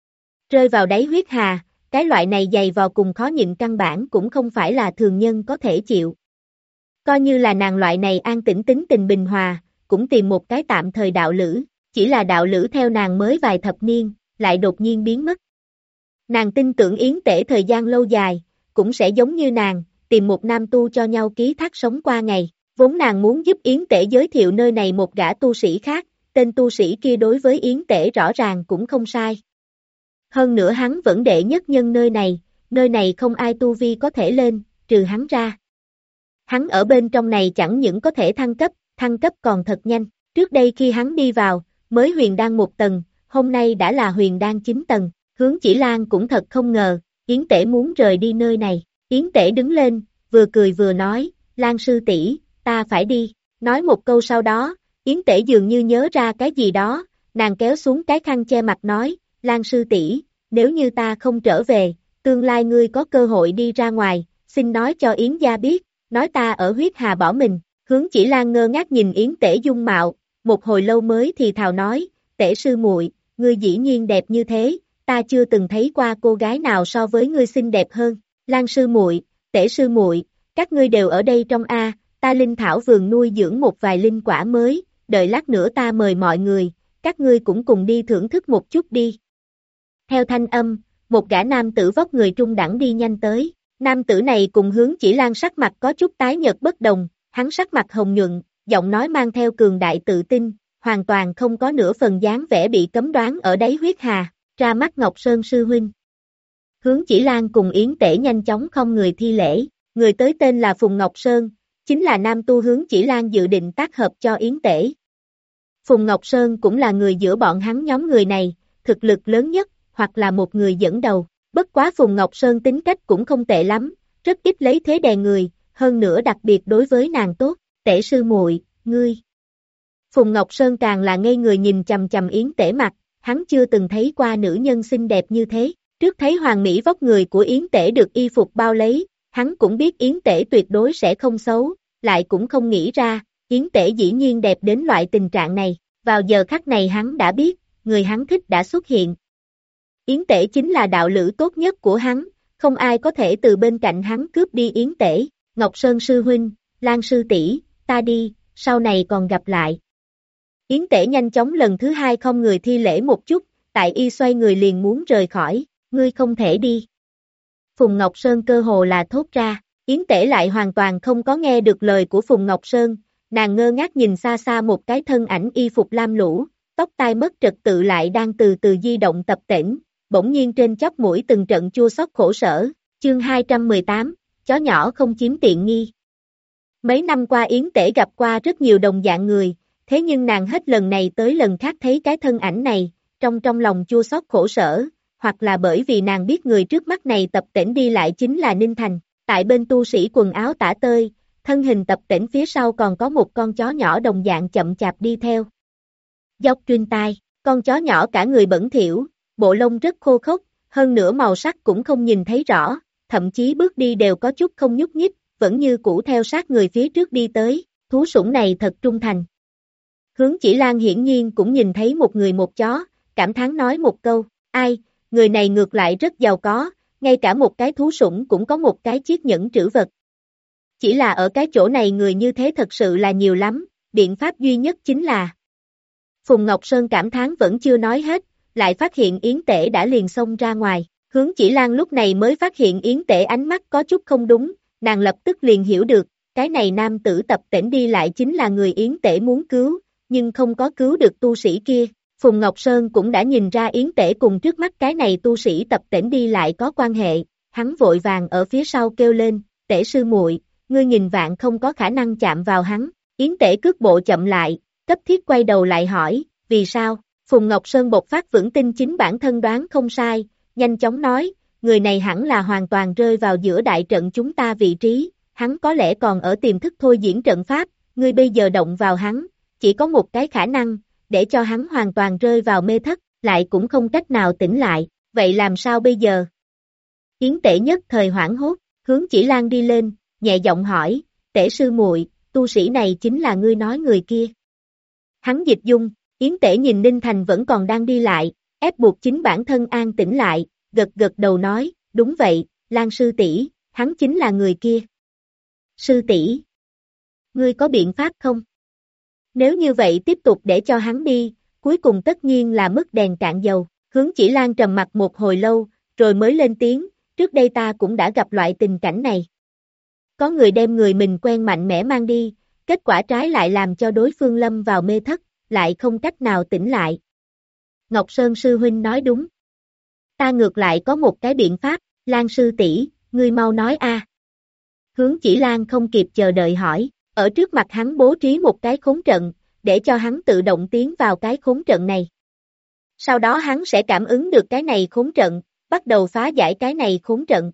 Rơi vào đáy huyết hà, cái loại này dày vò cùng khó nhịn căn bản cũng không phải là thường nhân có thể chịu. Coi như là nàng loại này an tĩnh tính tình bình hòa, cũng tìm một cái tạm thời đạo lữ, chỉ là đạo lữ theo nàng mới vài thập niên, lại đột nhiên biến mất. Nàng tin tưởng Yến Tể thời gian lâu dài, cũng sẽ giống như nàng, tìm một nam tu cho nhau ký thác sống qua ngày. Vốn nàng muốn giúp Yến Tể giới thiệu nơi này một gã tu sĩ khác, tên tu sĩ kia đối với Yến Tể rõ ràng cũng không sai. Hơn nữa hắn vẫn đệ nhất nhân nơi này không ai tu vi có thể lên, trừ hắn ra. Hắn ở bên trong này chẳng những có thể thăng cấp còn thật nhanh. Trước đây khi hắn đi vào, mới huyền đan 1 tầng, hôm nay đã là huyền đan 9 tầng. Hướng Chỉ Lan cũng thật không ngờ, Yến Tể muốn rời đi nơi này. Yến Tể đứng lên, vừa cười vừa nói, Lan sư tỷ, ta phải đi. Nói một câu sau đó, Yến Tể dường như nhớ ra cái gì đó, nàng kéo xuống cái khăn che mặt nói, Lan sư tỷ, nếu như ta không trở về, tương lai ngươi có cơ hội đi ra ngoài, xin nói cho Yến gia biết, nói ta ở huyết hà bỏ mình. Hướng Chỉ Lan ngơ ngác nhìn Yến Tể dung mạo, một hồi lâu mới thì thào nói, Tể sư muội, ngươi dĩ nhiên đẹp như thế, ta chưa từng thấy qua cô gái nào so với ngươi xinh đẹp hơn. Lan sư muội, Tể sư muội, các ngươi đều ở đây trong a, ta linh thảo vườn nuôi dưỡng một vài linh quả mới, đợi lát nữa ta mời mọi người, các ngươi cũng cùng đi thưởng thức một chút đi. Theo thanh âm, một gã nam tử vóc người trung đẳng đi nhanh tới, nam tử này cùng Hướng Chỉ Lan sắc mặt có chút tái nhợt bất đồng, hắn sắc mặt hồng nhuận, giọng nói mang theo cường đại tự tin, hoàn toàn không có nửa phần dáng vẻ bị cấm đoán ở đáy huyết hà, ra mắt Ngọc Sơn sư huynh. Hướng Chỉ Lan cùng Yến Tể nhanh chóng không người thi lễ, người tới tên là Phùng Ngọc Sơn, chính là nam tu Hướng Chỉ Lan dự định tác hợp cho Yến Tể. Phùng Ngọc Sơn cũng là người giữa bọn hắn nhóm người này, thực lực lớn nhất, hoặc là một người dẫn đầu. Bất quá Phùng Ngọc Sơn tính cách cũng không tệ lắm, rất ít lấy thế đè người, hơn nữa đặc biệt đối với nàng tốt. Tể sư muội, ngươi. Phùng Ngọc Sơn càng là ngây người nhìn chằm chằm Yến Tể mặt, hắn chưa từng thấy qua nữ nhân xinh đẹp như thế. Trước thấy hoàng mỹ vóc người của Yến Tể được y phục bao lấy, hắn cũng biết Yến Tể tuyệt đối sẽ không xấu, lại cũng không nghĩ ra, Yến Tể dĩ nhiên đẹp đến loại tình trạng này. Vào giờ khắc này hắn đã biết, người hắn thích đã xuất hiện. Yến Tể chính là đạo lữ tốt nhất của hắn, không ai có thể từ bên cạnh hắn cướp đi Yến Tể. Ngọc Sơn sư huynh, Lan sư tỷ, ta đi, sau này còn gặp lại. Yến Tể nhanh chóng lần thứ 2 không người thi lễ một chút, tại y xoay người liền muốn rời khỏi, ngươi không thể đi. Phùng Ngọc Sơn cơ hồ là thốt ra, Yến Tể lại hoàn toàn không có nghe được lời của Phùng Ngọc Sơn, nàng ngơ ngác nhìn xa xa một cái thân ảnh y phục lam lũ, tóc tai mất trật tự lại đang từ từ di động tập tễnh, bỗng nhiên trên chóp mũi từng trận chua xót khổ sở. Chương 218, chó nhỏ không chiếm tiện nghi. Mấy năm qua Yến Tể gặp qua rất nhiều đồng dạng người, thế nhưng nàng hết lần này tới lần khác thấy cái thân ảnh này, trong lòng chua xót khổ sở, hoặc là bởi vì nàng biết người trước mắt này tập tễnh đi lại chính là Ninh Thành, tại bên tu sĩ quần áo tả tơi, thân hình tập tễnh phía sau còn có một con chó nhỏ đồng dạng chậm chạp đi theo. Dốc Truyên tai, con chó nhỏ cả người bẩn thỉu, bộ lông rất khô khốc, hơn nữa màu sắc cũng không nhìn thấy rõ, thậm chí bước đi đều có chút không nhúc nhích, vẫn như cũ theo sát người phía trước đi tới, thú sủng này thật trung thành. Hướng Chỉ Lan hiển nhiên cũng nhìn thấy một người một chó, cảm thán nói một câu, ai, người này ngược lại rất giàu có, ngay cả một cái thú sủng cũng có một cái chiếc nhẫn trữ vật. Chỉ là ở cái chỗ này người như thế thật sự là nhiều lắm, biện pháp duy nhất chính là. Phùng Ngọc Sơn cảm thán vẫn chưa nói hết, lại phát hiện Yến Tể đã liền xông ra ngoài. Hướng Chỉ Lan lúc này mới phát hiện Yến Tể ánh mắt có chút không đúng, nàng lập tức liền hiểu được, cái này nam tử tập tễnh đi lại chính là người Yến Tể muốn cứu, nhưng không có cứu được tu sĩ kia. Phùng Ngọc Sơn cũng đã nhìn ra Yến Tể cùng trước mắt cái này tu sĩ tập tễnh đi lại có quan hệ, hắn vội vàng ở phía sau kêu lên, Tể sư muội, ngươi nghìn vạn không có khả năng chạm vào hắn. Yến Tể cước bộ chậm lại, cấp thiết quay đầu lại hỏi, vì sao? Phùng Ngọc Sơn bộc phát vững tin chính bản thân đoán không sai, nhanh chóng nói, người này hẳn là hoàn toàn rơi vào giữa đại trận chúng ta vị trí, hắn có lẽ còn ở tiềm thức thôi diễn trận pháp, ngươi bây giờ động vào hắn, chỉ có một cái khả năng, để cho hắn hoàn toàn rơi vào mê thất, lại cũng không cách nào tỉnh lại, vậy làm sao bây giờ? Yến Tể nhất thời hoảng hốt, hướng Chỉ Lan đi lên, nhẹ giọng hỏi, Tể sư muội, tu sĩ này chính là ngươi nói người kia. Hắn dịch dung, Yến Tể nhìn Ninh Thành vẫn còn đang đi lại, ép buộc chính bản thân an tĩnh lại, gật gật đầu nói, đúng vậy, Lan sư tỷ, hắn chính là người kia. Sư tỷ, ngươi có biện pháp không? Nếu như vậy tiếp tục để cho hắn đi, cuối cùng tất nhiên là mất đèn cạn dầu. Hướng Chỉ Lan trầm mặt một hồi lâu, rồi mới lên tiếng, trước đây ta cũng đã gặp loại tình cảnh này. Có người đem người mình quen mạnh mẽ mang đi, kết quả trái lại làm cho đối phương lâm vào mê thất, lại không cách nào tỉnh lại. Ngọc Sơn sư huynh nói đúng. Ta ngược lại có một cái biện pháp, Lan sư tỷ, ngươi mau nói a. Hướng Chỉ Lan không kịp chờ đợi hỏi, ở trước mặt hắn bố trí một cái khốn trận, để cho hắn tự động tiến vào cái khốn trận này. Sau đó hắn sẽ cảm ứng được cái này khốn trận, bắt đầu phá giải cái này khốn trận.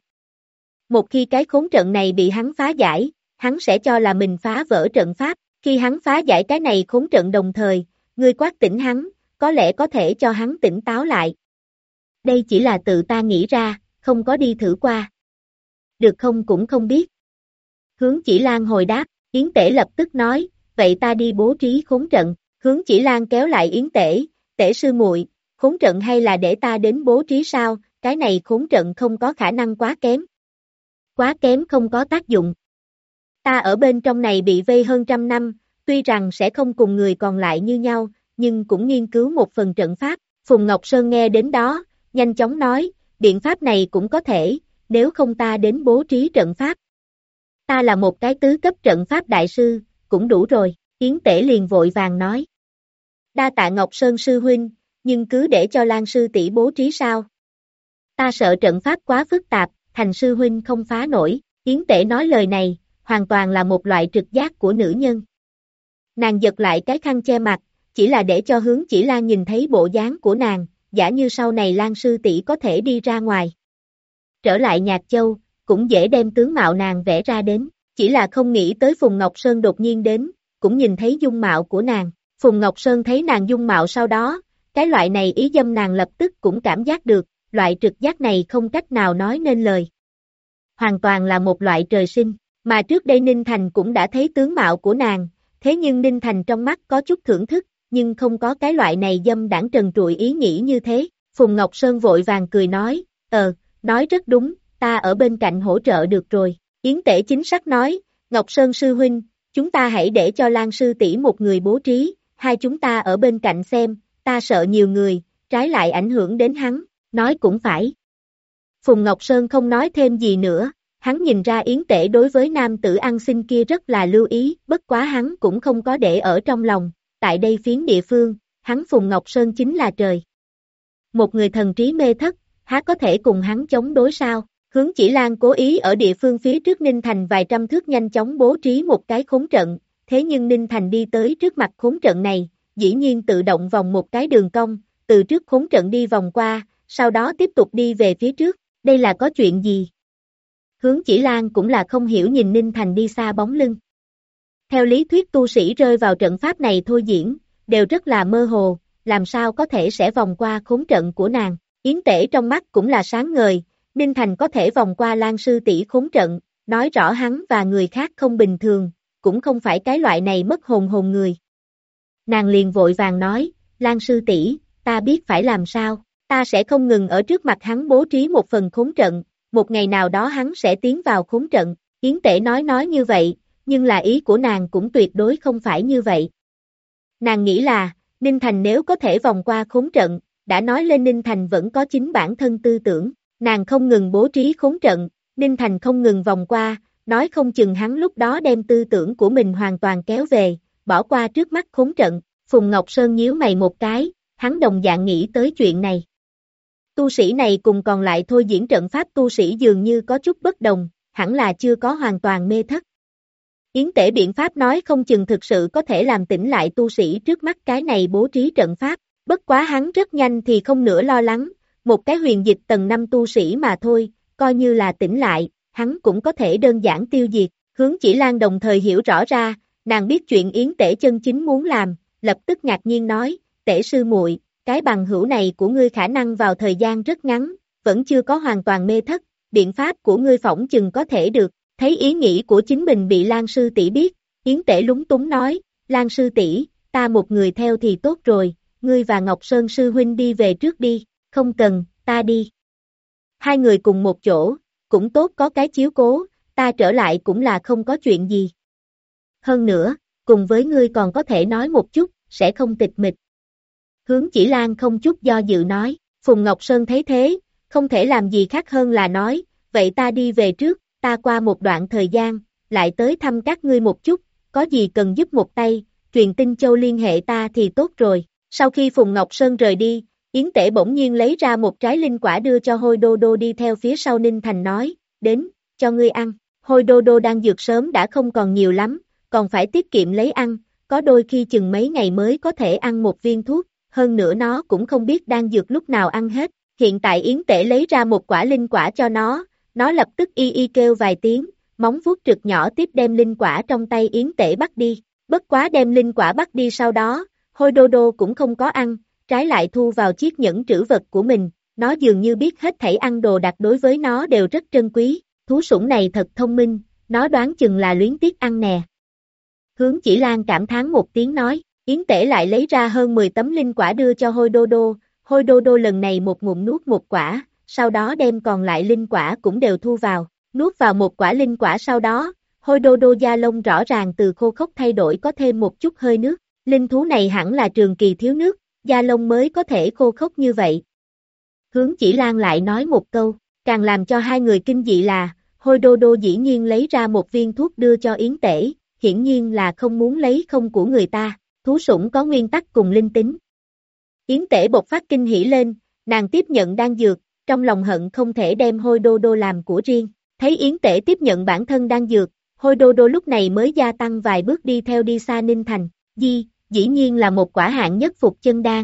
Một khi cái khốn trận này bị hắn phá giải, hắn sẽ cho là mình phá vỡ trận pháp, khi hắn phá giải cái này khốn trận đồng thời, ngươi quát tỉnh hắn, có lẽ có thể cho hắn tỉnh táo lại. Đây chỉ là tự ta nghĩ ra, không có đi thử qua. Được không cũng không biết. Hướng Chỉ Lan hồi đáp, Yến Tể lập tức nói, vậy ta đi bố trí khốn trận. Hướng Chỉ Lan kéo lại Yến Tể, Tể sư muội, khốn trận hay là để ta đến bố trí sao, cái này khốn trận không có khả năng quá kém. Quá kém không có tác dụng. Ta ở bên trong này bị vây hơn 100 năm, tuy rằng sẽ không cùng người còn lại như nhau, nhưng cũng nghiên cứu một phần trận pháp. Phùng Ngọc Sơn nghe đến đó, nhanh chóng nói, biện pháp này cũng có thể, nếu không ta đến bố trí trận pháp. Ta là một cái tứ cấp trận pháp đại sư, cũng đủ rồi, Yến Tể liền vội vàng nói. Đa tạ Ngọc Sơn sư huynh, nhưng cứ để cho Lan sư tỷ bố trí sao? Ta sợ trận pháp quá phức tạp, thành sư huynh không phá nổi, Yến Tể nói lời này, hoàn toàn là một loại trực giác của nữ nhân. Nàng giật lại cái khăn che mặt, chỉ là để cho Hướng Chỉ Lan nhìn thấy bộ dáng của nàng, giả như sau này Lan sư tỷ có thể đi ra ngoài. Trở lại Nhạc Châu, cũng dễ đem tướng mạo nàng vẽ ra đến, chỉ là không nghĩ tới Phùng Ngọc Sơn đột nhiên đến, cũng nhìn thấy dung mạo của nàng. Phùng Ngọc Sơn thấy nàng dung mạo sau đó, cái loại này ý dâm nàng lập tức cũng cảm giác được, loại trực giác này không cách nào nói nên lời. Hoàn toàn là một loại trời sinh, mà trước đây Ninh Thành cũng đã thấy tướng mạo của nàng, thế nhưng Ninh Thành trong mắt có chút thưởng thức, nhưng không có cái loại này dâm đãng trần trụi ý nghĩ như thế. Phùng Ngọc Sơn vội vàng cười nói, nói rất đúng, ta ở bên cạnh hỗ trợ được rồi. Yến Tể chính xác nói, Ngọc Sơn sư huynh, chúng ta hãy để cho Lan sư tỷ một người bố trí, hai chúng ta ở bên cạnh xem, ta sợ nhiều người, trái lại ảnh hưởng đến hắn, nói cũng phải. Phùng Ngọc Sơn không nói thêm gì nữa, hắn nhìn ra Yến Tể đối với nam tử ăn xin kia rất là lưu ý, bất quá hắn cũng không có để ở trong lòng, tại đây phiến địa phương, hắn Phùng Ngọc Sơn chính là trời. Một người thần trí mê thất, há có thể cùng hắn chống đối sao? Hướng Chỉ Lan cố ý ở địa phương phía trước Ninh Thành vài trăm thước nhanh chóng bố trí một cái khốn trận, thế nhưng Ninh Thành đi tới trước mặt khốn trận này, dĩ nhiên tự động vòng một cái đường cong, từ trước khốn trận đi vòng qua, sau đó tiếp tục đi về phía trước, đây là có chuyện gì? Hướng Chỉ Lan cũng là không hiểu nhìn Ninh Thành đi xa bóng lưng. Theo lý thuyết tu sĩ rơi vào trận pháp này thôi diễn, đều rất là mơ hồ, làm sao có thể sẽ vòng qua khốn trận của nàng. Yến Tể trong mắt cũng là sáng ngời, Ninh Thành có thể vòng qua Lan sư tỷ khốn trận, nói rõ hắn và người khác không bình thường, cũng không phải cái loại này mất hồn người. Nàng liền vội vàng nói, Lan sư tỷ, ta biết phải làm sao, ta sẽ không ngừng ở trước mặt hắn bố trí một phần khốn trận, một ngày nào đó hắn sẽ tiến vào khốn trận. Yến Tể nói như vậy, nhưng là ý của nàng cũng tuyệt đối không phải như vậy. Nàng nghĩ là, Ninh Thành nếu có thể vòng qua khốn trận, đã nói lên Ninh Thành vẫn có chính bản thân tư tưởng, nàng không ngừng bố trí khốn trận, Ninh Thành không ngừng vòng qua, nói không chừng hắn lúc đó đem tư tưởng của mình hoàn toàn kéo về, bỏ qua trước mắt khốn trận. Phùng Ngọc Sơn nhíu mày một cái, hắn đồng dạng nghĩ tới chuyện này. Tu sĩ này cùng còn lại thôi diễn trận pháp tu sĩ dường như có chút bất đồng, hẳn là chưa có hoàn toàn mê thất. Yến Tể biện pháp nói không chừng thực sự có thể làm tỉnh lại tu sĩ trước mắt cái này bố trí trận pháp, bất quá hắn rất nhanh thì không nữa lo lắng, một cái huyền dịch tầng 5 tu sĩ mà thôi, coi như là tỉnh lại, hắn cũng có thể đơn giản tiêu diệt, Hướng Chỉ Lan đồng thời hiểu rõ ra, nàng biết chuyện Yến Tể chân chính muốn làm, lập tức ngạc nhiên nói, Tể sư muội, cái bằng hữu này của ngươi khả năng vào thời gian rất ngắn, vẫn chưa có hoàn toàn mê thất, biện pháp của ngươi phỏng chừng có thể được, thấy ý nghĩ của chính mình bị Lan sư tỷ biết, Yến Tể lúng túng nói, Lan sư tỷ, ta một người theo thì tốt rồi, ngươi và Ngọc Sơn sư huynh đi về trước đi, không cần, ta đi. Hai người cùng một chỗ, cũng tốt có cái chiếu cố, ta trở lại cũng là không có chuyện gì. Hơn nữa, cùng với ngươi còn có thể nói một chút, sẽ không tịch mịch. Hướng Chỉ Lan không chút do dự nói, Phùng Ngọc Sơn thấy thế, không thể làm gì khác hơn là nói, vậy ta đi về trước, ta qua một đoạn thời gian, lại tới thăm các ngươi một chút, có gì cần giúp một tay, truyền tin châu liên hệ ta thì tốt rồi. Sau khi Phùng Ngọc Sơn rời đi, Yến Tể bỗng nhiên lấy ra một trái linh quả đưa cho Hôi Đô Đô đi theo phía sau Ninh Thành nói, đến, cho ngươi ăn. Hôi Đô Đô đang dược sớm đã không còn nhiều lắm, còn phải tiết kiệm lấy ăn, có đôi khi chừng mấy ngày mới có thể ăn một viên thuốc, hơn nữa nó cũng không biết đang dược lúc nào ăn hết. Hiện tại Yến Tể lấy ra một quả linh quả cho nó lập tức y y kêu vài tiếng, móng vuốt trực nhỏ tiếp đem linh quả trong tay Yến Tể bắt đi, bất quá đem linh quả bắt đi sau đó, Hôi Đô Đô cũng không có ăn, trái lại thu vào chiếc nhẫn trữ vật của mình, nó dường như biết hết thảy ăn đồ đặc đối với nó đều rất trân quý, thú sủng này thật thông minh, nó đoán chừng là luyến tiếc ăn nè. Hướng Chỉ Lan cảm thán một tiếng nói, Yến Tể lại lấy ra hơn 10 tấm linh quả đưa cho Hôi Đô Đô lần này một ngụm nuốt một quả, sau đó đem còn lại linh quả cũng đều thu vào, nuốt vào một quả linh quả sau đó, Hôi Đô Đô da lông rõ ràng từ khô khốc thay đổi có thêm một chút hơi nước, linh thú này hẳn là trường kỳ thiếu nước, da lông mới có thể khô khốc như vậy. Hướng Chỉ Lan lại nói một câu, càng làm cho hai người kinh dị là, Hôi Đô Đô dĩ nhiên lấy ra một viên thuốc đưa cho Yến Tể, hiển nhiên là không muốn lấy không của người ta, thú sủng có nguyên tắc cùng linh tính. Yến Tể bộc phát kinh hỉ lên, nàng tiếp nhận đan dược, trong lòng hận không thể đem Hôi Đô Đô làm của riêng, thấy Yến Tể tiếp nhận bản thân đan dược, Hôi Đô Đô lúc này mới gia tăng vài bước đi theo đi xa Ninh Thành, dĩ nhiên là một quả hạng nhất phục chân đan.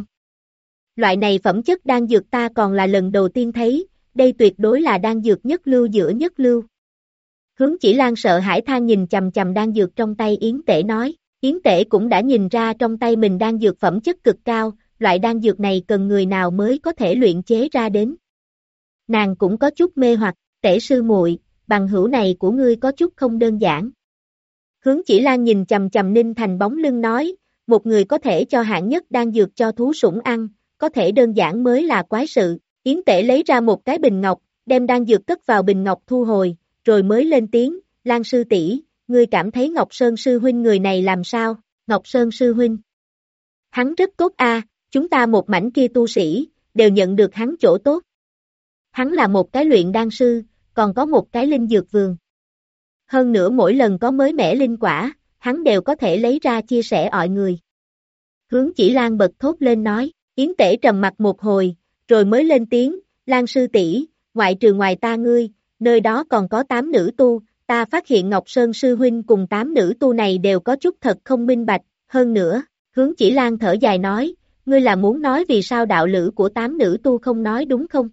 Loại này phẩm chất đan dược ta còn là lần đầu tiên thấy, đây tuyệt đối là đan dược nhất lưu giữa nhất lưu. Hướng Chỉ Lan sợ hãi than nhìn chằm chằm đan dược trong tay Yến Tể nói, Yến Tể cũng đã nhìn ra trong tay mình đan dược phẩm chất cực cao, loại đan dược này cần người nào mới có thể luyện chế ra đến. Nàng cũng có chút mê hoặc, Tể sư muội, bằng hữu này của ngươi có chút không đơn giản. Hướng Chỉ Lan nhìn chằm chằm Ninh Thành bóng lưng nói, một người có thể cho hạng nhất đan dược cho thú sủng ăn, có thể đơn giản mới là quái sự. Yến Tể lấy ra một cái bình ngọc, đem đan dược cất vào bình ngọc thu hồi, rồi mới lên tiếng, Lan sư tỷ, ngươi cảm thấy Ngọc Sơn sư huynh người này làm sao? Ngọc Sơn sư huynh. Hắn rất tốt a, chúng ta một mảnh kia tu sĩ, đều nhận được hắn chỗ tốt. Hắn là một cái luyện đan sư, còn có một cái linh dược vườn. Hơn nữa mỗi lần có mới mẻ linh quả, hắn đều có thể lấy ra chia sẻ mọi người. Hướng Chỉ Lan bật thốt lên nói, Yến Tể trầm mặt một hồi, rồi mới lên tiếng, Lan sư tỷ, ngoại trừ ngoài ta ngươi, nơi đó còn có 8 nữ tu, ta phát hiện Ngọc Sơn sư huynh cùng 8 nữ tu này đều có chút thật không minh bạch, hơn nữa, Hướng Chỉ Lan thở dài nói, ngươi là muốn nói vì sao đạo lữ của 8 nữ tu không nói đúng không?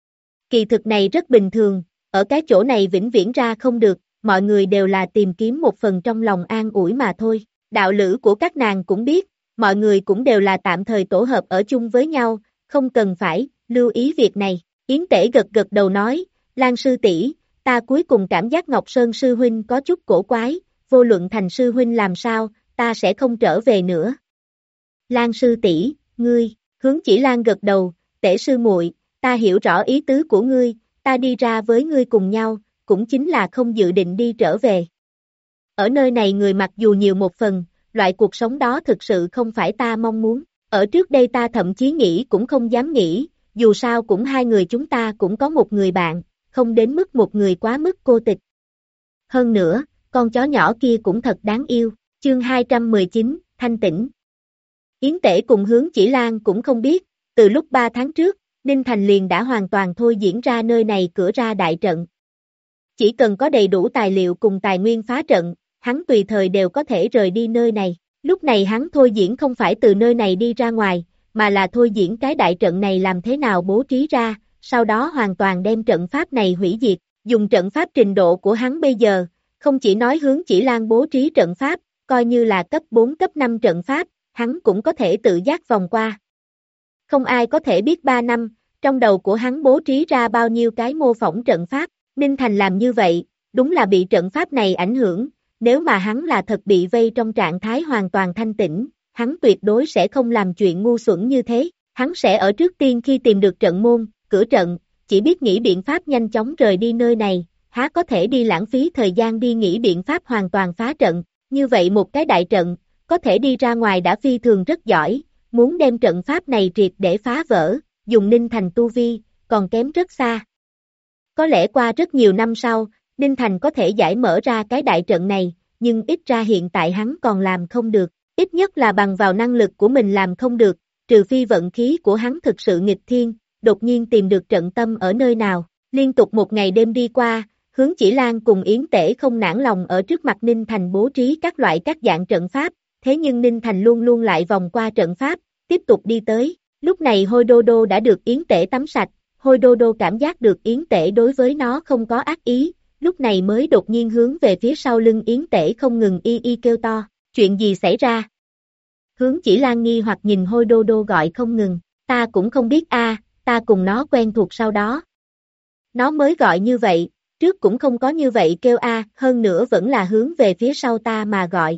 Kỳ thực này rất bình thường, ở cái chỗ này vĩnh viễn ra không được, mọi người đều là tìm kiếm một phần trong lòng an ủi mà thôi, đạo lữ của các nàng cũng biết, mọi người cũng đều là tạm thời tổ hợp ở chung với nhau, không cần phải lưu ý việc này. Yến Tể gật gật đầu nói, Lan sư tỷ, ta cuối cùng cảm giác Ngọc Sơn sư huynh có chút cổ quái, vô luận thành sư huynh làm sao, ta sẽ không trở về nữa. Lan sư tỷ, ngươi, Hướng Chỉ Lan gật đầu, Tể sư muội, ta hiểu rõ ý tứ của ngươi, ta đi ra với ngươi cùng nhau, cũng chính là không dự định đi trở về. Ở nơi này người mặc dù nhiều một phần, loại cuộc sống đó thực sự không phải ta mong muốn, ở trước đây ta thậm chí nghĩ cũng không dám nghĩ, dù sao cũng hai người chúng ta cũng có một người bạn, không đến mức một người quá mức cô tịch. Hơn nữa, con chó nhỏ kia cũng thật đáng yêu, chương 219, thanh tĩnh. Yến Tể cùng Hướng Chỉ Lan cũng không biết, từ lúc 3 tháng trước, Ninh Thành liền đã hoàn toàn thôi diễn ra nơi này cửa ra đại trận. Chỉ cần có đầy đủ tài liệu cùng tài nguyên phá trận, hắn tùy thời đều có thể rời đi nơi này. Lúc này hắn thôi diễn không phải từ nơi này đi ra ngoài, mà là thôi diễn cái đại trận này làm thế nào bố trí ra, sau đó hoàn toàn đem trận pháp này hủy diệt. Dùng trận pháp trình độ của hắn bây giờ, không chỉ nói Hướng Chỉ Lan bố trí trận pháp, coi như là cấp 4 cấp 5 trận pháp, hắn cũng có thể tự giác vòng qua. Không ai có thể biết 3 năm, trong đầu của hắn bố trí ra bao nhiêu cái mô phỏng trận pháp. Ninh Thành làm như vậy, đúng là bị trận pháp này ảnh hưởng, nếu mà hắn là thật bị vây trong trạng thái hoàn toàn thanh tĩnh, hắn tuyệt đối sẽ không làm chuyện ngu xuẩn như thế, hắn sẽ ở trước tiên khi tìm được trận môn, cửa trận, chỉ biết nghĩ biện pháp nhanh chóng rời đi nơi này, há có thể đi lãng phí thời gian đi nghĩ biện pháp hoàn toàn phá trận, như vậy một cái đại trận, có thể đi ra ngoài đã phi thường rất giỏi, muốn đem trận pháp này triệt để phá vỡ, dùng Ninh Thành tu vi, còn kém rất xa. Có lẽ qua rất nhiều năm sau, Ninh Thành có thể giải mở ra cái đại trận này, nhưng ít ra hiện tại hắn còn làm không được, ít nhất là bằng vào năng lực của mình làm không được, trừ phi vận khí của hắn thực sự nghịch thiên, đột nhiên tìm được trận tâm ở nơi nào. Liên tục một ngày đêm đi qua, Hướng Chỉ Lan cùng Yến Tể không nản lòng ở trước mặt Ninh Thành bố trí các loại các dạng trận pháp, thế nhưng Ninh Thành luôn luôn lại vòng qua trận pháp, tiếp tục đi tới. Lúc này Hôi Đô Đô đã được Yến Tể tắm sạch, Hôi Đô Đô cảm giác được Yến Tể đối với nó không có ác ý, lúc này mới đột nhiên hướng về phía sau lưng Yến Tể không ngừng y kêu to, chuyện gì xảy ra? Hướng Chỉ Lan nghi hoặc nhìn Hôi Đô Đô gọi không ngừng, ta cũng không biết ta cùng nó quen thuộc sau đó. Nó mới gọi như vậy, trước cũng không có như vậy kêu hơn nữa vẫn là hướng về phía sau ta mà gọi.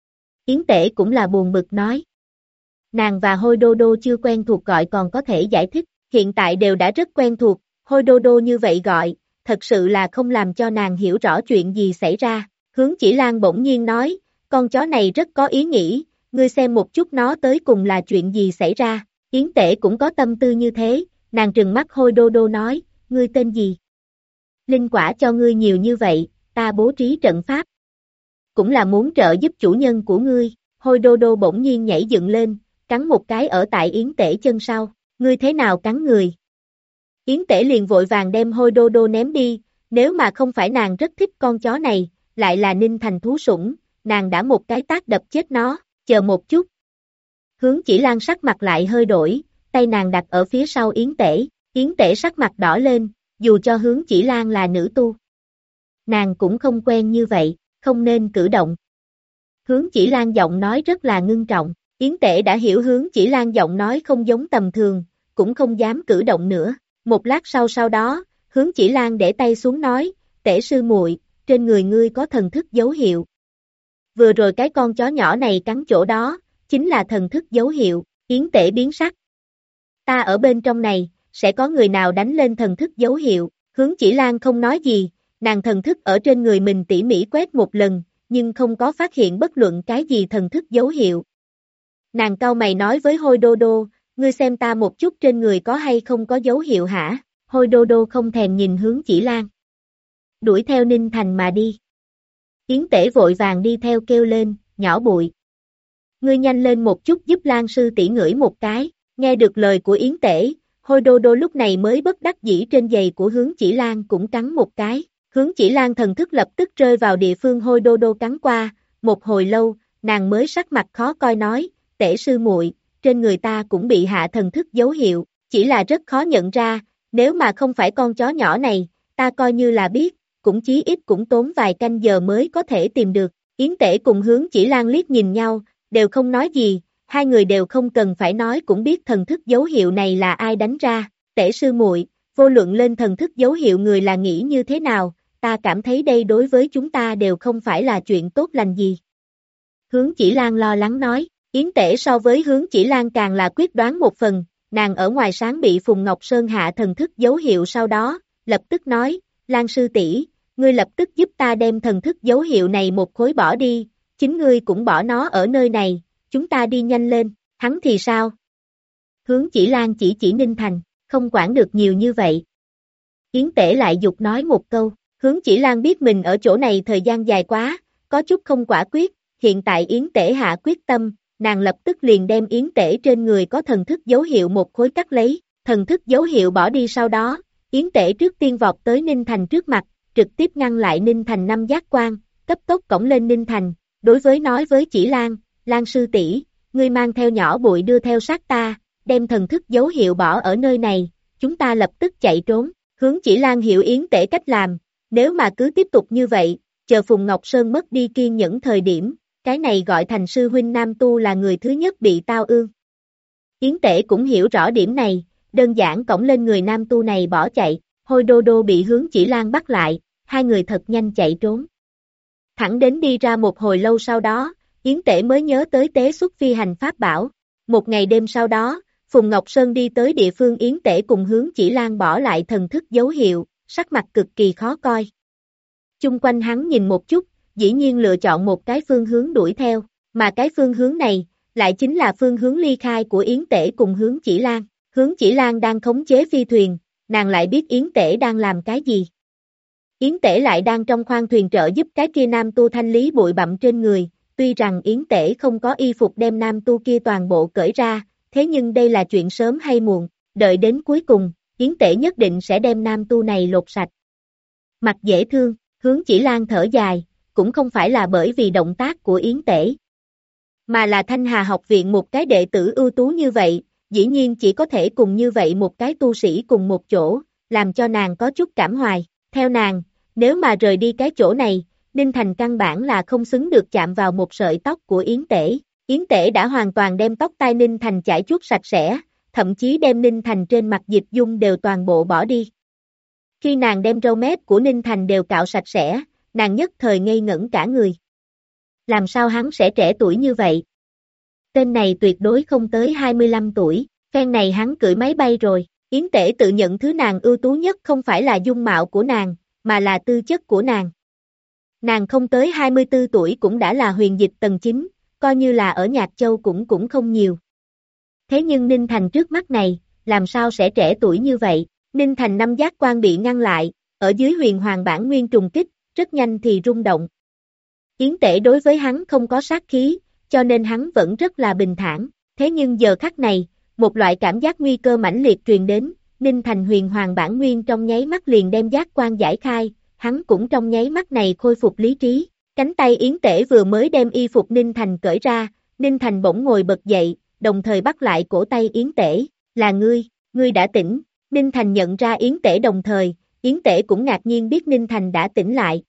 Yến Tể cũng là buồn bực nói. Nàng và Hôi Đô Đô chưa quen thuộc gọi còn có thể giải thích, hiện tại đều đã rất quen thuộc, Hôi Đô Đô như vậy gọi, thật sự là không làm cho nàng hiểu rõ chuyện gì xảy ra. Hướng Chỉ Lan bỗng nhiên nói, con chó này rất có ý nghĩ, ngươi xem một chút nó tới cùng là chuyện gì xảy ra. Yến Tể cũng có tâm tư như thế, nàng trừng mắt Hôi Đô Đô nói, ngươi tên gì? Linh quả cho ngươi nhiều như vậy, ta bố trí trận pháp. Cũng là muốn trợ giúp chủ nhân của ngươi. Hôi Đô Đô bỗng nhiên nhảy dựng lên, cắn một cái ở tại Yến Tể chân sau, ngươi thế nào cắn người? Yến Tể liền vội vàng đem Hôi Đô Đô ném đi, nếu mà không phải nàng rất thích con chó này, lại là Ninh Thành thú sủng, nàng đã một cái tát đập chết nó, chờ một chút. Hướng Chỉ Lan sắc mặt lại hơi đổi, tay nàng đặt ở phía sau Yến Tể sắc mặt đỏ lên, dù cho Hướng Chỉ Lan là nữ tu. Nàng cũng không quen như vậy, không nên cử động. Hướng Chỉ Lan giọng nói rất là ngưng trọng, Yến Tể đã hiểu Hướng Chỉ Lan giọng nói không giống tầm thường, cũng không dám cử động nữa. Một lát sau đó, Hướng Chỉ Lan để tay xuống nói, Tể sư muội, trên người ngươi có thần thức dấu hiệu. Vừa rồi cái con chó nhỏ này cắn chỗ đó, chính là thần thức dấu hiệu. Yến Tể biến sắc. Ta ở bên trong này, sẽ có người nào đánh lên thần thức dấu hiệu. Hướng Chỉ Lan không nói gì, nàng thần thức ở trên người mình tỉ mỉ quét một lần, nhưng không có phát hiện bất luận cái gì thần thức dấu hiệu. Nàng cau mày nói với Hôi Đô Đô, ngươi xem ta một chút trên người có hay không có dấu hiệu hả? Hôi Đô Đô không thèm nhìn Hướng Chỉ Lan. Đuổi theo Ninh Thành mà đi. Yến Tể vội vàng đi theo kêu lên, nhỏ bụi. Ngươi nhanh lên một chút giúp Lan sư tỷ ngửi một cái. Nghe được lời của Yến Tể, Hôi Đô Đô lúc này mới bất đắc dĩ trên giày của Hướng Chỉ Lan cũng cắn một cái. Hướng Chỉ Lan thần thức lập tức rơi vào địa phương Hôi Đô Đô cắn qua, một hồi lâu, nàng mới sắc mặt khó coi nói, Tể sư muội, trên người ta cũng bị hạ thần thức dấu hiệu, chỉ là rất khó nhận ra, nếu mà không phải con chó nhỏ này, ta coi như là biết, cũng chí ít cũng tốn vài canh giờ mới có thể tìm được. Yến Tể cùng Hướng Chỉ Lan liếc nhìn nhau, đều không nói gì, hai người đều không cần phải nói cũng biết thần thức dấu hiệu này là ai đánh ra. Tể sư muội, vô luận lên thần thức dấu hiệu người là nghĩ như thế nào, ta cảm thấy đây đối với chúng ta đều không phải là chuyện tốt lành gì. Hướng Chỉ Lan lo lắng nói, Yến Tể so với Hướng Chỉ Lan càng là quyết đoán một phần, nàng ở ngoài sáng bị Phùng Ngọc Sơn hạ thần thức dấu hiệu sau đó, lập tức nói, Lan sư tỷ, ngươi lập tức giúp ta đem thần thức dấu hiệu này một khối bỏ đi, chính ngươi cũng bỏ nó ở nơi này, chúng ta đi nhanh lên, hắn thì sao? Hướng Chỉ Lan chỉ Ninh Thành, không quản được nhiều như vậy. Yến Tể lại dục nói một câu, Hướng Chỉ Lan biết mình ở chỗ này thời gian dài quá, có chút không quả quyết, hiện tại Yến Tể hạ quyết tâm, nàng lập tức liền đem Yến Tể trên người có thần thức dấu hiệu một khối cắt lấy, thần thức dấu hiệu bỏ đi sau đó, Yến Tể trước tiên vọt tới Ninh Thành trước mặt, trực tiếp ngăn lại Ninh Thành 5 giác quan, cấp tốc cõng lên Ninh Thành, đối với nói với Chỉ Lan, Lan sư tỷ, ngươi mang theo nhỏ bụi đưa theo sát ta, đem thần thức dấu hiệu bỏ ở nơi này, chúng ta lập tức chạy trốn, hướng Chỉ Lan hiểu Yến Tể cách làm, nếu mà cứ tiếp tục như vậy, chờ Phùng Ngọc Sơn mất đi kiên nhẫn thời điểm, cái này gọi thành sư huynh Nam Tu là người thứ nhất bị tao ương. Yến Tể cũng hiểu rõ điểm này, đơn giản cõng lên người Nam Tu này bỏ chạy, Hôi Đô Đô bị hướng Chỉ Lan bắt lại, hai người thật nhanh chạy trốn. Thẳng đến đi ra một hồi lâu sau đó, Yến Tể mới nhớ tới tế xuất phi hành pháp bảo. Một ngày đêm sau đó, Phùng Ngọc Sơn đi tới địa phương Yến Tể cùng hướng Chỉ Lan bỏ lại thần thức dấu hiệu, sắc mặt cực kỳ khó coi. Chung quanh hắn nhìn một chút, dĩ nhiên lựa chọn một cái phương hướng đuổi theo, mà cái phương hướng này, lại chính là phương hướng ly khai của Yến Tể cùng hướng Chỉ Lan. Hướng Chỉ Lan đang khống chế phi thuyền, nàng lại biết Yến Tể đang làm cái gì. Yến Tể lại đang trong khoang thuyền trợ giúp cái kia nam tu thanh lý bụi bặm trên người, tuy rằng Yến Tể không có y phục đem nam tu kia toàn bộ cởi ra, thế nhưng đây là chuyện sớm hay muộn, đợi đến cuối cùng, Yến Tể nhất định sẽ đem nam tu này lột sạch. Mặt dễ thương, hướng Chỉ Lan thở dài, cũng không phải là bởi vì động tác của Yến Tể, mà là Thanh Hà học viện một cái đệ tử ưu tú như vậy, dĩ nhiên chỉ có thể cùng như vậy một cái tu sĩ cùng một chỗ, làm cho nàng có chút cảm hoài. Theo nàng, nếu mà rời đi cái chỗ này, Ninh Thành căn bản là không xứng được chạm vào một sợi tóc của Yến Tể. Yến Tể đã hoàn toàn đem tóc tai Ninh Thành chải chuốt sạch sẽ, thậm chí đem Ninh Thành trên mặt dịch dung đều toàn bộ bỏ đi. Khi nàng đem râu mép của Ninh Thành đều cạo sạch sẽ, nàng nhất thời ngây ngẩn cả người. Làm sao hắn sẽ trẻ tuổi như vậy? Tên này tuyệt đối không tới 25 tuổi, phen này hắn cưỡi máy bay rồi. Yến Tể tự nhận thứ nàng ưu tú nhất không phải là dung mạo của nàng, mà là tư chất của nàng. Nàng không tới 24 tuổi cũng đã là huyền dịch tầng 9, coi như là ở Nhạc Châu cũng không nhiều. Thế nhưng Ninh Thành trước mắt này, làm sao sẽ trẻ tuổi như vậy? Ninh Thành năm giác quan bị ngăn lại, ở dưới huyền hoàng bản nguyên trùng kích, rất nhanh thì rung động. Yến Tể đối với hắn không có sát khí, cho nên hắn vẫn rất là bình thản. Thế nhưng giờ khắc này, một loại cảm giác nguy cơ mãnh liệt truyền đến, Ninh Thành huyền hoàng bản nguyên trong nháy mắt liền đem giác quan giải khai, hắn cũng trong nháy mắt này khôi phục lý trí. Cánh tay Yến Tể vừa mới đem y phục Ninh Thành cởi ra, Ninh Thành bỗng ngồi bật dậy, đồng thời bắt lại cổ tay Yến Tể, là ngươi đã tỉnh. Ninh Thành nhận ra Yến Tể đồng thời, Yến Tể cũng ngạc nhiên biết Ninh Thành đã tỉnh lại.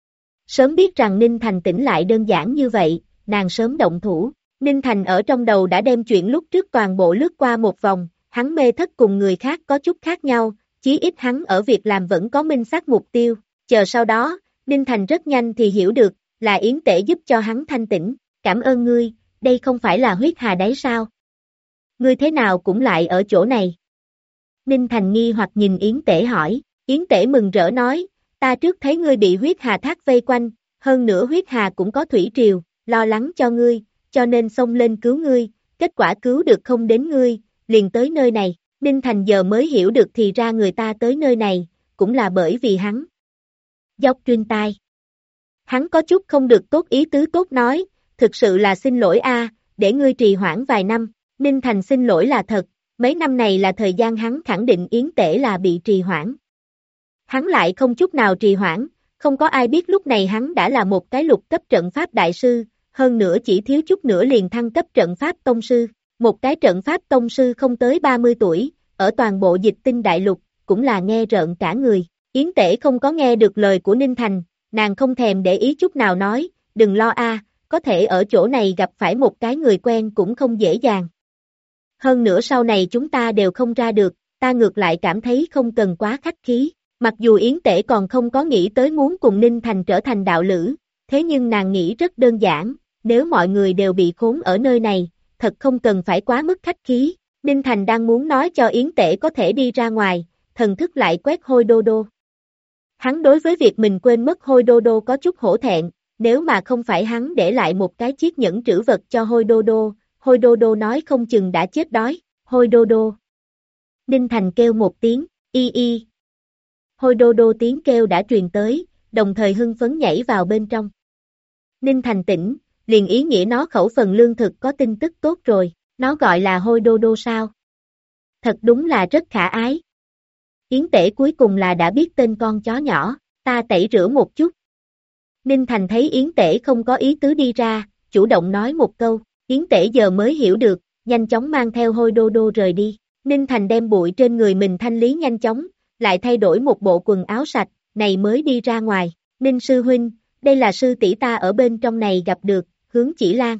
Sớm biết rằng Ninh Thành tỉnh lại đơn giản như vậy, nàng sớm động thủ. Ninh Thành ở trong đầu đã đem chuyện lúc trước toàn bộ lướt qua một vòng, hắn mê thất cùng người khác có chút khác nhau, chí ít hắn ở việc làm vẫn có minh xác mục tiêu, chờ sau đó, Ninh Thành rất nhanh thì hiểu được, là Yến Tể giúp cho hắn thanh tỉnh, cảm ơn ngươi, đây không phải là huyết hà đấy sao? Ngươi thế nào cũng lại ở chỗ này? Ninh Thành nghi hoặc nhìn Yến Tể hỏi, Yến Tể mừng rỡ nói, ta trước thấy ngươi bị huyết hà thác vây quanh, hơn nữa huyết hà cũng có thủy triều, lo lắng cho ngươi, cho nên xông lên cứu ngươi, kết quả cứu được không đến ngươi, liền tới nơi này. Ninh Thành giờ mới hiểu được thì ra người ta tới nơi này, cũng là bởi vì hắn. Dốc truyền tai. Hắn có chút không được tốt ý tứ tốt nói, thực sự là xin lỗi a, để ngươi trì hoãn vài năm. Ninh Thành xin lỗi là thật, mấy năm này là thời gian hắn khẳng định Yến Tể là bị trì hoãn. Hắn lại không chút nào trì hoãn, không có ai biết lúc này hắn đã là một cái lục cấp trận pháp đại sư, hơn nữa chỉ thiếu chút nữa liền thăng cấp trận pháp tông sư. Một cái trận pháp tông sư không tới 30 tuổi, ở toàn bộ Dịch Tinh đại lục, cũng là nghe rợn cả người. Yến Tể không có nghe được lời của Ninh Thành, nàng không thèm để ý chút nào nói, đừng lo a, có thể ở chỗ này gặp phải một cái người quen cũng không dễ dàng. Hơn nữa sau này chúng ta đều không ra được, ta ngược lại cảm thấy không cần quá khách khí. Mặc dù Yến Tể còn không có nghĩ tới muốn cùng Ninh Thành trở thành đạo lữ, thế nhưng nàng nghĩ rất đơn giản, nếu mọi người đều bị khốn ở nơi này, thật không cần phải quá mức khách khí. Ninh Thành đang muốn nói cho Yến Tể có thể đi ra ngoài, thần thức lại quét Hôi Đô Đô. Hắn đối với việc mình quên mất Hôi Đô Đô có chút hổ thẹn, nếu mà không phải hắn để lại một cái chiếc nhẫn trữ vật cho Hôi Đô Đô nói không chừng đã chết đói. Hôi Đô Đô. Ninh Thành kêu một tiếng, y y. Hôi Đô Đô tiếng kêu đã truyền tới, đồng thời hưng phấn nhảy vào bên trong. Ninh Thành tỉnh, liền ý nghĩa nó khẩu phần lương thực có tin tức tốt rồi, nó gọi là Hôi Đô Đô sao? Thật đúng là rất khả ái. Yến Tể cuối cùng là đã biết tên con chó nhỏ, ta tẩy rửa một chút. Ninh Thành thấy Yến Tể không có ý tứ đi ra, chủ động nói một câu, Yến Tể giờ mới hiểu được, nhanh chóng mang theo Hôi Đô Đô rời đi. Ninh Thành đem bụi trên người mình thanh lý nhanh chóng, lại thay đổi một bộ quần áo sạch, này mới đi ra ngoài. Ninh sư huynh, đây là sư tỷ ta ở bên trong này gặp được, Hướng Chỉ Lan.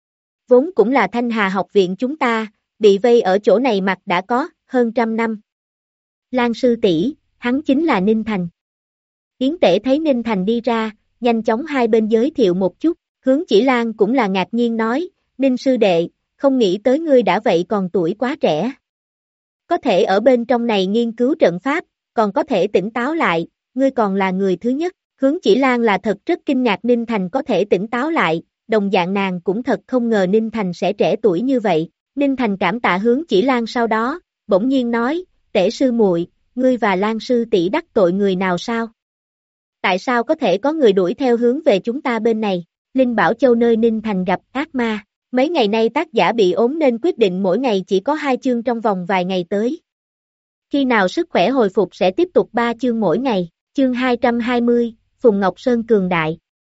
Vốn cũng là Thanh Hà học viện chúng ta, bị vây ở chỗ này mặt đã có hơn 100 năm. Lan sư tỷ, hắn chính là Ninh Thành. Yến Tể thấy Ninh Thành đi ra, nhanh chóng hai bên giới thiệu một chút, Hướng Chỉ Lan cũng là ngạc nhiên nói, Ninh sư đệ, không nghĩ tới ngươi đã vậy còn tuổi quá trẻ. Có thể ở bên trong này nghiên cứu trận pháp, còn có thể tỉnh táo lại, ngươi còn là người thứ nhất. Hướng Chỉ Lan là thật rất kinh ngạc Ninh Thành có thể tỉnh táo lại, đồng dạng nàng cũng thật không ngờ Ninh Thành sẽ trẻ tuổi như vậy. Ninh Thành cảm tạ Hướng Chỉ Lan sau đó, bỗng nhiên nói, Tể sư muội, ngươi và Lan sư tỷ đắc tội người nào sao? Tại sao có thể có người đuổi theo hướng về chúng ta bên này? Linh Bảo Châu nơi Ninh Thành gặp ác ma. Mấy ngày nay tác giả bị ốm nên quyết định mỗi ngày chỉ có 2 chương trong vòng vài ngày tới. Khi nào sức khỏe hồi phục sẽ tiếp tục 3 chương mỗi ngày. Chương 220, Phùng Ngọc Sơn cường đại.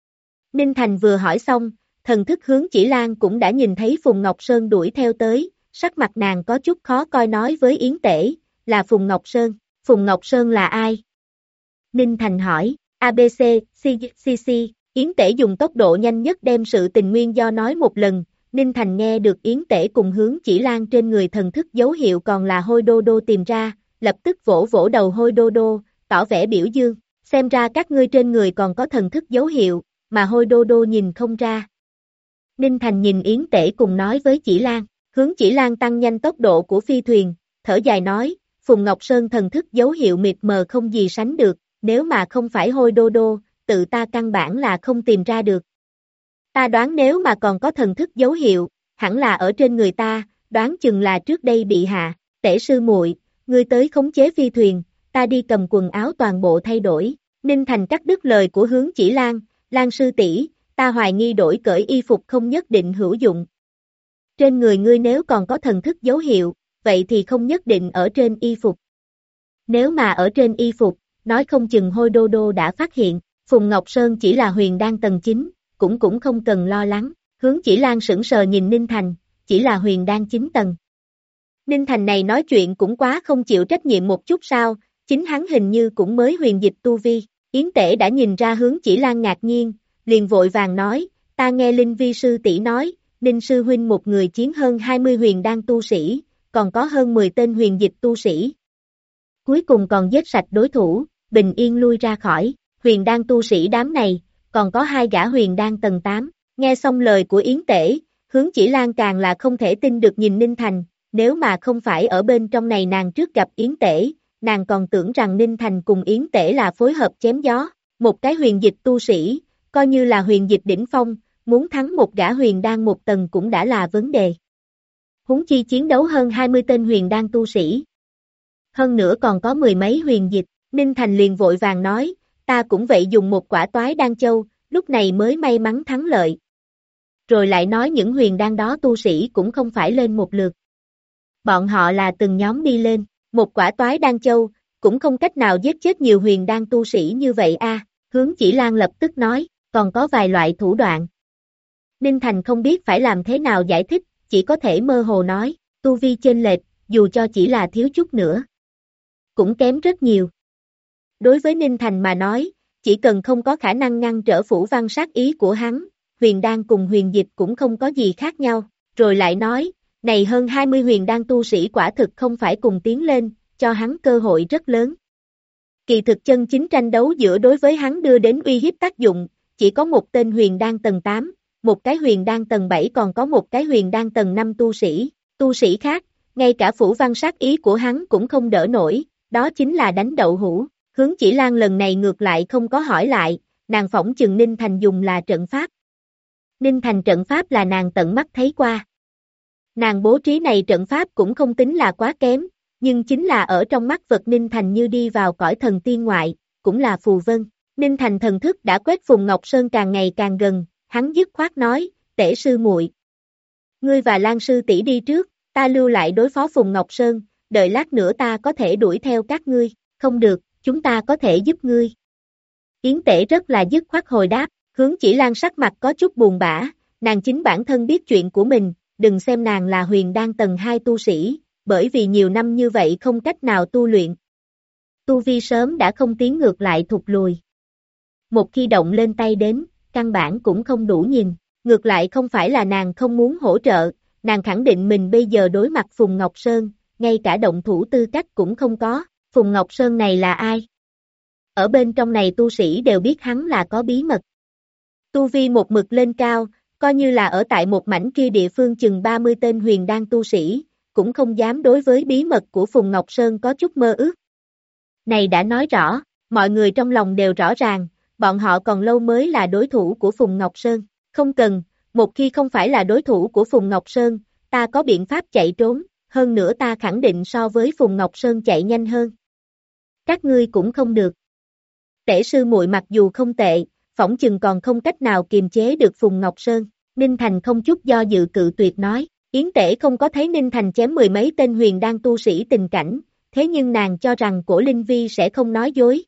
Ninh Thành vừa hỏi xong, thần thức Hướng Chỉ Lan cũng đã nhìn thấy Phùng Ngọc Sơn đuổi theo tới, sắc mặt nàng có chút khó coi nói với Yến Tể, là Phùng Ngọc Sơn. Phùng Ngọc Sơn là ai? Ninh Thành hỏi, ABC, CCC, Yến Tể dùng tốc độ nhanh nhất đem sự tình nguyên do nói một lần. Ninh Thành nghe được Yến Tể cùng Hướng Chỉ Lan trên người thần thức dấu hiệu còn là Hôi Đô Đô tìm ra, lập tức vỗ vỗ đầu Hôi Đô Đô, tỏ vẻ biểu dương, xem ra các ngươi trên người còn có thần thức dấu hiệu, mà Hôi Đô Đô nhìn không ra. Ninh Thành nhìn Yến Tể cùng nói với Chỉ Lan, Hướng Chỉ Lan tăng nhanh tốc độ của phi thuyền, thở dài nói, Phùng Ngọc Sơn thần thức dấu hiệu mịt mờ không gì sánh được, nếu mà không phải Hôi Đô Đô, tự ta căn bản là không tìm ra được. Ta đoán nếu mà còn có thần thức dấu hiệu, hẳn là ở trên người ta, đoán chừng là trước đây bị hạ. Tể sư muội, ngươi tới khống chế phi thuyền, ta đi cầm quần áo toàn bộ thay đổi. Ninh Thành cắt đứt lời của Hướng Chỉ Lan, Lan sư tỷ, ta hoài nghi đổi cởi y phục không nhất định hữu dụng. Trên người ngươi nếu còn có thần thức dấu hiệu, vậy thì không nhất định ở trên y phục. Nếu mà ở trên y phục, nói không chừng Hôi Đô Đô đã phát hiện, Phùng Ngọc Sơn chỉ là huyền đan tầng 9, cũng không cần lo lắng. Hướng Chỉ Lan sững sờ nhìn Ninh Thành, chỉ là huyền đan 9 tầng. Ninh Thành này nói chuyện cũng quá không chịu trách nhiệm một chút sao, chính hắn hình như cũng mới huyền dịch tu vi. Yến Tể đã nhìn ra Hướng Chỉ Lan ngạc nhiên, liền vội vàng nói, ta nghe Linh Vi sư tỷ nói, Ninh sư huynh một người chiến hơn 20 huyền đan tu sĩ, còn có hơn 10 tên huyền dịch tu sĩ. Cuối cùng còn giết sạch đối thủ, bình yên lui ra khỏi, huyền đan tu sĩ đám này, còn có 2 gã huyền đan tầng 8. Nghe xong lời của Yến Tể, Hướng Chỉ Lan càng là không thể tin được nhìn Ninh Thành, nếu mà không phải ở bên trong này nàng trước gặp Yến Tể, nàng còn tưởng rằng Ninh Thành cùng Yến Tể là phối hợp chém gió, một cái huyền dịch tu sĩ, coi như là huyền dịch đỉnh phong, muốn thắng một gã huyền đan một tầng cũng đã là vấn đề. Huống chi chiến đấu hơn 20 tên huyền đan tu sĩ. Hơn nữa còn có 10 mấy huyền dịch, Ninh Thành liền vội vàng nói, ta cũng vậy dùng một quả toái đan châu, lúc này mới may mắn thắng lợi. Rồi lại nói những huyền đan đó tu sĩ cũng không phải lên một lượt. Bọn họ là từng nhóm đi lên, một quả toái đan châu, cũng không cách nào giết chết nhiều huyền đan tu sĩ như vậy a. Hướng Chỉ Lan lập tức nói, còn có vài loại thủ đoạn. Ninh Thành không biết phải làm thế nào giải thích, chỉ có thể mơ hồ nói, tu vi chênh lệch, dù cho chỉ là thiếu chút nữa, cũng kém rất nhiều. Đối với Ninh Thành mà nói, chỉ cần không có khả năng ngăn trở phủ văn sát ý của hắn, huyền đan cùng huyền dịch cũng không có gì khác nhau, rồi lại nói, này hơn 20 huyền đan tu sĩ quả thực không phải cùng tiến lên, cho hắn cơ hội rất lớn. Kỳ thực chân chính tranh đấu giữa đối với hắn đưa đến uy hiếp tác dụng, chỉ có một tên huyền đan tầng 8, một cái huyền đan tầng 7 còn có một cái huyền đan tầng 5 tu sĩ khác, ngay cả phủ văn sát ý của hắn cũng không đỡ nổi, đó chính là đánh đậu hũ. Hướng Chỉ Lan lần này ngược lại không có hỏi lại, nàng phỏng chừng Ninh Thành dùng là trận pháp. Ninh Thành trận pháp là nàng tận mắt thấy qua. Nàng bố trí này trận pháp cũng không tính là quá kém, nhưng chính là ở trong mắt vật Ninh Thành như đi vào cõi thần tiên ngoại, cũng là phù vân. Ninh Thành thần thức đã quét Phùng Ngọc Sơn càng ngày càng gần, hắn dứt khoát nói, Tể sư muội, ngươi và Lan sư tỷ đi trước, ta lưu lại đối phó Phùng Ngọc Sơn, đợi lát nữa ta có thể đuổi theo các ngươi, không được, chúng ta có thể giúp ngươi. Yến Tể rất là dứt khoát hồi đáp, Hướng Chỉ Lan sắc mặt có chút buồn bã, nàng chính bản thân biết chuyện của mình, đừng xem nàng là huyền đan tầng 2 tu sĩ, bởi vì nhiều năm như vậy không cách nào tu luyện. Tu vi sớm đã không tiến ngược lại thụt lùi. Một khi động lên tay đến, căn bản cũng không đủ nhìn, ngược lại không phải là nàng không muốn hỗ trợ, nàng khẳng định mình bây giờ đối mặt Phùng Ngọc Sơn, ngay cả động thủ tư cách cũng không có, Phùng Ngọc Sơn này là ai? Ở bên trong này tu sĩ đều biết hắn là có bí mật. Tu vi một mực lên cao, coi như là ở tại một mảnh kia địa phương chừng 30 tên huyền đan tu sĩ, cũng không dám đối với bí mật của Phùng Ngọc Sơn có chút mơ ước. Này đã nói rõ, mọi người trong lòng đều rõ ràng, bọn họ còn lâu mới là đối thủ của Phùng Ngọc Sơn. Không cần, một khi không phải là đối thủ của Phùng Ngọc Sơn, ta có biện pháp chạy trốn, hơn nữa ta khẳng định so với Phùng Ngọc Sơn chạy nhanh hơn. Các ngươi cũng không được. Tể sư muội mặc dù không tệ, phỏng chừng còn không cách nào kiềm chế được Phùng Ngọc Sơn. Ninh Thành không chút do dự cự tuyệt nói, Yến Tể không có thấy Ninh Thành chém mười mấy tên huyền đan tu sĩ tình cảnh, thế nhưng nàng cho rằng Cổ Linh Vi sẽ không nói dối.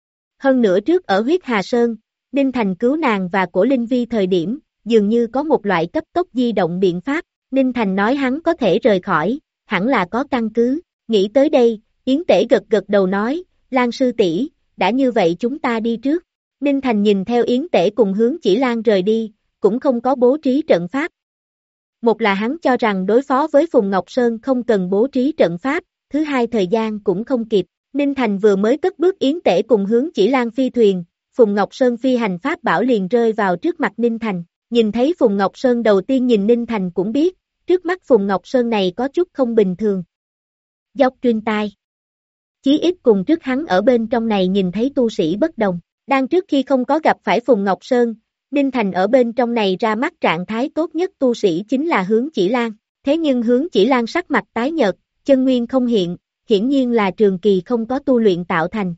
Hơn nữa trước ở huyết Hà Sơn, Ninh Thành cứu nàng và Cổ Linh Vi thời điểm, dường như có một loại cấp tốc di động biện pháp, Ninh Thành nói hắn có thể rời khỏi, hẳn là có căn cứ, nghĩ tới đây, Yến Tể gật gật đầu nói, Lan sư tỷ, đã như vậy chúng ta đi trước. Ninh Thành nhìn theo Yến Tể cùng Hướng Chỉ Lan rời đi, cũng không có bố trí trận pháp. Một là hắn cho rằng đối phó với Phùng Ngọc Sơn không cần bố trí trận pháp, thứ hai thời gian cũng không kịp. Ninh Thành vừa mới cất bước Yến Tể cùng Hướng Chỉ Lan phi thuyền, Phùng Ngọc Sơn phi hành pháp bảo liền rơi vào trước mặt Ninh Thành. Nhìn thấy Phùng Ngọc Sơn đầu tiên nhìn Ninh Thành cũng biết, trước mắt Phùng Ngọc Sơn này có chút không bình thường. Dốc truyền tai. Chí ít cùng trước hắn ở bên trong này nhìn thấy tu sĩ bất đồng. Đang trước khi không có gặp phải Phùng Ngọc Sơn, Ninh Thành ở bên trong này ra mắt trạng thái tốt nhất tu sĩ chính là Hướng Chỉ Lan. Thế nhưng Hướng Chỉ Lan sắc mặt tái nhợt, chân nguyên không hiện, hiển nhiên là trường kỳ không có tu luyện tạo thành.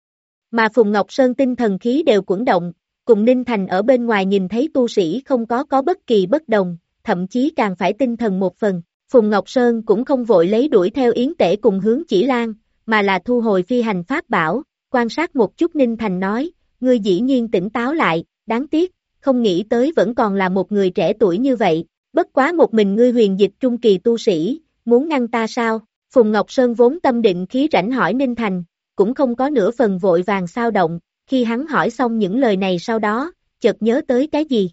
Mà Phùng Ngọc Sơn tinh thần khí đều quẩn động, cùng Ninh Thành ở bên ngoài nhìn thấy tu sĩ không có bất kỳ bất đồng, thậm chí càng phải tinh thần một phần. Phùng Ngọc Sơn cũng không vội lấy đuổi theo Yến Tể cùng Hướng Chỉ Lan, mà là thu hồi phi hành pháp bảo, quan sát một chút Ninh Thành nói, ngươi dĩ nhiên tỉnh táo lại, đáng tiếc, không nghĩ tới vẫn còn là một người trẻ tuổi như vậy, bất quá một mình ngươi huyền dịch trung kỳ tu sĩ, muốn ngăn ta sao? Phùng Ngọc Sơn vốn tâm định khí rảnh hỏi Ninh Thành, cũng không có nửa phần vội vàng sao động, khi hắn hỏi xong những lời này sau đó, chợt nhớ tới cái gì.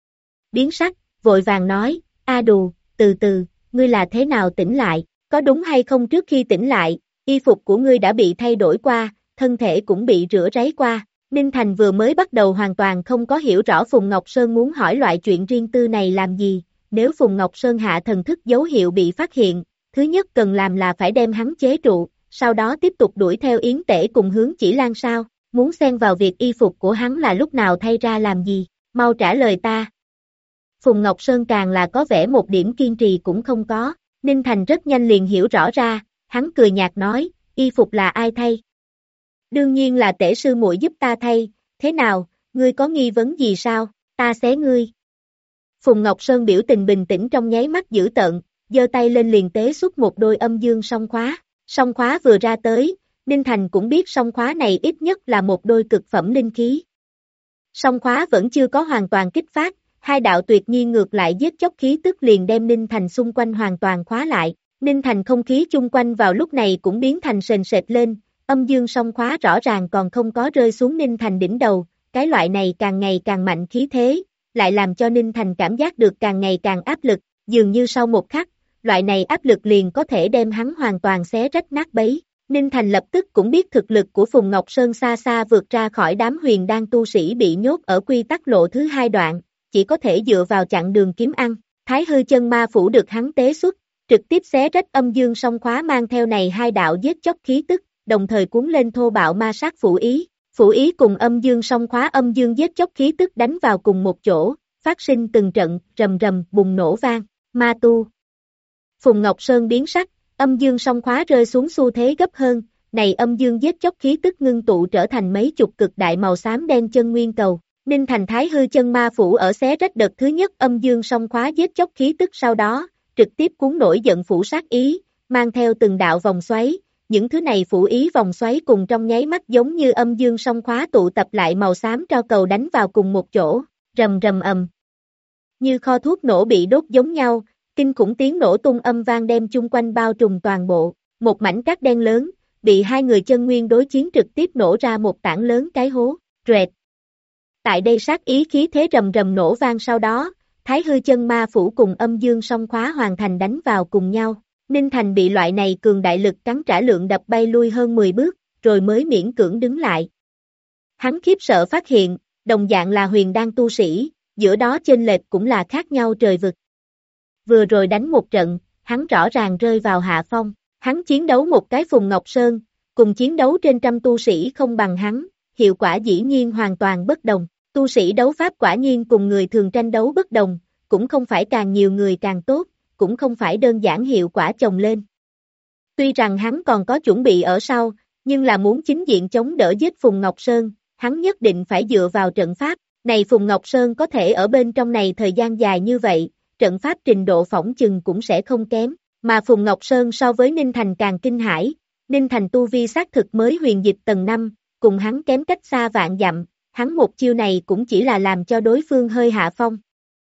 Biến sắc, vội vàng nói, a đù, từ từ, ngươi là thế nào tỉnh lại, có đúng hay không trước khi tỉnh lại, y phục của ngươi đã bị thay đổi qua, thân thể cũng bị rửa ráy qua. Ninh Thành vừa mới bắt đầu hoàn toàn không có hiểu rõ Phùng Ngọc Sơn muốn hỏi loại chuyện riêng tư này làm gì, nếu Phùng Ngọc Sơn hạ thần thức dấu hiệu bị phát hiện, thứ nhất cần làm là phải đem hắn chế trụ, sau đó tiếp tục đuổi theo Yến Tể cùng Hướng Chỉ Lan sao, muốn xen vào việc y phục của hắn là lúc nào thay ra làm gì, mau trả lời ta. Phùng Ngọc Sơn càng là có vẻ một điểm kiên trì cũng không có, Ninh Thành rất nhanh liền hiểu rõ ra, hắn cười nhạt nói, y phục là ai thay? Đương nhiên là Tể sư muội giúp ta thay, thế nào, ngươi có nghi vấn gì sao, ta xé ngươi. Phùng Ngọc Sơn biểu tình bình tĩnh trong nháy mắt dữ tợn, giơ tay lên liền tế xuất một đôi âm dương song khóa. Song khóa vừa ra tới, Ninh Thành cũng biết song khóa này ít nhất là một đôi cực phẩm linh khí. Song khóa vẫn chưa có hoàn toàn kích phát, hai đạo tuyệt nhiên ngược lại giết chóc khí tức liền đem Ninh Thành xung quanh hoàn toàn khóa lại. Ninh Thành không khí chung quanh vào lúc này cũng biến thành sền sệt lên, âm dương song khóa rõ ràng còn không có rơi xuống Ninh Thành đỉnh đầu, cái loại này càng ngày càng mạnh khí thế, lại làm cho Ninh Thành cảm giác được càng ngày càng áp lực, dường như sau một khắc, loại này áp lực liền có thể đem hắn hoàn toàn xé rách nát bấy. Ninh Thành lập tức cũng biết thực lực của Phùng Ngọc Sơn xa xa vượt ra khỏi đám huyền đan tu sĩ bị nhốt ở quy tắc lộ thứ hai đoạn, chỉ có thể dựa vào chặn đường kiếm ăn. Thái hư chân ma phủ được hắn tế xuất, trực tiếp xé rách âm dương song khóa mang theo này hai đạo giết chóc khí tức, đồng thời cuốn lên thô bạo ma sát phủ ý cùng âm dương song khóa âm dương giết chóc khí tức đánh vào cùng một chỗ, phát sinh từng trận rầm rầm bùng nổ vang, ma tu. Phùng Ngọc Sơn biến sắc, âm dương song khóa rơi xuống xu thế gấp hơn, này âm dương giết chóc khí tức ngưng tụ trở thành mấy chục cực đại màu xám đen chân nguyên cầu. Ninh Thành Thái hư chân ma phủ ở xé rách đợt thứ nhất âm dương song khóa giết chóc khí tức sau đó, trực tiếp cuốn nổi giận phủ sát ý, mang theo từng đạo vòng xoáy, những thứ này phủ ý vòng xoáy cùng trong nháy mắt giống như âm dương song khóa tụ tập lại màu xám tro cầu đánh vào cùng một chỗ, rầm rầm ầm. Như kho thuốc nổ bị đốt giống nhau, kinh khủng tiếng nổ tung âm vang đem chung quanh bao trùm toàn bộ, một mảnh cát đen lớn, bị hai người chân nguyên đối chiến trực tiếp nổ ra một tảng lớn cái hố, rệt. Tại đây sát ý khí thế rầm rầm nổ vang sau đó, Thái hư chân ma phủ cùng âm dương song khóa hoàn thành đánh vào cùng nhau. Ninh Thành bị loại này cường đại lực cắn trả lượng đập bay lui hơn 10 bước, rồi mới miễn cưỡng đứng lại. Hắn khiếp sợ phát hiện, đồng dạng là huyền đan tu sĩ, giữa đó chênh lệch cũng là khác nhau trời vực. Vừa rồi đánh một trận, hắn rõ ràng rơi vào hạ phong, hắn chiến đấu một cái Phùng Ngọc Sơn, cùng chiến đấu trên trăm tu sĩ không bằng hắn, hiệu quả dĩ nhiên hoàn toàn bất đồng. Tu sĩ đấu pháp quả nhiên cùng người thường tranh đấu bất đồng, cũng không phải càng nhiều người càng tốt, cũng không phải đơn giản hiệu quả chồng lên. Tuy rằng hắn còn có chuẩn bị ở sau, nhưng là muốn chính diện chống đỡ giết Phùng Ngọc Sơn, hắn nhất định phải dựa vào trận pháp. Này Phùng Ngọc Sơn có thể ở bên trong này thời gian dài như vậy, trận pháp trình độ phỏng chừng cũng sẽ không kém, mà Phùng Ngọc Sơn so với Ninh Thành càng kinh hãi, Ninh Thành tu vi xác thực mới huyền dịch tầng 5, cùng hắn kém cách xa vạn dặm, hắn một chiêu này cũng chỉ là làm cho đối phương hơi hạ phong.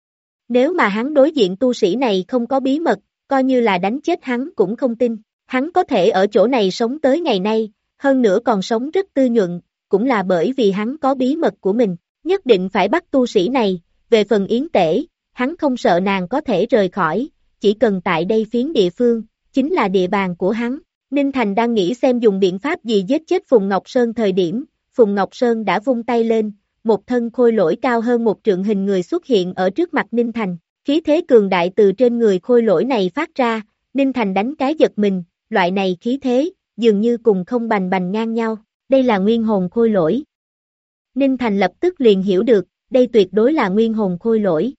Nếu mà hắn đối diện tu sĩ này không có bí mật, coi như là đánh chết hắn cũng không tin, hắn có thể ở chỗ này sống tới ngày nay, hơn nữa còn sống rất tư nhuận, cũng là bởi vì hắn có bí mật của mình, nhất định phải bắt tu sĩ này, về phần Yến Tể, hắn không sợ nàng có thể rời khỏi, chỉ cần tại đây phiến địa phương, chính là địa bàn của hắn. Ninh Thành đang nghĩ xem dùng biện pháp gì giết chết Phùng Ngọc Sơn thời điểm, Phùng Ngọc Sơn đã vung tay lên, một thân khôi lỗi cao hơn một trượng hình người xuất hiện ở trước mặt Ninh Thành, khí thế cường đại từ trên người khôi lỗi này phát ra, Ninh Thành đánh cái giật mình, loại này khí thế, dường như cùng không bành bành ngang nhau, đây là nguyên hồn khôi lỗi. Ninh Thành lập tức liền hiểu được, đây tuyệt đối là nguyên hồn khôi lỗi.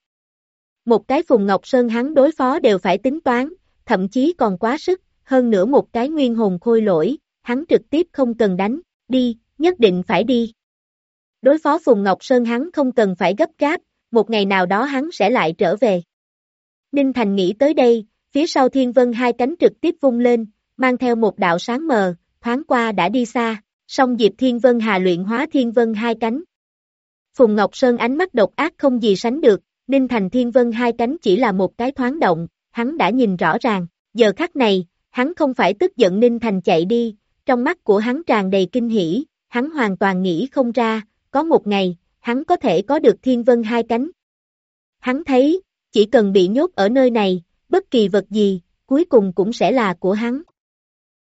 Một cái Phùng Ngọc Sơn hắn đối phó đều phải tính toán, thậm chí còn quá sức, hơn nữa một cái nguyên hồn khôi lỗi, hắn trực tiếp không cần đánh, đi, nhất định phải đi. Đối phó Phùng Ngọc Sơn hắn không cần phải gấp gáp, một ngày nào đó hắn sẽ lại trở về. Ninh Thành nghĩ tới đây, phía sau Thiên Vân hai cánh trực tiếp vung lên, mang theo một đạo sáng mờ, thoáng qua đã đi xa, song Diệp Thiên Vân Hà luyện hóa Thiên Vân hai cánh. Phùng Ngọc Sơn ánh mắt độc ác không gì sánh được, Ninh Thành Thiên Vân hai cánh chỉ là một cái thoáng động, hắn đã nhìn rõ ràng, giờ khắc này, hắn không phải tức giận Ninh Thành chạy đi, trong mắt của hắn tràn đầy kinh hỉ, hắn hoàn toàn nghĩ không ra, có một ngày, hắn có thể có được Thiên Vân hai cánh. Hắn thấy, chỉ cần bị nhốt ở nơi này, bất kỳ vật gì, cuối cùng cũng sẽ là của hắn.